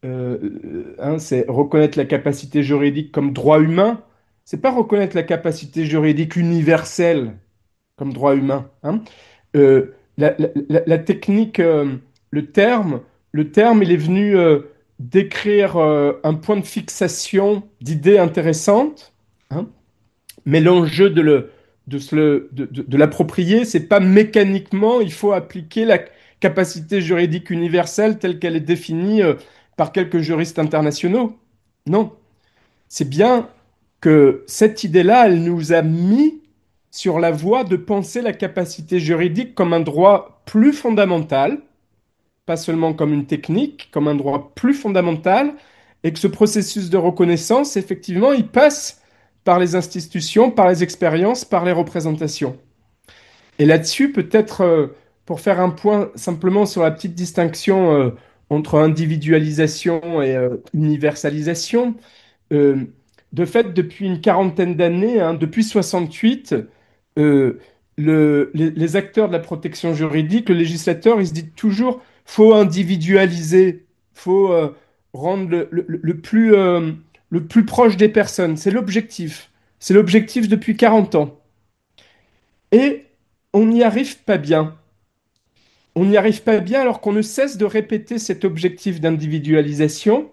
euh, hein, c'est reconnaître la capacité juridique comme droit humain. C'est pas reconnaître la capacité juridique universelle comme droit humain, hein. Euh, la, la- la- la technique, euh, le terme, le terme, il est venu euh, décrire euh, un point de fixation d'idées intéressantes, hein. Mais l'enjeu de le, de se le, de, de- de l'approprier, c'est pas mécaniquement, il faut appliquer la capacité juridique universelle telle qu'elle est définie euh, par quelques juristes internationaux. Non, c'est bien que cette idée-là, elle nous a mis sur la voie de penser la capacité juridique comme un droit plus fondamental, pas seulement comme une technique, comme un droit plus fondamental, et que ce processus de reconnaissance, effectivement, il passe par les institutions, par les expériences, par les représentations. Et là-dessus, peut-être, euh, pour faire un point simplement sur la petite distinction euh, entre individualisation et euh, universalisation, euh, de fait, depuis une quarantaine d'années, hein, depuis soixante-huit, euh, le- les, les acteurs de la protection juridique, le législateur, il se dit toujours, faut individualiser, faut euh, rendre le, le- le plus, euh, le plus proche des personnes. C'est l'objectif. C'est l'objectif depuis quarante ans. Et on n'y arrive pas bien. On n'y arrive pas bien alors qu'on ne cesse de répéter cet objectif d'individualisation.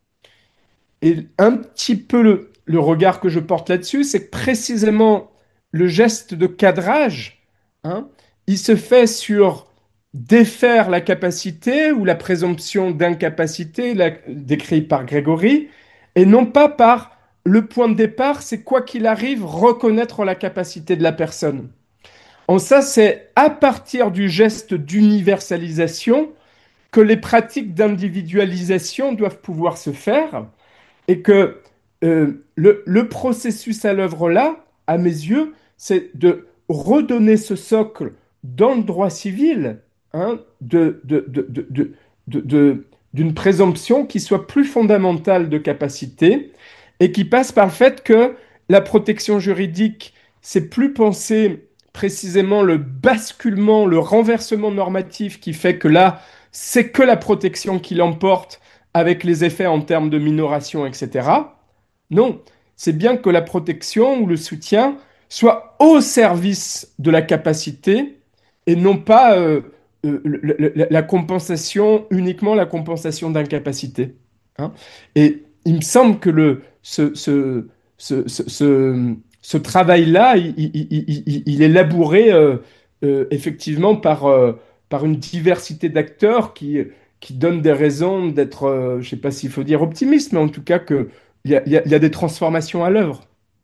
Et un petit peu le, le regard que je porte là-dessus, c'est que précisément le geste de cadrage, hein, il se fait sur défaire la capacité ou la présomption d'incapacité la- décrite par Grégory, et non pas par le point de départ, c'est quoi qu'il arrive, reconnaître la capacité de la personne. En ça, c'est à partir du geste d'universalisation que les pratiques d'individualisation doivent pouvoir se faire et que euh, le, le processus à l'œuvre là, à mes yeux, c'est de redonner ce socle dans le droit civil, hein, de, de, de, de, de, de- de- d'une présomption qui soit plus fondamentale de capacité et qui passe par le fait que la protection juridique, c'est plus penser précisément le basculement, le renversement normatif qui fait que là, c'est que la protection qui l'emporte avec les effets en termes de minoration, et cetera. Non, c'est bien que la protection ou le soutien soit au service de la capacité et non pas euh, euh, le- le- la compensation, uniquement la compensation d'incapacité. Hein. Et il me semble que le, ce, ce, ce, ce, ce- ce travail-là, il, il- il- il- il est labouré euh, euh, effectivement par, euh, par une diversité d'acteurs qui, qui donnent des raisons d'être, euh, je ne sais pas s'il faut dire optimiste, mais en tout cas qu'il y a, il y a, il y a des transformations à l'œuvre.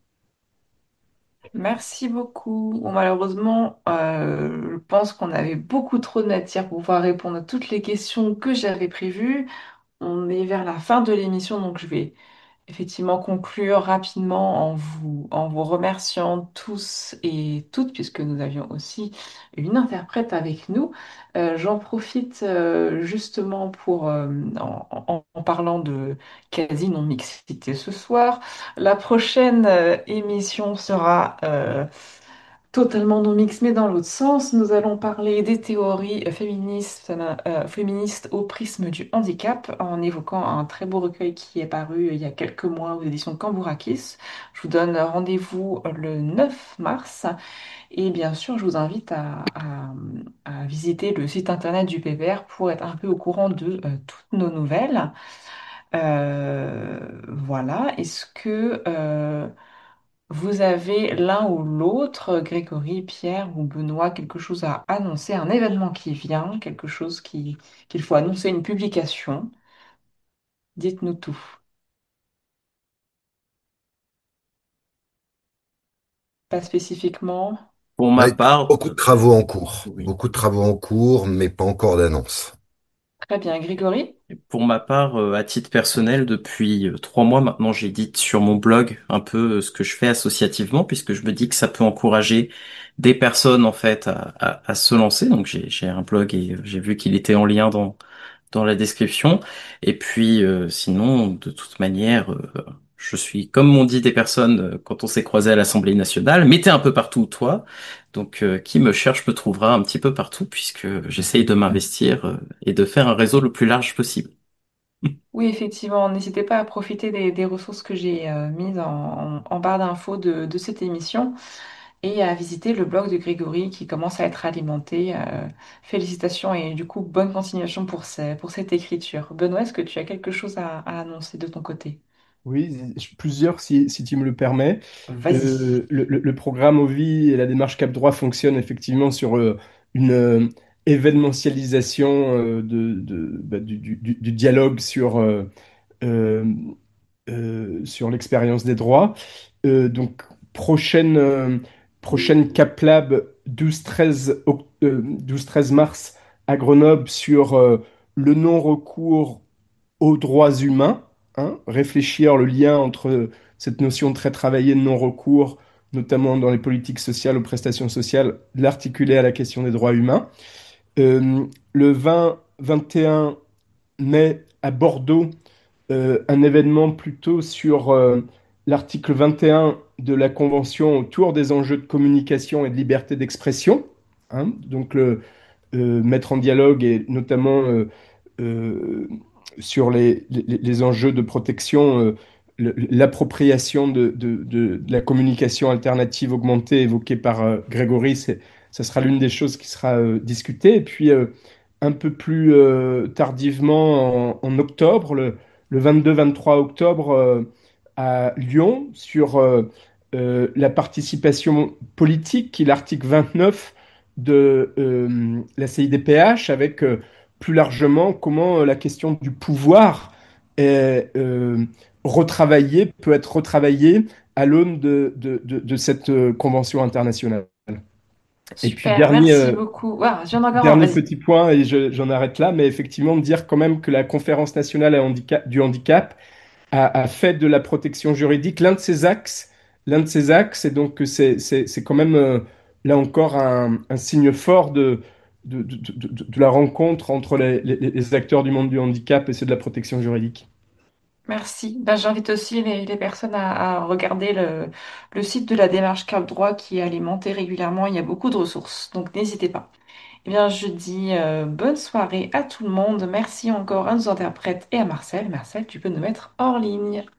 Merci beaucoup. Bon, malheureusement, euh, je pense qu'on avait beaucoup trop de matière pour pouvoir répondre à toutes les questions que j'avais prévues. On est vers la fin de l'émission, donc je vais effectivement conclure rapidement en vous, en vous remerciant tous et toutes, puisque nous avions aussi une interprète avec nous. Euh, j'en profite euh, justement pour, euh, en, en- en parlant de quasi non-mixité ce soir, la prochaine euh, émission sera euh, totalement non mix, mais dans l'autre sens. Nous allons parler des théories féministes, euh, féministes au prisme du handicap en évoquant un très beau recueil qui est paru il y a quelques mois aux éditions Cambourakis. Je vous donne rendez-vous le neuf mars et bien sûr, je vous invite à, à- à visiter le site internet du P P R pour être un peu au courant de euh, toutes nos nouvelles. Euh, voilà. Est-ce que euh, vous avez l'un ou l'autre, Grégory, Pierre ou Benoît, quelque chose à annoncer, un événement qui vient, quelque chose qui, qu'il faut annoncer, une publication? Dites-nous tout. Pas spécifiquement.
Pour ma
Ouais,
part,
beaucoup de
euh,
travaux en cours.
oui.
Beaucoup de travaux en cours, mais pas encore d'annonce.
Très bien, Grégory?
Pour ma part, euh, à titre personnel, depuis euh, trois mois maintenant, j'édite sur mon blog un peu euh, ce que je fais associativement, puisque je me dis que ça peut encourager des personnes en fait à, à, à se lancer. Donc j'ai j'ai un blog et euh, j'ai vu qu'il était en lien dans dans la description. Et puis euh, sinon, de toute manière, euh, je suis, comme m'ont dit des personnes euh, quand on s'est croisé à l'Assemblée nationale, mais t'es un peu partout, toi. Donc euh, qui me cherche me trouvera un petit peu partout, puisque j'essaye de m'investir euh, et de faire un réseau le plus large possible.
Oui, effectivement, n'hésitez pas à profiter des, des ressources que j'ai euh, mises en, en- en barre d'infos de, de cette émission et à visiter le blog de Grégory qui commence à être alimenté. Euh, félicitations et du coup, bonne continuation pour, ce- pour cette écriture. Benoît, est-ce que tu as quelque chose à, à annoncer de ton côté?
Oui, plusieurs si, si tu me le permets.
Vas-y.
Euh, le, le- le programme Ovi et la démarche Cap Droit fonctionnent effectivement sur euh, une euh, événementialisation euh, de, de- bah, du, du- du- du dialogue sur, euh, euh, euh, sur l'expérience des droits. Euh, donc, prochaine, euh, prochaine Cap Lab douze treize oct- euh, douze treize mars à Grenoble sur euh, le non-recours aux droits humains, hein, réfléchir le lien entre cette notion très travaillée de non-recours, notamment dans les politiques sociales, aux prestations sociales, l'articuler à la question des droits humains. Euh, le vingt vingt et un mai à Bordeaux, euh, un événement plutôt sur euh, l'article vingt et un de la Convention autour des enjeux de communication et de liberté d'expression. Hein, donc le, euh, mettre en dialogue et notamment euh, euh, sur les, les- les enjeux de protection, euh, le- l'appropriation de, de- de- de la communication alternative augmentée évoquée par euh, Grégory, c'est, ça sera l'une des choses qui sera euh, discutée. Et puis euh, un peu plus euh, tardivement, en, en octobre, le, le vingt-deux vingt-trois octobre, euh, à Lyon, sur euh, euh, la participation politique, qui est l'article vingt-neuf de euh, la C I D P H, avec euh, plus largement comment euh, la question du pouvoir est euh, retravaillée, peut être retravaillée à l'aune de, de, de- de cette euh, convention internationale. Et puis
Super,
dernier,
merci
euh,
beaucoup. Ah, j'en ai encore un,
dernier
vas-y.
petit point, et je- j'en arrête là, mais effectivement dire quand même que la Conférence nationale à handicap- du handicap a, a fait de la protection juridique l'un de ses axes, l'un de ses axes, et donc que c'est c'est- c'est quand même euh, là encore un, un signe fort de, de, de, de- de- de la rencontre entre les, les- les acteurs du monde du handicap et ceux de la protection juridique.
Merci. Ben, j'invite aussi les, les personnes à, à regarder le, le site de la démarche Cap Droit qui est alimenté régulièrement. Il y a beaucoup de ressources, donc n'hésitez pas. Eh bien, je dis euh, bonne soirée à tout le monde. Merci encore à nos interprètes et à Marcel. Marcel, tu peux nous mettre hors ligne.